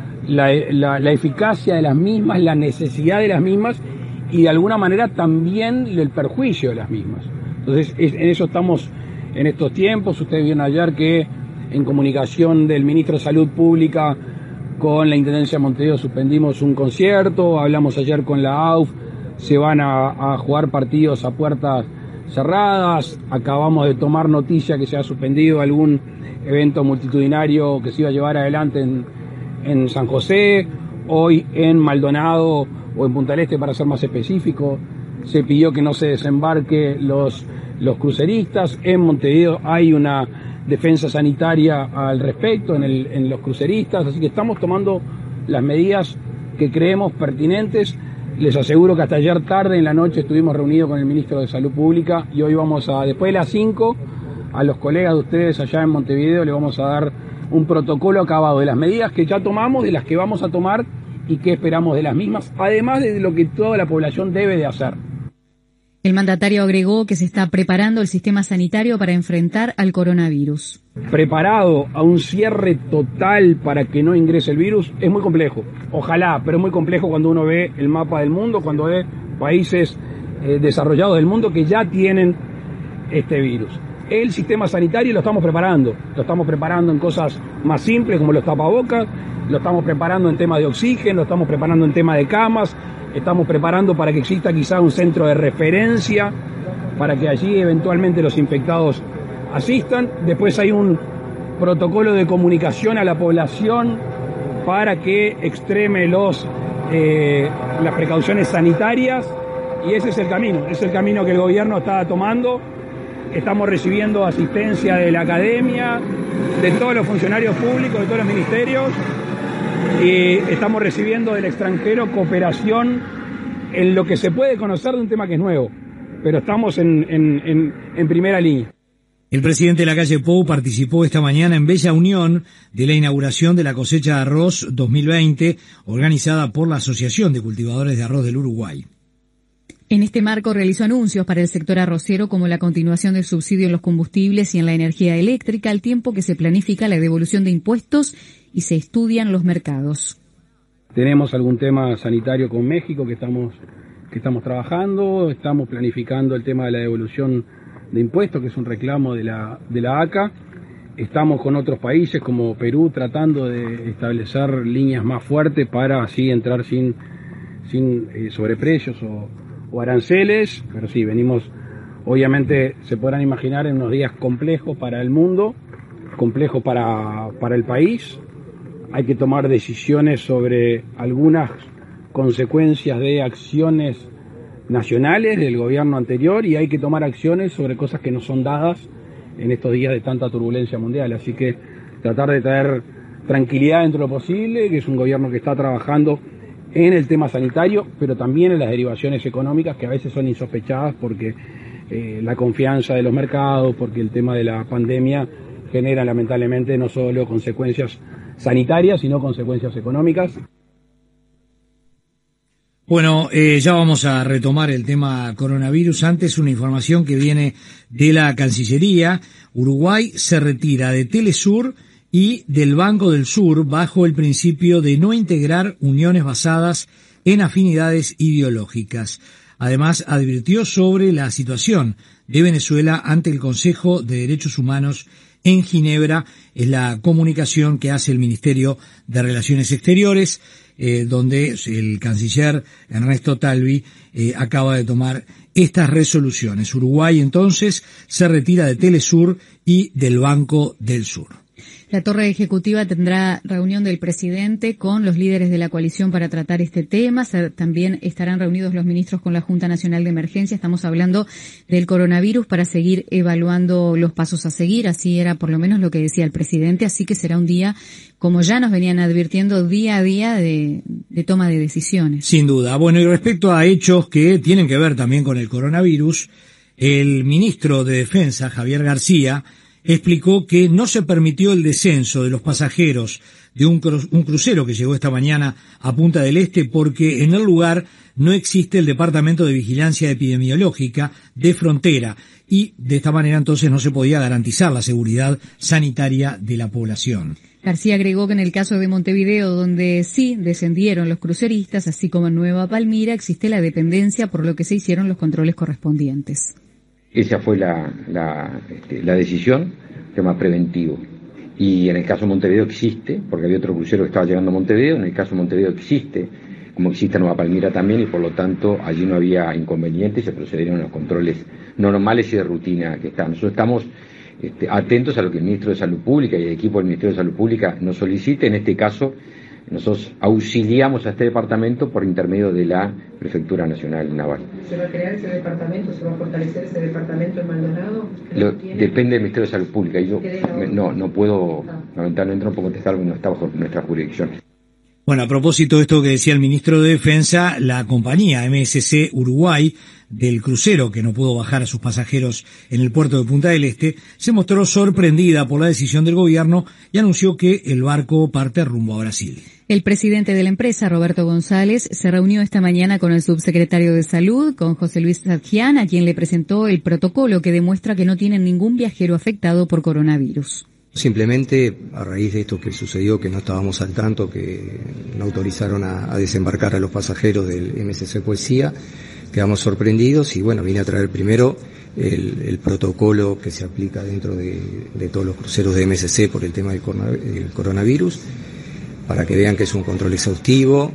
la eficacia de las mismas, la necesidad de las mismas y de alguna manera también el perjuicio de las mismas. Entonces, en eso estamos en estos tiempos. Ustedes vieron ayer que en comunicación del ministro de Salud Pública con la Intendencia de Montevideo suspendimos un concierto, hablamos ayer con la AUF, se van a jugar partidos a puertas cerradas, acabamos de tomar noticia que se ha suspendido algún evento multitudinario que se iba a llevar adelante en San José, hoy en Maldonado o en Punta del Este para ser más específico, se pidió que no se desembarque los cruceristas. En Montevideo hay una defensa sanitaria al respecto en los cruceristas, así que estamos tomando las medidas que creemos pertinentes. Les aseguro que hasta ayer tarde en la noche estuvimos reunidos con el ministro de Salud Pública y hoy vamos a, después de las 5, a los colegas de ustedes allá en Montevideo le vamos a dar un protocolo acabado de las medidas que ya tomamos, de las que vamos a tomar y que esperamos de las mismas, además de lo que toda la población debe de hacer. El mandatario agregó que se está preparando el sistema sanitario para enfrentar al coronavirus. Preparado a un cierre total para que no ingrese el virus es muy complejo. Ojalá, pero es muy complejo cuando uno ve el mapa del mundo, cuando ve países desarrollados del mundo que ya tienen este virus. El sistema sanitario lo estamos preparando en cosas más simples como los tapabocas, lo estamos preparando en temas de oxígeno, lo estamos preparando en temas de camas, estamos preparando para que exista quizá un centro de referencia, para que allí eventualmente los infectados asistan. Después hay un protocolo de comunicación a la población para que extreme las precauciones sanitarias, y ese es el camino que el gobierno está tomando. Estamos recibiendo asistencia de la academia, de todos los funcionarios públicos, de todos los ministerios, y estamos recibiendo del extranjero cooperación en lo que se puede conocer de un tema que es nuevo, pero estamos en primera línea. El presidente de la calle Pou participó esta mañana en Bella Unión de la inauguración de la cosecha de arroz 2020, organizada por la Asociación de Cultivadores de Arroz del Uruguay. En este marco realizó anuncios para el sector arrocero como la continuación del subsidio en los combustibles y en la energía eléctrica, al tiempo que se planifica la devolución de impuestos y se estudian los mercados. Tenemos algún tema sanitario con México que estamos trabajando, estamos planificando el tema de la devolución de impuestos, que es un reclamo de la ACA. Estamos con otros países como Perú tratando de establecer líneas más fuertes para así entrar sin sobreprecios o aranceles, pero sí, venimos, obviamente se podrán imaginar, en unos días complejos para el mundo, complejos para el país. Hay que tomar decisiones sobre algunas consecuencias de acciones nacionales del gobierno anterior, y hay que tomar acciones sobre cosas que no son dadas en estos días de tanta turbulencia mundial. Así que tratar de traer tranquilidad dentro de lo posible, que es un gobierno que está trabajando en el tema sanitario, pero también en las derivaciones económicas, que a veces son insospechadas porque la confianza de los mercados, porque el tema de la pandemia genera lamentablemente no solo consecuencias sanitarias, sino consecuencias económicas. Bueno, ya vamos a retomar el tema coronavirus. Antes, una información que viene de la Cancillería. Uruguay se retira de Telesur y del Banco del Sur bajo el principio de no integrar uniones basadas en afinidades ideológicas. Además, advirtió sobre la situación de Venezuela ante el Consejo de Derechos Humanos en Ginebra. Es la comunicación que hace el Ministerio de Relaciones Exteriores, donde el canciller Ernesto Talvi acaba de tomar estas resoluciones. Uruguay, entonces, se retira de Telesur y del Banco del Sur. La torre ejecutiva tendrá reunión del presidente con los líderes de la coalición para tratar este tema. También estarán reunidos los ministros con la Junta Nacional de Emergencia. Estamos hablando del coronavirus para seguir evaluando los pasos a seguir. Así era por lo menos lo que decía el presidente. Así que será un día, como ya nos venían advirtiendo, día a día de toma de decisiones. Sin duda. Bueno, y respecto a hechos que tienen que ver también con el coronavirus, el ministro de Defensa, Javier García, explicó que no se permitió el descenso de los pasajeros de un crucero que llegó esta mañana a Punta del Este porque en el lugar no existe el Departamento de Vigilancia Epidemiológica de Frontera, y de esta manera entonces no se podía garantizar la seguridad sanitaria de la población. García agregó que en el caso de Montevideo, donde sí descendieron los cruceristas, así como en Nueva Palmira, existe la dependencia, por lo que se hicieron los controles correspondientes. Esa fue la decisión, tema preventivo. Y en el caso de Montevideo existe, porque había otro crucero que estaba llegando a Montevideo, en el caso de Montevideo existe, como existe en Nueva Palmira también, y por lo tanto allí no había inconvenientes, se procedieron a los controles normales y de rutina que están. Nosotros estamos atentos a lo que el Ministro de Salud Pública y el equipo del Ministerio de Salud Pública nos solicite. En este caso, nosotros auxiliamos a este departamento por intermedio de la Prefectura Nacional Naval. ¿Se va a crear ese departamento? ¿Se va a fortalecer ese departamento en Maldonado? Depende del Ministerio de Salud Pública. Y yo no puedo, lamentablemente no puedo contestar porque no está bajo nuestra jurisdicción. Bueno, a propósito de esto que decía el ministro de Defensa, la compañía MSC Uruguay del crucero que no pudo bajar a sus pasajeros en el puerto de Punta del Este se mostró sorprendida por la decisión del gobierno y anunció que el barco parte rumbo a Brasil. El presidente de la empresa, Roberto González, se reunió esta mañana con el subsecretario de Salud, con José Luis Sadjian, a quien le presentó el protocolo que demuestra que no tienen ningún viajero afectado por coronavirus. Simplemente, a raíz de esto que sucedió, que no estábamos al tanto, que no autorizaron a desembarcar a los pasajeros del MSC Poesía, quedamos sorprendidos y bueno, vine a traer primero el protocolo que se aplica dentro de todos los cruceros de MSC por el tema del coronavirus, para que vean que es un control exhaustivo,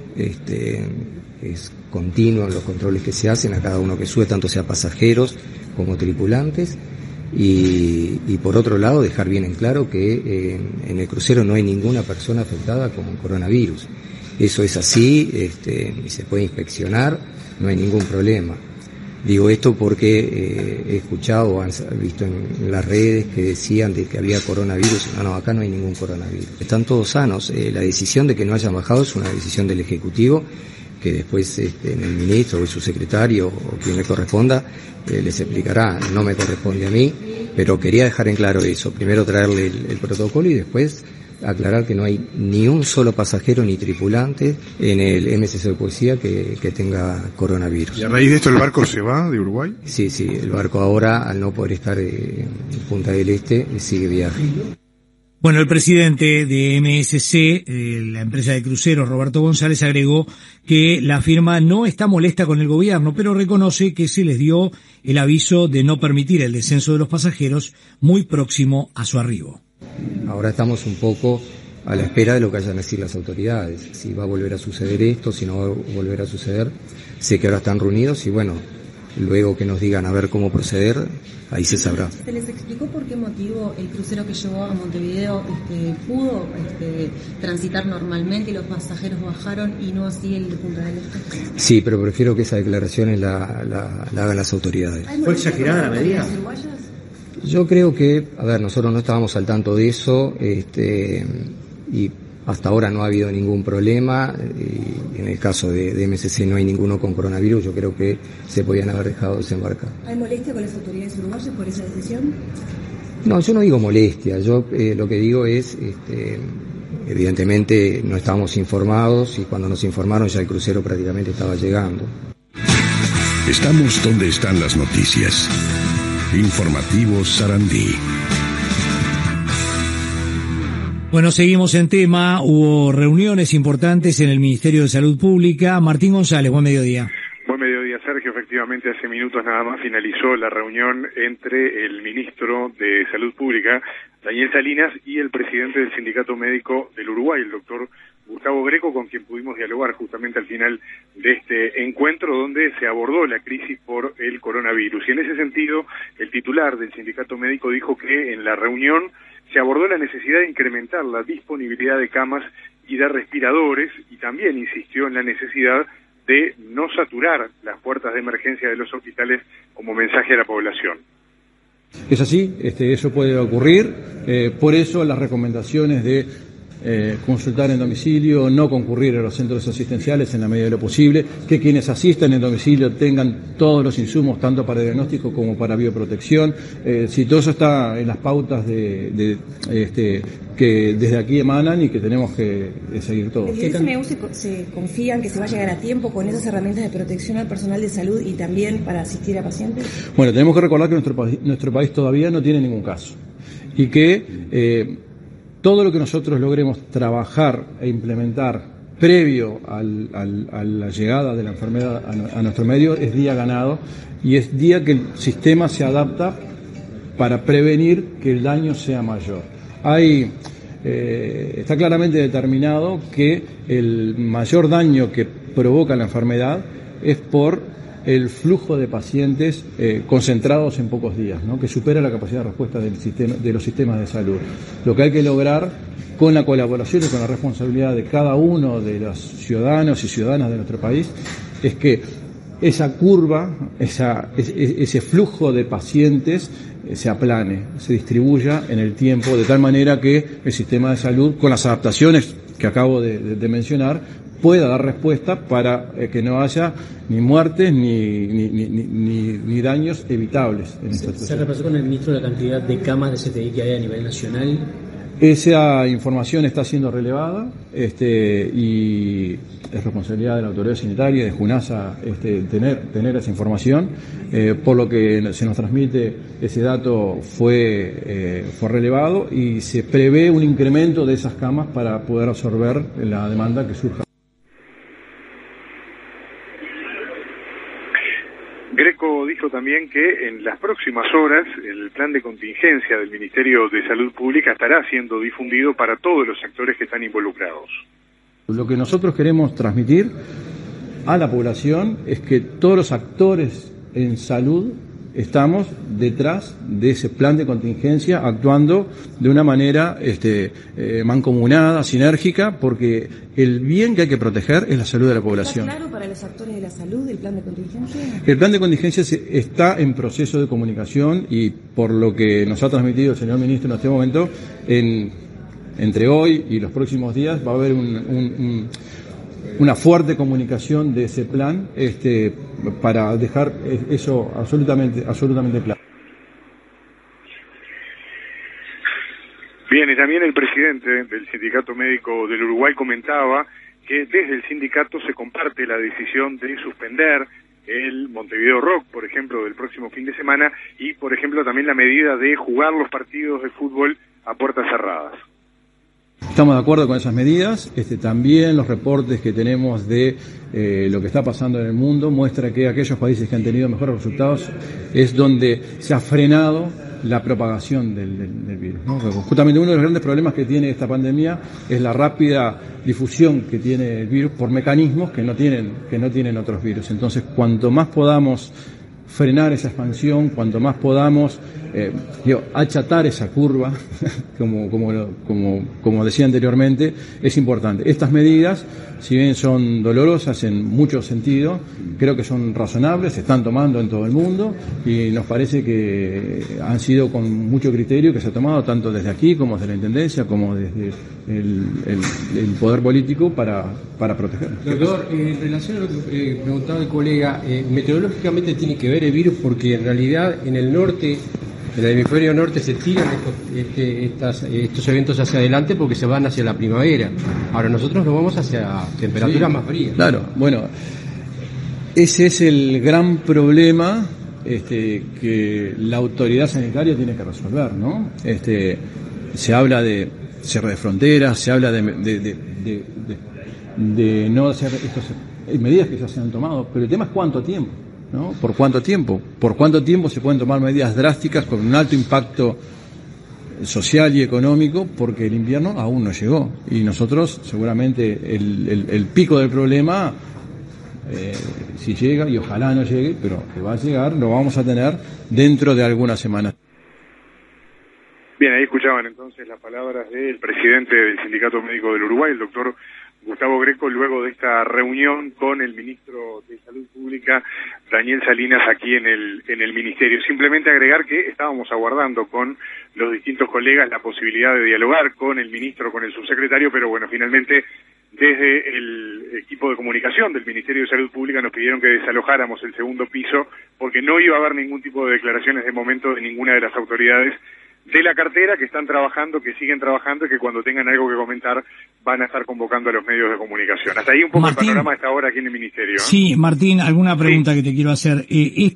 es continuo en los controles que se hacen a cada uno que sube, tanto sea pasajeros como tripulantes. Y por otro lado, dejar bien en claro que en el crucero no hay ninguna persona afectada con coronavirus. Eso es así, y se puede inspeccionar, no hay ningún problema. Digo esto porque he escuchado, han visto en las redes que decían de que había coronavirus. No, acá no hay ningún coronavirus. Están todos sanos. La decisión de que no hayan bajado es una decisión del Ejecutivo, que después el ministro o su secretario o quien le corresponda les explicará. No me corresponde a mí, pero quería dejar en claro eso. Primero traerle el protocolo y después aclarar que no hay ni un solo pasajero ni tripulante en el MSC Poesía que tenga coronavirus. ¿Y a raíz de esto el barco se va de Uruguay? Sí, el barco ahora, al no poder estar en Punta del Este, sigue viaje. Bueno, el presidente de MSC, la empresa de cruceros, Roberto González, agregó que la firma no está molesta con el gobierno, pero reconoce que se les dio el aviso de no permitir el descenso de los pasajeros muy próximo a su arribo. Ahora estamos un poco a la espera de lo que vayan a decir las autoridades, si va a volver a suceder esto, si no va a volver a suceder. Sé que ahora están reunidos y bueno, luego que nos digan a ver cómo proceder, ahí se sabrá. ¿Se les explicó por qué motivo el crucero que llegó a Montevideo pudo transitar normalmente y los pasajeros bajaron y no así el de Punta del Este? Sí, pero prefiero que esas declaraciones la hagan las autoridades. ¿Fue exagerada la medida? Yo creo que, nosotros no estábamos al tanto de eso, y hasta ahora no ha habido ningún problema, y en el caso de MSC no hay ninguno con coronavirus, yo creo que se podían haber dejado desembarcar. ¿Hay molestia con las autoridades uruguayas por esa decisión? No, yo no digo molestia, yo lo que digo es, evidentemente no estábamos informados, y cuando nos informaron ya el crucero prácticamente estaba llegando. Estamos donde están las noticias. Informativo Sarandí. Bueno, seguimos en tema. Hubo reuniones importantes en el Ministerio de Salud Pública. Martín González, buen mediodía. Buen mediodía, Sergio. Efectivamente, hace minutos nada más finalizó la reunión entre el ministro de Salud Pública, Daniel Salinas, y el presidente del Sindicato Médico del Uruguay, el doctor Gustavo Greco, con quien pudimos dialogar justamente al final de este encuentro, donde se abordó la crisis por el coronavirus. Y en ese sentido, el titular del Sindicato Médico dijo que en la reunión se abordó la necesidad de incrementar la disponibilidad de camas y de respiradores, y también insistió en la necesidad de no saturar las puertas de emergencia de los hospitales como mensaje a la población. Es así, eso puede ocurrir, por eso las recomendaciones de consultar en domicilio, no concurrir a los centros asistenciales en la medida de lo posible, que quienes asistan en domicilio tengan todos los insumos, tanto para diagnóstico como para bioprotección. Si todo eso está en las pautas que desde aquí emanan y que tenemos que seguir todos. ¿Desde el SMU se confían que se va a llegar a tiempo con esas herramientas de protección al personal de salud y también para asistir a pacientes? Bueno, tenemos que recordar que nuestro país todavía no tiene ningún caso y que todo lo que nosotros logremos trabajar e implementar previo a la llegada de la enfermedad a nuestro medio es día ganado, y es día que el sistema se adapta para prevenir que el daño sea mayor. Está claramente determinado que el mayor daño que provoca la enfermedad es por el flujo de pacientes concentrados en pocos días, ¿no? Que supera la capacidad de respuesta de los sistemas de salud. Lo que hay que lograr, con la colaboración y con la responsabilidad de cada uno de los ciudadanos y ciudadanas de nuestro país, es que esa curva, ese flujo de pacientes se aplane, se distribuya en el tiempo, de tal manera que el sistema de salud, con las adaptaciones que acabo de mencionar, pueda dar respuesta para que no haya ni muertes ni daños evitables en esta situación. ¿Se repasó con el ministro la cantidad de camas de CTI que hay a nivel nacional? Esa información está siendo relevada y es responsabilidad de la autoridad sanitaria, de JUNASA, tener esa información. Por lo que se nos transmite, ese dato fue relevado y se prevé un incremento de esas camas para poder absorber la demanda que surja. Greco dijo también que en las próximas horas el plan de contingencia del Ministerio de Salud Pública estará siendo difundido para todos los sectores que están involucrados. Lo que nosotros queremos transmitir a la población es que todos los actores en salud estamos detrás de ese plan de contingencia, actuando de una manera mancomunada, sinérgica, porque el bien que hay que proteger es la salud de la población. ¿Está claro para los actores de la salud el plan de contingencia? El plan de contingencia está en proceso de comunicación y por lo que nos ha transmitido el señor ministro en este momento, entre hoy y los próximos días va a haber una fuerte comunicación de ese plan para dejar eso absolutamente claro. Bien, y también el presidente del Sindicato Médico del Uruguay comentaba que desde el sindicato se comparte la decisión de suspender el Montevideo Rock, por ejemplo, del próximo fin de semana, y, por ejemplo, también la medida de jugar los partidos de fútbol a puertas cerradas. Estamos de acuerdo con esas medidas. También los reportes que tenemos de lo que está pasando en el mundo muestra que aquellos países que han tenido mejores resultados es donde se ha frenado la propagación del virus, ¿no? Justamente uno de los grandes problemas que tiene esta pandemia es la rápida difusión que tiene el virus por mecanismos que no tienen otros virus. Entonces, cuanto más podamos frenar esa expansión, cuanto más podamos achatar esa curva, como decía anteriormente, es importante. Estas medidas, si bien son dolorosas en muchos sentidos, creo que son razonables, se están tomando en todo el mundo y nos parece que han sido con mucho criterio que se ha tomado tanto desde aquí como desde la Intendencia como desde el poder político para protegernos. Doctor, en relación a lo que preguntaba el colega, meteorológicamente tiene que ver el virus porque en realidad en el norte, en el hemisferio norte, se tiran estos eventos hacia adelante porque se van hacia la primavera. Ahora nosotros nos vamos hacia temperaturas más frías. Claro, bueno, ese es el gran problema que la autoridad sanitaria tiene que resolver, ¿no? Se habla de cierre de fronteras, se habla de no hacer medidas que ya se han tomado, pero el tema es cuánto tiempo, ¿no? ¿Por cuánto tiempo? ¿Por cuánto tiempo se pueden tomar medidas drásticas con un alto impacto social y económico? Porque el invierno aún no llegó y nosotros seguramente el pico del problema, si llega, y ojalá no llegue, pero que va a llegar, lo vamos a tener dentro de algunas semanas. Bien, ahí escuchaban entonces las palabras del presidente del Sindicato Médico del Uruguay, el doctor Gustavo Greco, luego de esta reunión con el ministro de Salud Pública, Daniel Salinas, aquí en el ministerio. Simplemente agregar que estábamos aguardando con los distintos colegas la posibilidad de dialogar con el ministro, con el subsecretario, pero bueno, finalmente desde el equipo de comunicación del Ministerio de Salud Pública nos pidieron que desalojáramos el segundo piso porque no iba a haber ningún tipo de declaraciones de momento de ninguna de las autoridades de la cartera que están trabajando, que siguen trabajando y que cuando tengan algo que comentar van a estar convocando a los medios de comunicación. Hasta ahí un poco Martín, el panorama a esta hora aquí en el Ministerio, ¿eh? Sí, Martín, alguna pregunta que te quiero hacer.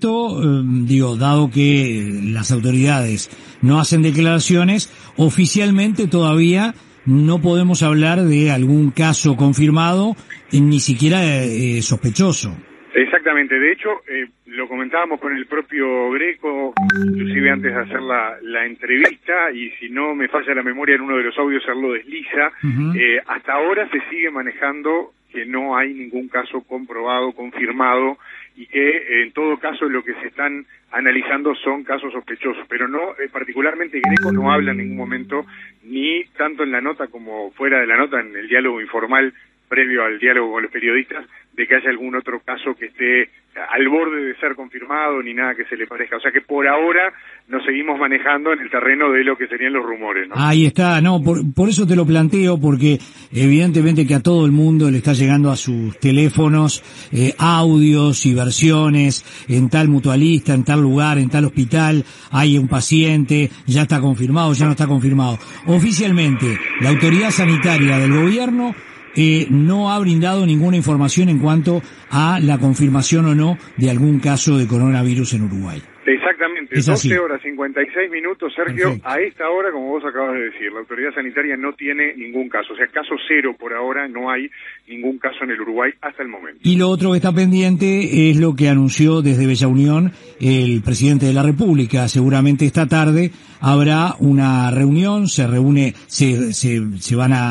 Dado que las autoridades no hacen declaraciones, oficialmente todavía no podemos hablar de algún caso confirmado, ni siquiera sospechoso. Exactamente, de hecho, lo comentábamos con el propio Greco, inclusive antes de hacer la entrevista, y si no me falla la memoria en uno de los audios, él lo desliza. Hasta ahora se sigue manejando que no hay ningún caso comprobado, confirmado, y que en todo caso lo que se están analizando son casos sospechosos, pero no, particularmente Greco no habla en ningún momento, ni tanto en la nota como fuera de la nota, en el diálogo informal previo al diálogo con los periodistas, de que haya algún otro caso que esté al borde de ser confirmado, ni nada que se le parezca. O sea que por ahora nos seguimos manejando en el terreno de lo que serían los rumores, ¿no? Ahí está, no, por eso te lo planteo, porque evidentemente que a todo el mundo le está llegando a sus teléfonos audios y versiones, en tal mutualista, en tal lugar, en tal hospital, hay un paciente, ya está confirmado, ya no está confirmado. Oficialmente, la autoridad sanitaria del gobierno no ha brindado ninguna información en cuanto a la confirmación o no de algún caso de coronavirus en Uruguay. Exactamente, 12 horas 56 minutos, Sergio. Perfecto. A esta hora, como vos acabas de decir, la autoridad sanitaria no tiene ningún caso, o sea, caso cero por ahora, no hay ningún caso en el Uruguay hasta el momento. Y lo otro que está pendiente es lo que anunció desde Bella Unión el presidente de la República. Seguramente esta tarde habrá una reunión, se van a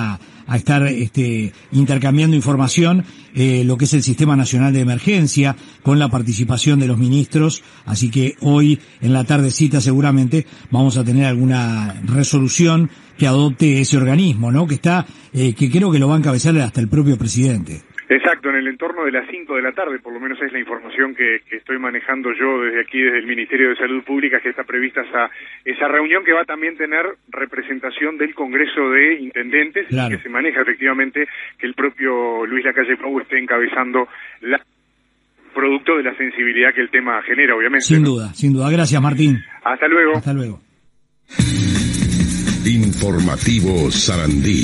a estar intercambiando información, lo que es el Sistema Nacional de Emergencia, con la participación de los ministros, así que hoy en la tardecita seguramente vamos a tener alguna resolución que adopte ese organismo, ¿no? Que creo que lo va a encabezar hasta el propio presidente. Exacto, en el entorno de las 5 de la tarde, por lo menos es la información que estoy manejando yo desde aquí, desde el Ministerio de Salud Pública, que está prevista esa reunión, que va a también tener representación del Congreso de Intendentes, claro, y que se maneja efectivamente que el propio Luis Lacalle Pou esté encabezando producto de la sensibilidad que el tema genera, obviamente. Sin duda, sin duda. Gracias, Martín. Hasta luego. Hasta luego. Informativo Sarandí.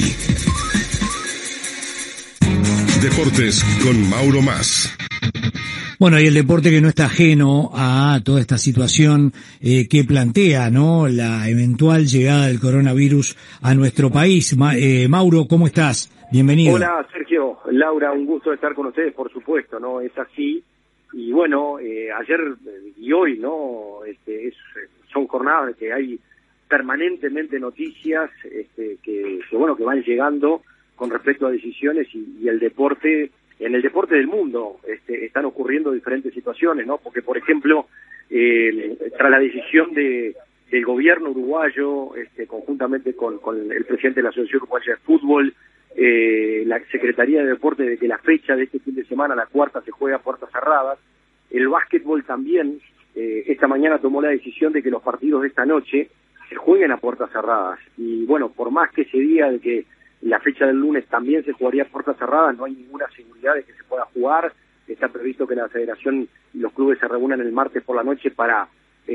Deportes con Mauro Mas. Bueno, y el deporte que no está ajeno a toda esta situación que plantea, ¿no?, la eventual llegada del coronavirus a nuestro país. Mauro, ¿cómo estás? Bienvenido. Hola, Sergio, Laura, un gusto estar con ustedes, por supuesto, ¿no? Es así. Y bueno, ayer y hoy, ¿no?, son jornadas de que hay permanentemente noticias que van llegando con respecto a decisiones y el deporte. En el deporte del mundo están ocurriendo diferentes situaciones, ¿no? Porque, por ejemplo, tras la decisión del gobierno uruguayo, conjuntamente con el presidente de la Asociación Uruguaya de Fútbol, la Secretaría de Deporte, de que la fecha de este fin de semana, la cuarta, se juega a puertas cerradas. El básquetbol también, esta mañana tomó la decisión de que los partidos de esta noche se jueguen a puertas cerradas. Y bueno, por más que se diga de que la fecha del lunes también se jugaría a puertas cerradas, no hay ninguna seguridad de que se pueda jugar. Está previsto que la federación y los clubes se reúnan el martes por la noche para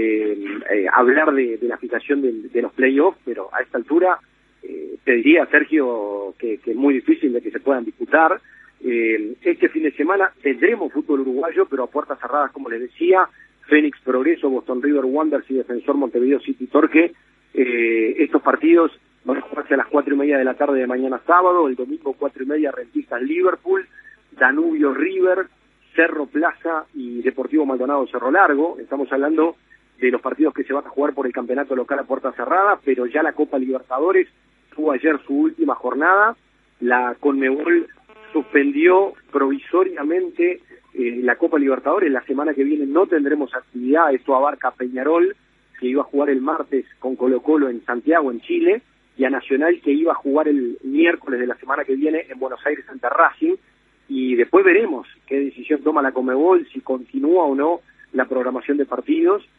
hablar de la fijación de los playoffs, pero a esta altura te diría, Sergio, que es muy difícil de que se puedan disputar. Este fin de semana tendremos fútbol uruguayo, pero a puertas cerradas, como les decía. Fénix Progreso, Boston River Wanderers y Defensor Montevideo City Torque. Estos partidos van a jugarse a las 4:30 de la tarde de mañana sábado. El domingo 4:30 Rentistas Liverpool, Danubio River, Cerro Plaza y Deportivo Maldonado Cerro Largo. Estamos hablando de los partidos que se van a jugar por el campeonato local a puerta cerrada, pero ya la Copa Libertadores tuvo ayer su última jornada. La Conmebol suspendió provisoriamente la Copa Libertadores. La semana que viene no tendremos actividad. Esto abarca a Peñarol, que iba a jugar el martes con Colo-Colo en Santiago, en Chile, y a Nacional, que iba a jugar el miércoles de la semana que viene en Buenos Aires ante Racing. Y después veremos qué decisión toma la Conmebol, si continúa o no la programación de partidos.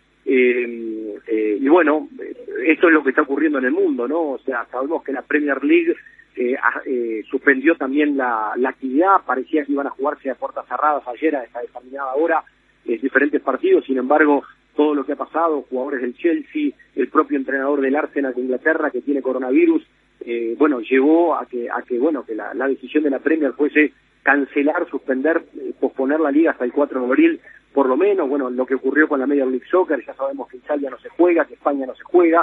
Y bueno, esto es lo que está ocurriendo en el mundo, ¿no? O sea, sabemos que la Premier League suspendió también la actividad. Parecía que iban a jugarse a puertas cerradas ayer, a esta determinada hora, diferentes partidos. Sin embargo, todo lo que ha pasado, jugadores del Chelsea, el propio entrenador del Arsenal de Inglaterra que tiene coronavirus, llevó a que la decisión de la Premier fuese cancelar, suspender, posponer la liga hasta el 4 de abril, por lo menos. Bueno, lo que ocurrió con la Major League Soccer, ya sabemos que Italia no se juega, que España no se juega.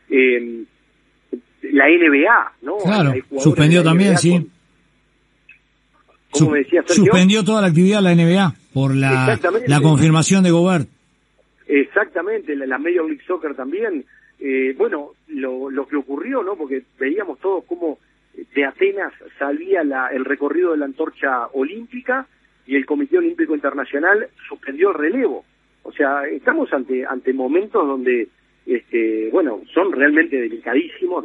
La NBA, ¿no? Claro, suspendió también, sí. ¿Cómo me decía, Sergio? Suspendió toda la actividad de la NBA por la confirmación de Gobert. Exactamente, la Major League Soccer también. Lo que ocurrió, ¿no? Porque veíamos todos cómo de Atenas salía el recorrido de la antorcha olímpica y el Comité Olímpico Internacional suspendió el relevo. O sea, estamos ante momentos donde son realmente delicadísimos,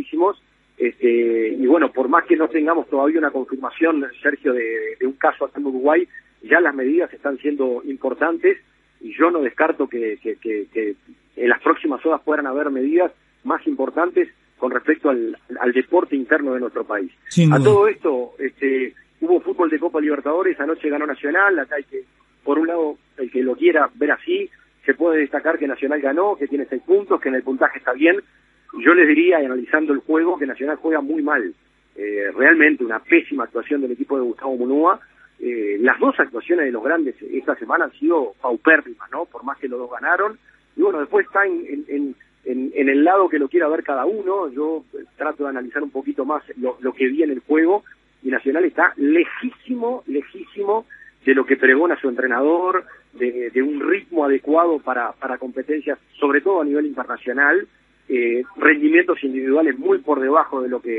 y bueno, por más que no tengamos todavía una confirmación, Sergio, de un caso acá en Uruguay, ya las medidas están siendo importantes, y yo no descarto que en las próximas horas puedan haber medidas más importantes con respecto al deporte interno de nuestro país. A todo esto, hubo fútbol de Copa Libertadores, anoche ganó Nacional. Acá hay que, por un lado, el que lo quiera ver así, se puede destacar que Nacional ganó, que tiene 6 puntos, que en el puntaje está bien. Yo les diría, y analizando el juego, que Nacional juega muy mal. Realmente una pésima actuación del equipo de Gustavo Munúa. Las dos actuaciones de los grandes esta semana han sido paupérrimas, ¿no? Por más que los dos ganaron. Y bueno, después está en el lado que lo quiera ver cada uno. Yo trato de analizar un poquito más lo que vi en el juego, y Nacional está lejísimo de lo que pregona su entrenador, de un ritmo adecuado para competencias, sobre todo a nivel internacional, rendimientos individuales muy por debajo de lo que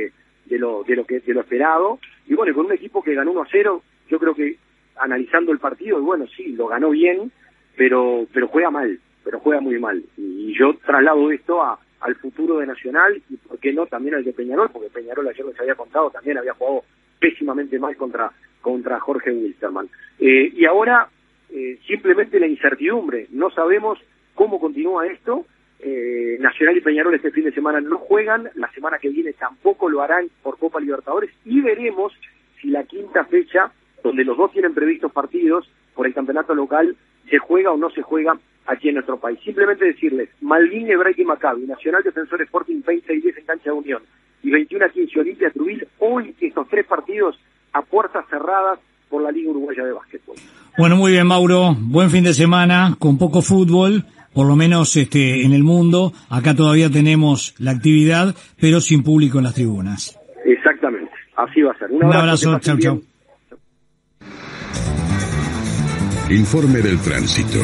de lo esperado, y bueno, con un equipo que ganó 1-0, yo creo que analizando el partido, y bueno, sí, lo ganó bien, pero juega mal, pero juega muy mal, y yo traslado esto al futuro de Nacional, y por qué no también al de Peñarol, porque Peñarol ayer les había contado, también había jugado pésimamente mal contra Jorge Wilstermann. Y ahora simplemente la incertidumbre, no sabemos cómo continúa esto. Nacional y Peñarol este fin de semana no juegan, la semana que viene tampoco lo harán por Copa Libertadores, y veremos si la quinta fecha, donde los dos tienen previstos partidos por el campeonato local, se juega o no se juega aquí en nuestro país. Simplemente decirles, Malvin, Hebraica y Maccabi, Nacional, Defensor Sporting 20-10 en cancha de Unión y 21-15 Olimpia Trujillo, hoy estos 3 partidos a puertas cerradas por la Liga Uruguaya de Básquetbol. Bueno, muy bien, Mauro, buen fin de semana, con poco fútbol, por lo menos en el mundo. Acá todavía tenemos la actividad, pero sin público en las tribunas. Exactamente, así va a ser. Un abrazo, chau, chau. Informe del tránsito.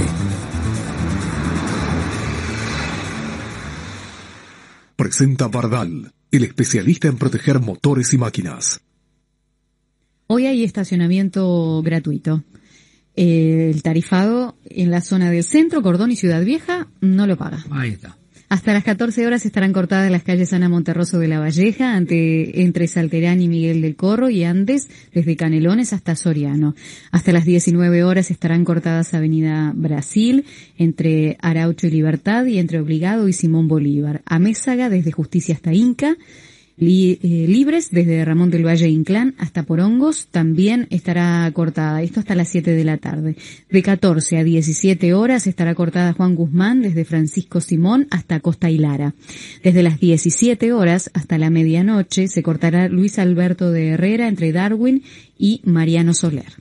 Presenta Bardal, el especialista en proteger motores y máquinas. Hoy hay estacionamiento gratuito. El tarifado en la zona del centro, Cordón y Ciudad Vieja no lo paga. Ahí está. Hasta las 14 horas estarán cortadas las calles Ana Monterroso de La Valleja, entre Salterán y Miguel del Corro, y antes desde Canelones hasta Soriano. Hasta las 19 horas estarán cortadas Avenida Brasil, entre Araucho y Libertad, y entre Obligado y Simón Bolívar. Amézaga desde Justicia hasta Inca. Libres desde Ramón del Valle Inclán hasta Porongos también estará cortada, esto hasta las 7 de la tarde. De 14 a 17 horas estará cortada Juan Guzmán desde Francisco Simón hasta Costa y Lara. Desde las 17 horas hasta la medianoche se cortará Luis Alberto de Herrera entre Darwin y Mariano Soler.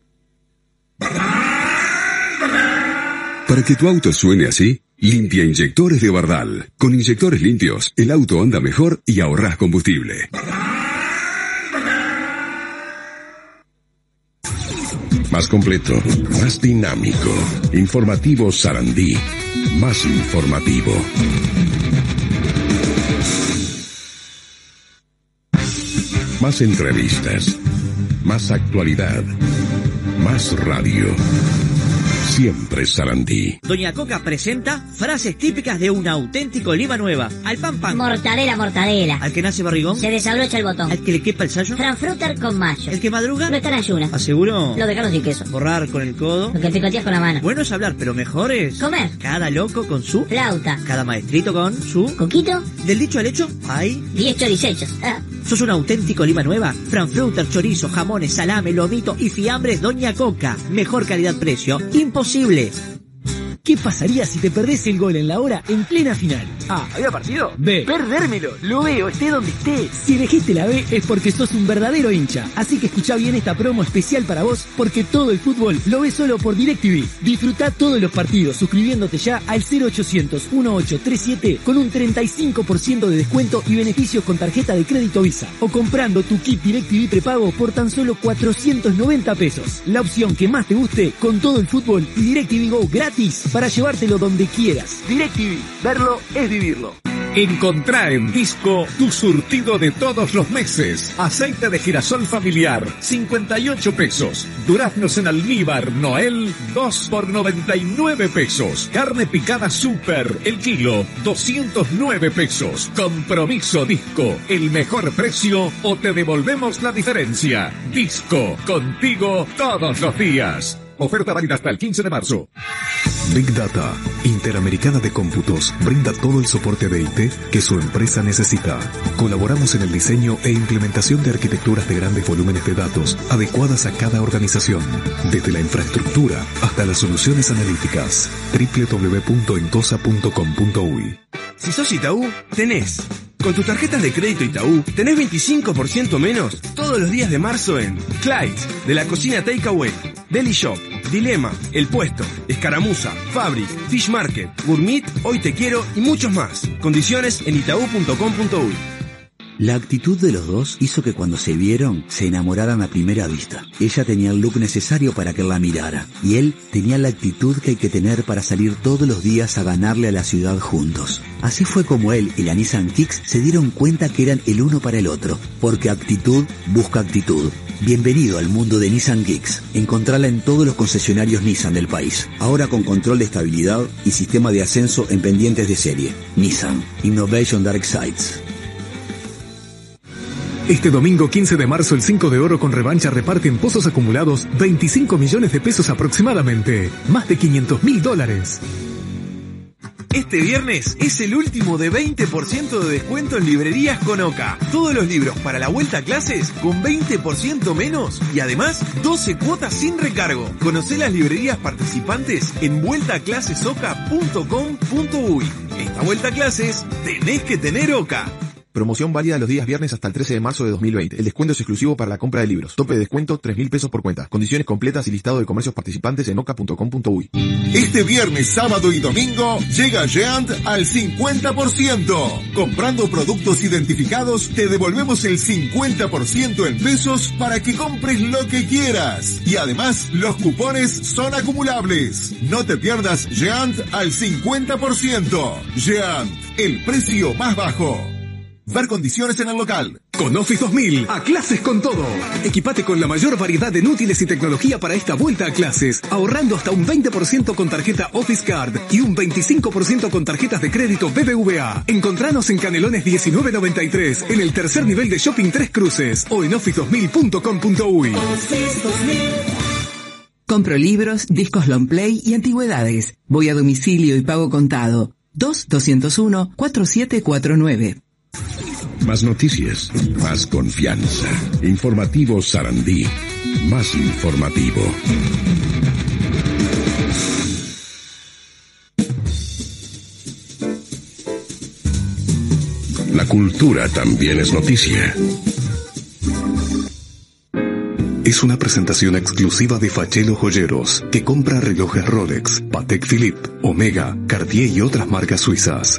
Para que tu auto suene así, limpia inyectores de Bardal. Con inyectores limpios, el auto anda mejor y ahorrás combustible. Más completo, más dinámico. Informativo Sarandí. Más informativo. Más entrevistas. Más actualidad. Más radio. Siempre Sarandí. Doña Coca presenta frases típicas de un auténtico Lima Nueva. Al pan pan. Mortadela, mortadela. Al que nace barrigón. Se desabrocha el botón. Al que le quepa el sayo. Frankfurter con mayo. El que madruga. No está en ayunas. ¿Aseguro? Lo dejaron sin queso. Borrar con el codo. Lo que picoteas con la mano. Bueno es hablar, pero mejor es comer. Cada loco con su flauta. Cada maestrito con su coquito. Del dicho al hecho hay 10 choricechos. ¿Sos un auténtico Lima Nueva? Frankfurter, chorizo, jamones, salame, lomito y fiambres Doña Coca. Mejor calidad-precio. Imposible. ¿Qué pasaría si te perdés el gol en la hora en plena final? A. ¿Había partido? B. Perdérmelo. Lo veo, esté donde esté. Si elegiste la B es porque sos un verdadero hincha. Así que escuchá bien esta promo especial para vos, porque todo el fútbol lo ves solo por DirecTV. Disfrutá todos los partidos suscribiéndote ya al 0800-1837 con un 35% de descuento y beneficios con tarjeta de crédito Visa. O comprando tu kit DirecTV prepago por tan solo 490 pesos. La opción que más te guste con todo el fútbol y DirecTV Go gratis para llevártelo donde quieras. DirecTV, verlo es vivirlo. Encontrá en Disco tu surtido de todos los meses. Aceite de girasol familiar, 58 pesos. Duraznos en almíbar Noel, 2 por 99 pesos. Carne picada Super, el kilo, 209 pesos. Compromiso Disco, el mejor precio o te devolvemos la diferencia. Disco, contigo todos los días. Oferta válida hasta el 15 de marzo. Big Data, Interamericana de Cómputos, brinda todo el soporte de IT que su empresa necesita. Colaboramos en el diseño e implementación de arquitecturas de grandes volúmenes de datos adecuadas a cada organización, desde la infraestructura hasta las soluciones analíticas. www.encosa.com.uy. Si sos Itaú, tenés. Con tus tarjetas de crédito Itaú, tenés 25% menos todos los días de marzo en Clyde's, de la cocina Takeaway, Deli Shop, Dilema, El Puesto, Escaramuza, Fabric, Fish Market, Gourmet, Hoy Te Quiero y muchos más. Condiciones en itaú.com.uy. La actitud de los dos hizo que cuando se vieron, se enamoraran a primera vista. Ella tenía el look necesario para que él la mirara, y él tenía la actitud que hay que tener para salir todos los días a ganarle a la ciudad juntos. Así fue como él y la Nissan Kicks se dieron cuenta que eran el uno para el otro, porque actitud busca actitud. Bienvenido al mundo de Nissan Kicks. Encontrala en todos los concesionarios Nissan del país. Ahora con control de estabilidad y sistema de ascenso en pendientes de serie. Nissan Innovation Dark Sides. Este domingo 15 de marzo el 5 de oro con revancha reparte en pozos acumulados 25 millones de pesos aproximadamente. Más de $500.000. Este viernes es el último de 20% de descuento en librerías con Oca. Todos los libros para la vuelta a clases con 20% menos y además 12 cuotas sin recargo. Conocé las librerías participantes en vueltaclasesoca.com.uy. Esta vuelta a clases tenés que tener Oca. Promoción válida los días viernes hasta el 13 de marzo de 2020. El descuento es exclusivo para la compra de libros. Tope de descuento $3.000 por cuenta. Condiciones completas y listado de comercios participantes en oca.com.uy. Este viernes, sábado y domingo llega Geant al 50%. Comprando productos identificados te devolvemos el 50% en pesos para que compres lo que quieras. Y además los cupones son acumulables. No te pierdas Geant al 50%. Geant, el precio más bajo. Ver condiciones en el local. Con Office 2000, a clases con todo. Equipate con la mayor variedad de útiles y tecnología para esta vuelta a clases, ahorrando hasta un 20% con tarjeta Office Card y un 25% con tarjetas de crédito BBVA. Encontranos en Canelones 1993, en el tercer nivel de Shopping Tres Cruces o en office2000.com.uy. Compro libros, discos long play y antigüedades. Voy a domicilio y pago contado. 2-201-4749. Más noticias, más confianza. Informativo Sarandí, más informativo. La cultura también es noticia. Es una presentación exclusiva de Fachelo Joyeros, que compra relojes Rolex, Patek Philippe, Omega, Cartier y otras marcas suizas.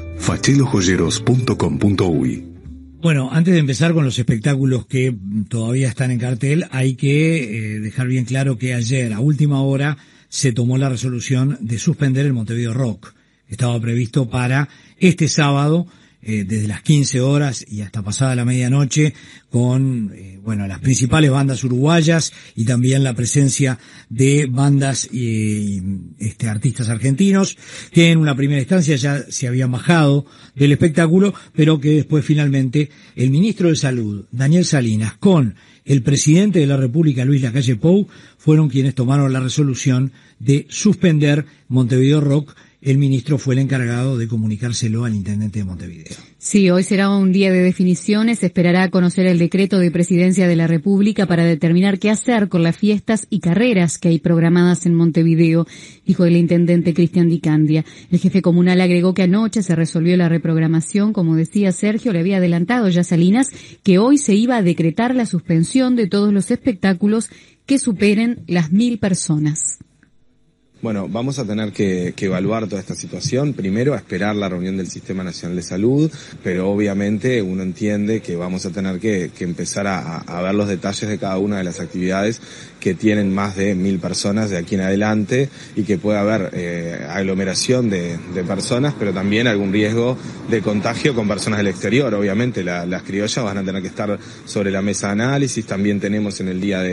fachelojoyeros.com.uy. Bueno, antes de empezar con los espectáculos que todavía están en cartel, hay que dejar bien claro que ayer, a última hora, se tomó la resolución de suspender el Montevideo Rock. Estaba previsto para este sábado, desde las 15 horas y hasta pasada la medianoche, con las principales bandas uruguayas y también la presencia de bandas y artistas argentinos que en una primera instancia ya se habían bajado del espectáculo, pero que después finalmente el ministro de Salud, Daniel Salinas, con el presidente de la República, Luis Lacalle Pou, fueron quienes tomaron la resolución de suspender Montevideo Rock. El ministro fue el encargado de comunicárselo al intendente de Montevideo. Sí, hoy será un día de definiciones. Se esperará conocer el decreto de Presidencia de la República para determinar qué hacer con las fiestas y carreras que hay programadas en Montevideo, dijo el intendente Cristian Di Candia. El jefe comunal agregó que anoche se resolvió la reprogramación. Como decía Sergio, le había adelantado ya Salinas que hoy se iba a decretar la suspensión de todos los espectáculos que superen las 1.000 personas. Bueno, vamos a tener que evaluar toda esta situación. Primero, a esperar la reunión del Sistema Nacional de Salud, pero obviamente uno entiende que vamos a tener que empezar a ver los detalles de cada una de las actividades que tienen más de 1.000 personas de aquí en adelante y que puede haber aglomeración de personas, pero también algún riesgo de contagio con personas del exterior. Obviamente las criollas van a tener que estar sobre la mesa de análisis. También tenemos en el día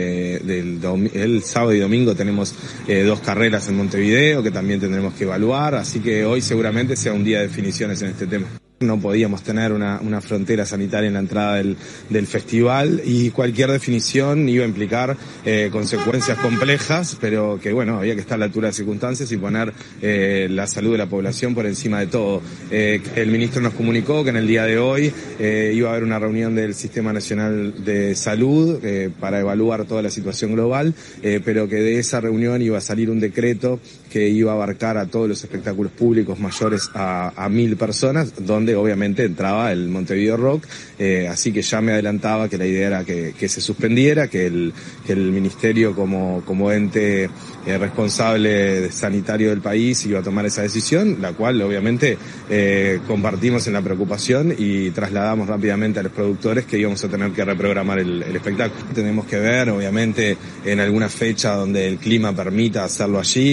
el sábado y domingo tenemos 2 carreras en Montevideo que también tendremos que evaluar, así que hoy seguramente sea un día de definiciones en este tema. No podíamos tener una frontera sanitaria en la entrada del festival y cualquier definición iba a implicar consecuencias complejas, pero que bueno, había que estar a la altura de circunstancias y poner la salud de la población por encima de todo. El ministro nos comunicó que en el día de hoy iba a haber una reunión del Sistema Nacional de Salud para evaluar toda la situación global, pero que de esa reunión iba a salir un decreto que iba a abarcar a todos los espectáculos públicos mayores a 1.000 personas, donde obviamente entraba el Montevideo Rock, así que ya me adelantaba que la idea era que se suspendiera, que el Ministerio como ente responsable sanitario del país iba a tomar esa decisión, la cual obviamente compartimos en la preocupación y trasladamos rápidamente a los productores que íbamos a tener que reprogramar el espectáculo. Tenemos que ver, obviamente, en alguna fecha donde el clima permita hacerlo allí. Recordemos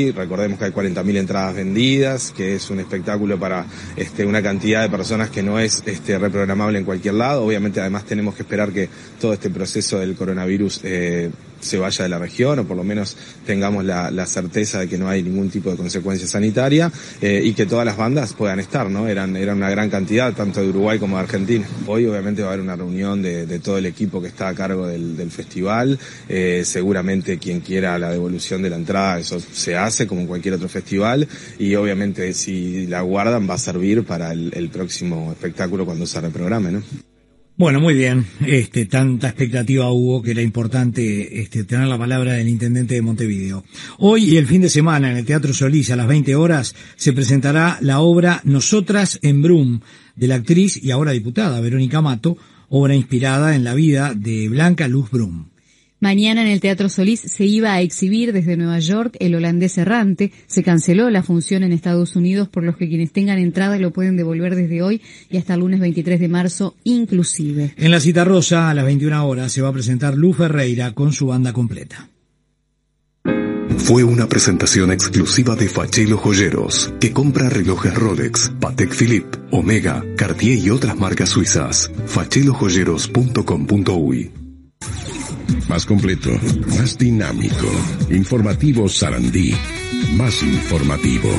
sabemos que hay 40.000 entradas vendidas, que es un espectáculo para una cantidad de personas que no es reprogramable en cualquier lado. Obviamente además tenemos que esperar que todo este proceso del coronavirus se vaya de la región, o por lo menos tengamos la certeza de que no hay ningún tipo de consecuencia sanitaria, y que todas las bandas puedan estar, ¿no? Eran una gran cantidad, tanto de Uruguay como de Argentina. Hoy obviamente va a haber una reunión de todo el equipo que está a cargo del festival. Seguramente quien quiera la devolución de la entrada, eso se hace como en cualquier otro festival, y obviamente si la guardan va a servir para el próximo espectáculo cuando se reprograme, ¿no? Bueno, muy bien. Tanta expectativa hubo que era importante tener la palabra del intendente de Montevideo. Hoy y el fin de semana en el Teatro Solís a las 20 horas se presentará la obra Nosotras en Brum de la actriz y ahora diputada Verónica Mato, obra inspirada en la vida de Blanca Luz Brum. Mañana en el Teatro Solís se iba a exhibir desde Nueva York El holandés errante. Se canceló la función en Estados Unidos, por lo que quienes tengan entrada lo pueden devolver desde hoy y hasta el lunes 23 de marzo inclusive. En la Citarrosa a las 21 horas se va a presentar Luz Ferreira con su banda completa. Fue una presentación exclusiva de Fachelo Joyeros, que compra relojes Rolex, Patek Philippe, Omega, Cartier y otras marcas suizas. fachelojoyeros.com.uy. Más completo, más dinámico. Informativo Sarandí. Más informativo.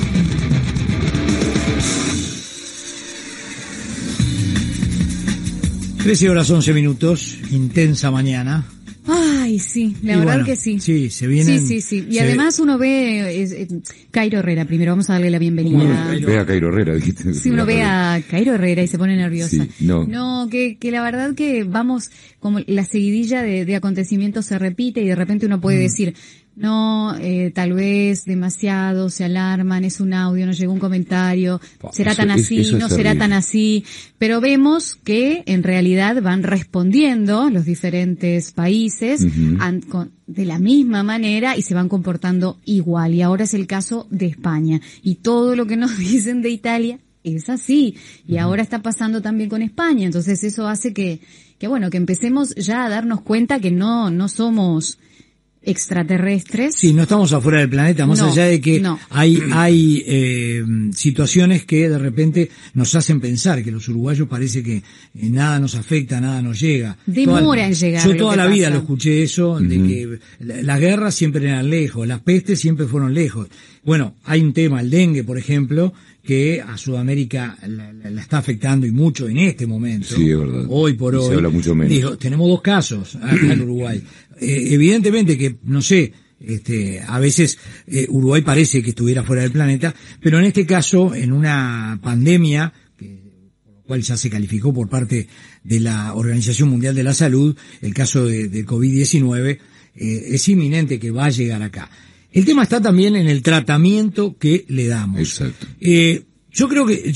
horas 11 minutos, intensa mañana. Ay, sí, la verdad que sí. Sí, se vienen. Sí. Y además uno ve Cairo Herrera, primero vamos a darle la bienvenida. Ve a Cairo Herrera, dijiste. Sí, uno ve a Cairo Herrera y se pone nerviosa. Sí, no, que la verdad que vamos, como la seguidilla de acontecimientos se repite y de repente uno puede decir, no, tal vez demasiado, se alarman, es un audio, nos llegó un comentario, será tan así, no será tan así, pero vemos que en realidad van respondiendo los diferentes países de la misma manera y se van comportando igual, y ahora es el caso de España, y todo lo que nos dicen de Italia es así, y ahora está pasando también con España, entonces eso hace que empecemos ya a darnos cuenta que no somos extraterrestres. Sí, no estamos afuera del planeta, más allá de que hay situaciones que de repente nos hacen pensar que los uruguayos parece que nada nos afecta, nada nos llega. Demora en llegar. Yo toda la vida lo escuché eso, de que las guerras siempre eran lejos, las pestes siempre fueron lejos. Bueno, hay un tema, el dengue, por ejemplo, que a Sudamérica la está afectando y mucho en este momento. Sí, es verdad. Hoy por hoy. Se habla mucho menos. Digo, tenemos 2 casos acá en Uruguay. Evidentemente que, no sé, a veces Uruguay parece que estuviera fuera del planeta, pero en este caso, en una pandemia, por lo cual ya se calificó por parte de la Organización Mundial de la Salud, el caso de COVID-19, es inminente que va a llegar acá. El tema está también en el tratamiento que le damos. Exacto. Yo creo que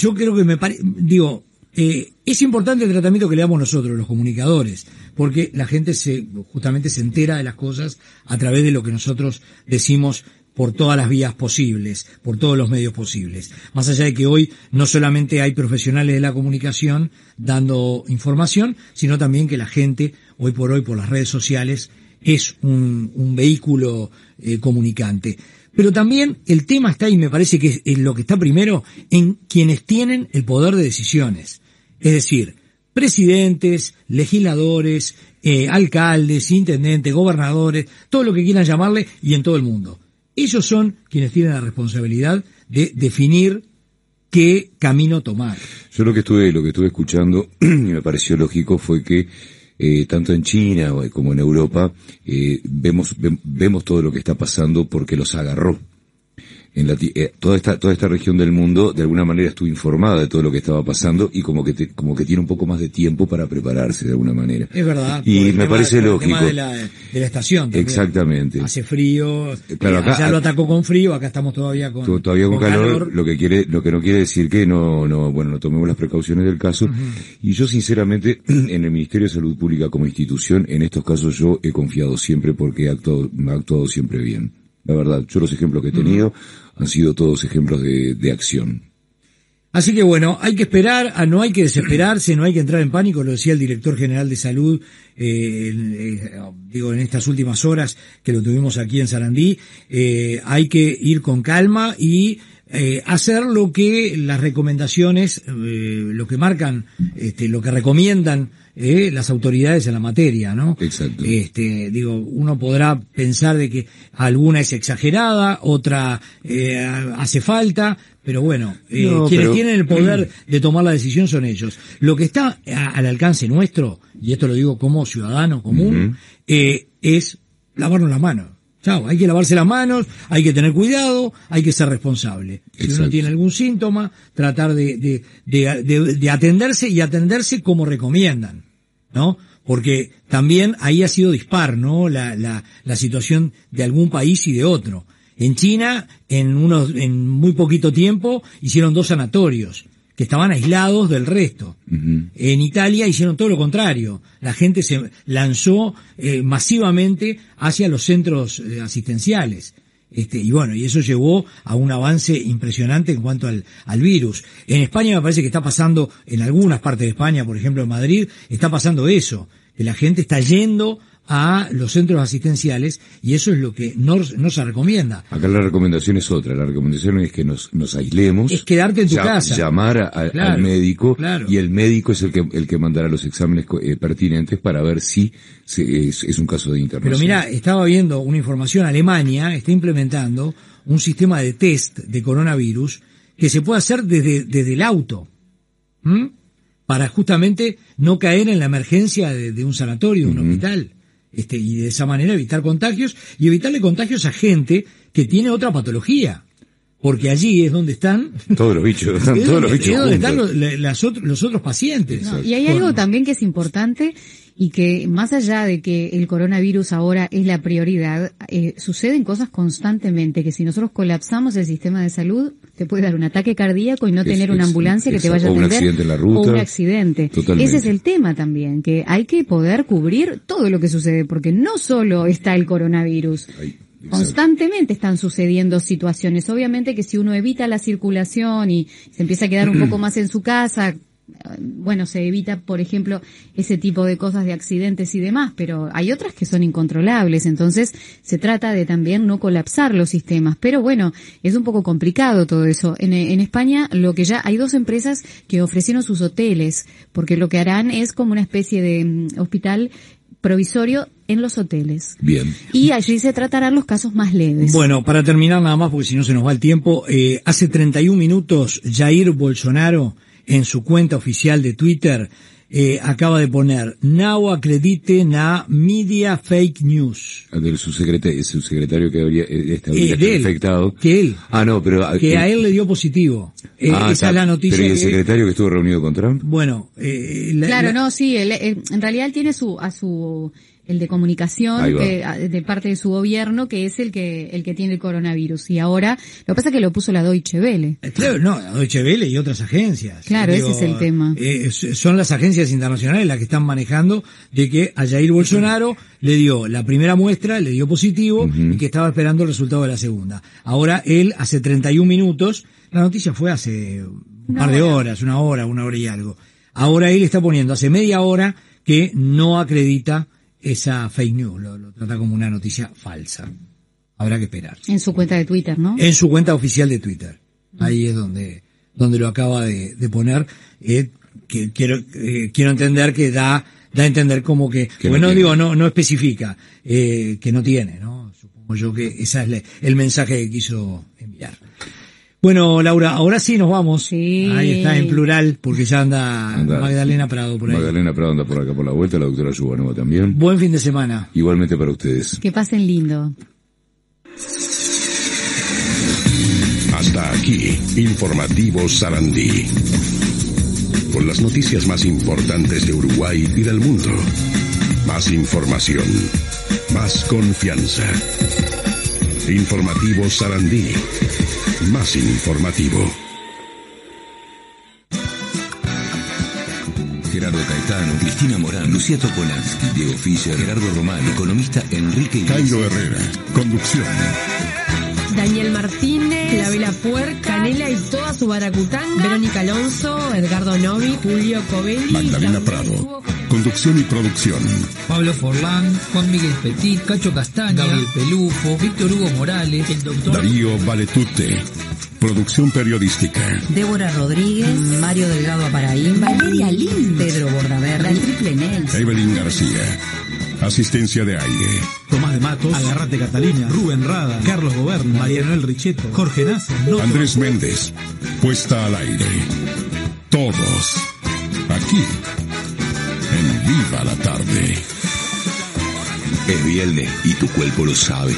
es importante el tratamiento que le damos nosotros, los comunicadores, porque la gente justamente se entera de las cosas a través de lo que nosotros decimos por todas las vías posibles, por todos los medios posibles. Más allá de que hoy no solamente hay profesionales de la comunicación dando información, sino también que la gente, hoy por las redes sociales, es un vehículo comunicante. Pero también el tema está, y me parece que es lo que está primero, en quienes tienen el poder de decisiones. Es decir, presidentes, legisladores, alcaldes, intendentes, gobernadores, todo lo que quieran llamarle, y en todo el mundo. Ellos son quienes tienen la responsabilidad de definir qué camino tomar. Yo lo que estuve escuchando y me pareció lógico fue que tanto en China como en Europa vemos todo lo que está pasando porque los agarró. Toda esta región del mundo de alguna manera estuvo informada de todo lo que estaba pasando y como que tiene un poco más de tiempo para prepararse de alguna manera. Es verdad. Y me parece lógico. El tema de la estación también. Exactamente. Hace frío. Claro, acá lo atacó con frío, acá estamos todavía con calor. Lo que no quiere decir que no tomemos las precauciones del caso. Y yo sinceramente en el Ministerio de Salud Pública como institución, en estos casos yo he confiado siempre porque ha actuado siempre bien. La verdad, yo los ejemplos que he tenido han sido todos ejemplos de acción. Así que bueno, hay que esperar, no hay que desesperarse, no hay que entrar en pánico, lo decía el director general de salud, en estas últimas horas que lo tuvimos aquí en Sarandí, hay que ir con calma y hacer lo que las recomendaciones, lo que marcan, lo que recomiendan las autoridades en la materia, ¿no? Exacto. Uno podrá pensar de que alguna es exagerada, otra hace falta, pero bueno, quienes tienen el poder de tomar la decisión son ellos. Lo que está al alcance nuestro, y esto lo digo como ciudadano común, es lavarnos las manos. Chao, hay que lavarse las manos, hay que tener cuidado, hay que ser responsable. Si uno tiene algún síntoma, tratar de atenderse y atenderse como recomiendan, ¿no? Porque también ahí ha sido dispar, ¿no? La situación de algún país y de otro. En China, en muy poquito tiempo, hicieron 2 sanatorios que estaban aislados del resto. En Italia hicieron todo lo contrario. La gente se lanzó masivamente hacia los centros asistenciales. Y bueno, y eso llevó a un avance impresionante en cuanto al virus. En España me parece que está pasando, en algunas partes de España, por ejemplo en Madrid, está pasando eso, que la gente está yendo a los centros asistenciales y eso es lo que no se recomienda. Acá la recomendación es otra, la recomendación es que nos aislemos. Es quedarte en tu casa. Llamar al médico y el médico es el que mandará los exámenes pertinentes para ver si es un caso de internación. Pero mira, estaba viendo una información, Alemania está implementando un sistema de test de coronavirus que se puede hacer desde el auto. Para justamente no caer en la emergencia de un sanatorio, de un hospital. Y de esa manera evitar contagios y evitarle contagios a gente que tiene otra patología. Porque allí es donde están todos los bichos, es donde están los otros pacientes. No, y hay algo también que es importante y que más allá de que el coronavirus ahora es la prioridad, suceden cosas constantemente que si nosotros colapsamos el sistema de salud, te puede dar un ataque cardíaco y no tener una ambulancia que te vaya a atender. O un accidente en la ruta. O un accidente. Totalmente. Ese es el tema también, que hay que poder cubrir todo lo que sucede, porque no solo está el coronavirus. Constantemente están sucediendo situaciones. Obviamente que si uno evita la circulación y se empieza a quedar un poco más en su casa, bueno, se evita, por ejemplo, ese tipo de cosas de accidentes y demás, pero hay otras que son incontrolables, entonces se trata de también no colapsar los sistemas, pero bueno, es un poco complicado todo eso. En España, lo que ya hay 2 empresas que ofrecieron sus hoteles, porque lo que harán es como una especie de hospital provisorio en los hoteles. Bien. Y allí se tratarán los casos más leves. Bueno, para terminar nada más, porque si no se nos va el tiempo, hace 31 minutos Jair Bolsonaro en su cuenta oficial de Twitter acaba de poner "Now acredite na media fake news". Del subsecretario que habría estado infectado. Que él. No, pero que a él le dio positivo. Esa es la noticia. Pero ¿y el secretario que estuvo reunido con Trump? Bueno, sí, él, en realidad él tiene el de comunicación de parte de su gobierno, que es el que tiene el coronavirus. Y ahora, lo que pasa es que lo puso la Deutsche Welle. Claro, no, la Deutsche Welle y otras agencias. Claro, ese es el tema. Son las agencias internacionales las que están manejando de que a Jair Bolsonaro le dio la primera muestra, le dio positivo y que estaba esperando el resultado de la segunda. Ahora él, hace 31 minutos, la noticia fue hace un par de horas, una hora y algo. Ahora él está poniendo hace media hora que no acredita esa fake news, lo trata como una noticia falsa. Habrá que esperar. En su cuenta de Twitter, ¿no? En su cuenta oficial de Twitter. Ahí es donde lo acaba de poner. Que quiero entender que da a entender como que bueno, no especifica, que no tiene, ¿no? Supongo yo que ese es el mensaje que quiso enviar. Bueno, Laura, ahora sí nos vamos. Sí. Ahí está en plural, porque ya anda Magdalena Prado por ahí. Magdalena Prado anda por acá por la vuelta, la doctora Yubanova también. Buen fin de semana. Igualmente para ustedes. Que pasen lindo. Hasta aquí, Informativo Sarandí. Con las noticias más importantes de Uruguay y del mundo. Más información, más confianza. Informativo Sarandí. Más informativo. Gerardo Caetano, Cristina Morán, Lucía Topolansky, Diego Fischer, Gerardo Román, economista Enrique Iglesias. Cairo Herrera, conducción. Daniel Martínez, La Puerca, Canela y toda su baracutanga, Verónica Alonso, Edgardo Novi, Julio Covelli, Magdalena Prado. Conducción y producción. Pablo Forlán, Juan Miguel Petit, Cacho Castaña, Gabriel Pelufo, Víctor Hugo Morales, el doctor Darío Valetute. Producción periodística. Débora Rodríguez, Mario Delgado Aparaín, Valeria Lin, Pedro Bordaberra, el Triple Nels, Evelyn García. Asistencia de aire. Tomás de Matos, Agarrate Catalina, Rubén Rada, Carlos Goberna, María Noel Richetto, Jorge Nazo, Andrés Méndez. Puesta al aire. Todos. Aquí. En Viva la Tarde. Es viernes y tu cuerpo lo sabe.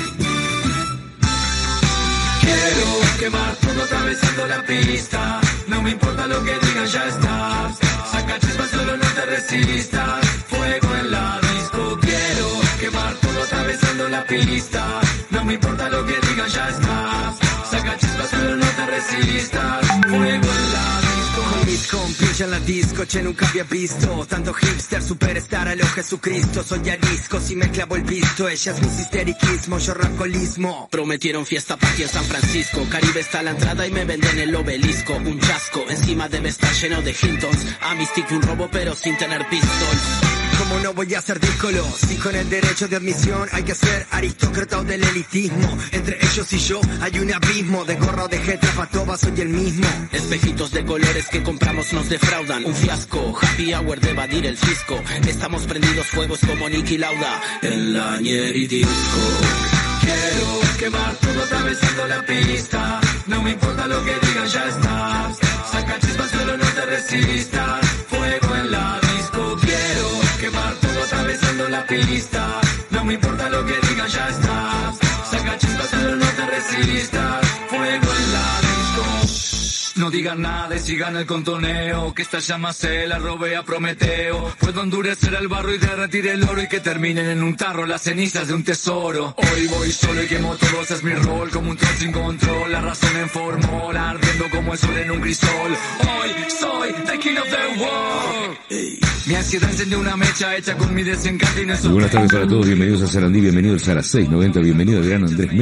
Quiero quemar todo atravesando la pista. No me importa lo que digan, ya estás. Saca chispas, solo no te resistas. Fuego en la disco. Quiero quemar todo atravesando la pista. No me importa lo que digan, ya estás. Saca chispas, solo no te resistas. Fuego en la disco. Con mis compis en la disco, che, nunca había visto tanto hipster, superstar a lo Jesucristo. Soy arisco, si me clavo el visto. Ella es mi histeriquismo, yo racolismo. Prometieron fiesta party en San Francisco. Caribe está a la entrada y me venden el obelisco. Un chasco, encima debe estar lleno de Hintons. A mi stick un robo pero sin tener pistols. ¿Cómo no voy a ser díscolo? Si con el derecho de admisión hay que ser aristócrata o del elitismo. Entre ellos y yo hay un abismo. De gorra o de jeta pa' toba soy el mismo. Espejitos de colores que compramos nos defraudan. Un fiasco, happy hour de evadir el fisco. Estamos prendidos fuegos como Niki Lauda en la Ñeri Disco. Quiero quemar todo atravesando la pista. No me importa lo que digan, ya estás. Saca chispas, pero no te resistas. Fuego en la disco. Quiero quemar todo atravesando la pista. No me importa lo que digan, ya estás. Saca chispas, pero no te resistas. Fuego en la disco. No digan nada y sigan el contoneo. Que esta llama se la robé a Prometeo. Puedo endurecer el barro y derretir el oro. Y que terminen en un tarro las cenizas de un tesoro. Hoy voy solo y quemo todos, es mi rol. Como un troll sin control, la razón en formol. Ardiendo como el sol en un crisol. Hoy soy the king of the world. Mi ansiedad encendió una mecha hecha con mi desencanto y no es. Buenas tardes para todos, bienvenidos a Sarandí, bienvenidos a las 6:90, bienvenido al gran Andrés